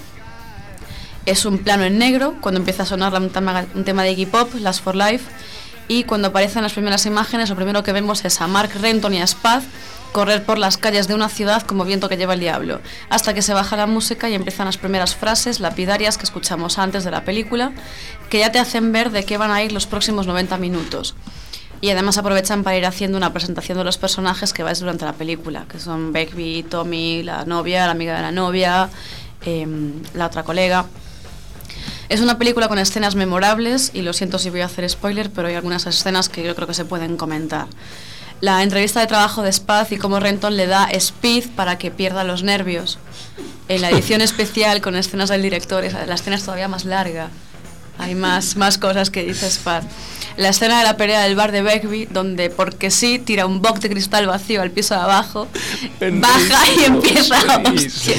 Es un plano en negro cuando empieza a sonar un tema, un tema de Iggy Pop, Last for Life, y cuando aparecen las primeras imágenes lo primero que vemos es a Mark Renton y a Spud correr por las calles de una ciudad como viento que lleva el diablo, hasta que se baja la música y empiezan las primeras frases lapidarias que escuchamos antes de la película, que ya te hacen ver de qué van a ir los próximos noventa minutos. Y además aprovechan para ir haciendo una presentación de los personajes que vais durante la película, que son Begbie, Tommy, la novia, la amiga de la novia, eh, la otra colega. Es una película con escenas memorables y lo siento si voy a hacer spoiler, pero hay algunas escenas que yo creo que se pueden comentar. La entrevista de trabajo de Spud y cómo Renton le da speed para que pierda los nervios. En la edición especial con escenas del director, la escena es todavía más larga. Hay más, más cosas que dice Spud. La escena de la pelea del bar de Begbie, donde porque sí tira un box de cristal vacío al piso de abajo, baja y empieza a hostias.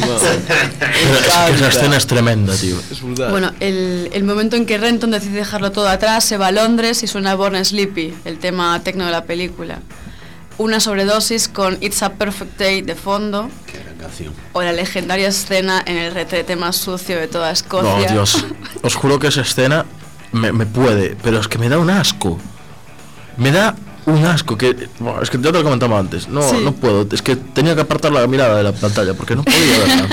Esa escena es tremenda, tío. Es brutal. Bueno, el, el momento en que Renton decide dejarlo todo atrás, se va a Londres y suena Born Sleepy, el tema tecno de la película. Una sobredosis con It's a Perfect Day de fondo. Qué gran canción. O la legendaria escena en el retrete más sucio de toda Escocia. No, Dios, os juro que esa escena me, me puede, pero es que me da un asco. Me da un asco que... Bueno, es que ya te lo comentaba antes. No, sí. no puedo, es que tenía que apartar la mirada de la pantalla porque no podía verla.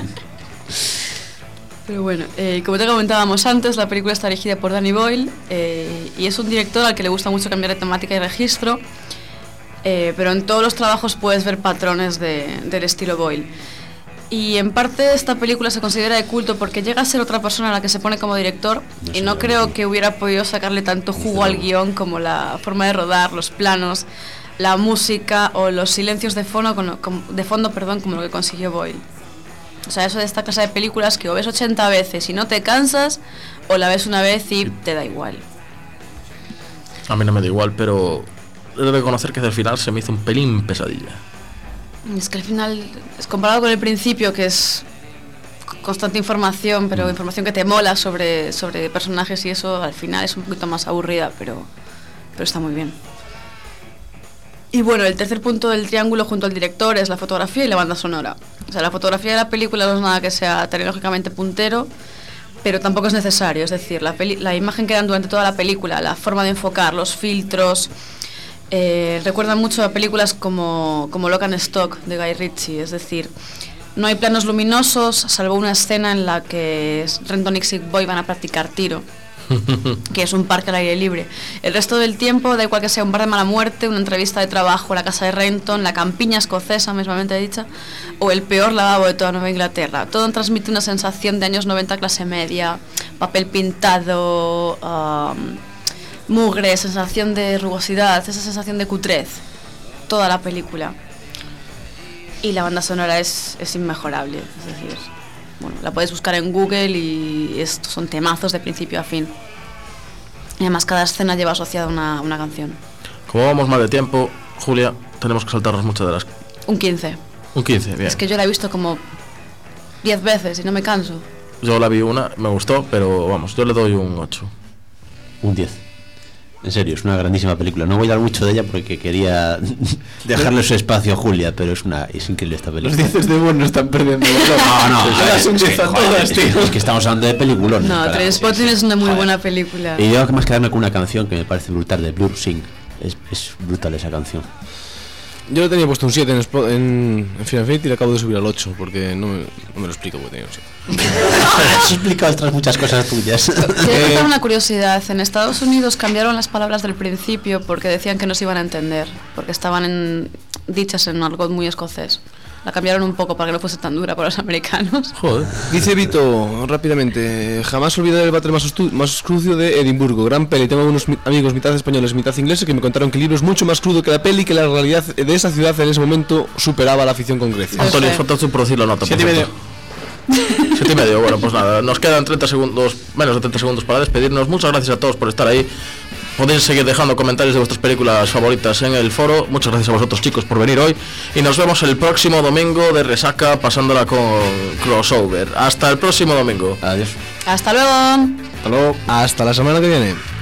Pero bueno, eh, como te comentábamos antes, la película está dirigida por Danny Boyle eh, y es un director al que le gusta mucho cambiar de temática y registro. Eh, pero en todos los trabajos puedes ver patrones de, del estilo Boyle. Y en parte esta película se considera de culto porque llega a ser otra persona a la que se pone como director no y no creo que hubiera podido sacarle tanto jugo al guión como la forma de rodar, los planos, la música o los silencios de fondo, de fondo perdón, como lo que consiguió Boyle. O sea, eso de esta clase de películas que o ves ochenta veces y no te cansas o la ves una vez y te da igual. A mí no me da igual, pero he de reconocer que al final se me hizo un pelín pesadilla. Es que al final, es comparado con el principio, que es constante información, pero mm. información que te mola sobre, sobre personajes y eso, al final es un poquito más aburrida, pero, pero está muy bien. Y bueno, el tercer punto del triángulo junto al director es la fotografía y la banda sonora. O sea, la fotografía de la película no es nada que sea tecnológicamente puntero, pero tampoco es necesario. Es decir, la, peli- la imagen que dan durante toda la película, la forma de enfocar, los filtros... Eh, recuerdan mucho a películas como, como Lock and Stock de Guy Ritchie, es decir, No hay planos luminosos, salvo una escena en la que Renton y Sick Boy van a practicar tiro, que es un parque al aire libre. El resto del tiempo, da igual que sea un bar de mala muerte, una entrevista de trabajo, la casa de Renton, la campiña escocesa, mismamente dicha, o el peor lavabo de toda Nueva Inglaterra. Todo transmite una sensación de años noventa clase media, papel pintado, um, mugre, sensación de rugosidad, esa sensación de cutrez, toda la película. Y la banda sonora es, es inmejorable, es decir, bueno, la puedes buscar en Google y estos son temazos de principio a fin. Y además cada escena lleva asociada una, una canción. Como vamos mal de tiempo, Julia, tenemos que saltarnos muchas de las... Un quince. Un quince, bien. Es que yo la he visto como diez veces y no me canso. Yo la vi una, me gustó, pero vamos, yo le doy un ocho. Un diez. En serio, es una grandísima película. No voy a dar mucho de ella porque quería dejarle su espacio a Julia, pero es una es increíble esta película. Los diez de Bond no están perdiendo. No, no, a ver, es, es, que, joder, es, que, es que estamos hablando de películas. No, Trainspotting es una muy joder. buena película. Y yo más quedarme con una canción que me parece brutal, de Blur Sing. Es, es brutal esa canción. Yo le tenía puesto un siete en, en, en Final Fantasy y le acabo de subir al ocho porque no me, no me lo explico porque tenía un siete. Has explicado otras muchas cosas tuyas. Quiero contar una curiosidad. En Estados Unidos cambiaron las palabras del principio porque decían que no se iban a entender, porque estaban en, dichas en algo muy escocés. La cambiaron un poco para que no fuese tan dura para los americanos. Joder. Dice Vito, rápidamente, jamás olvidaré el váter más, más crudo de Edimburgo. Gran peli, tengo unos mi amigos mitad españoles, mitad ingleses que me contaron que el libro es mucho más crudo que la peli, que la realidad de esa ciudad en ese momento superaba la afición con Grecia. Antonio, falta tú por decir la nota. Siete y medio. Siete y medio, bueno, pues nada, nos quedan treinta segundos, menos de treinta segundos para despedirnos. Muchas gracias a todos por estar ahí. Podéis seguir dejando comentarios de vuestras películas favoritas en el foro. Muchas gracias a vosotros, chicos, por venir hoy. Y nos vemos el próximo domingo de Resaca, pasándola con Crossover. Hasta el próximo domingo. Adiós. Hasta luego. Hasta luego. Hasta la semana que viene.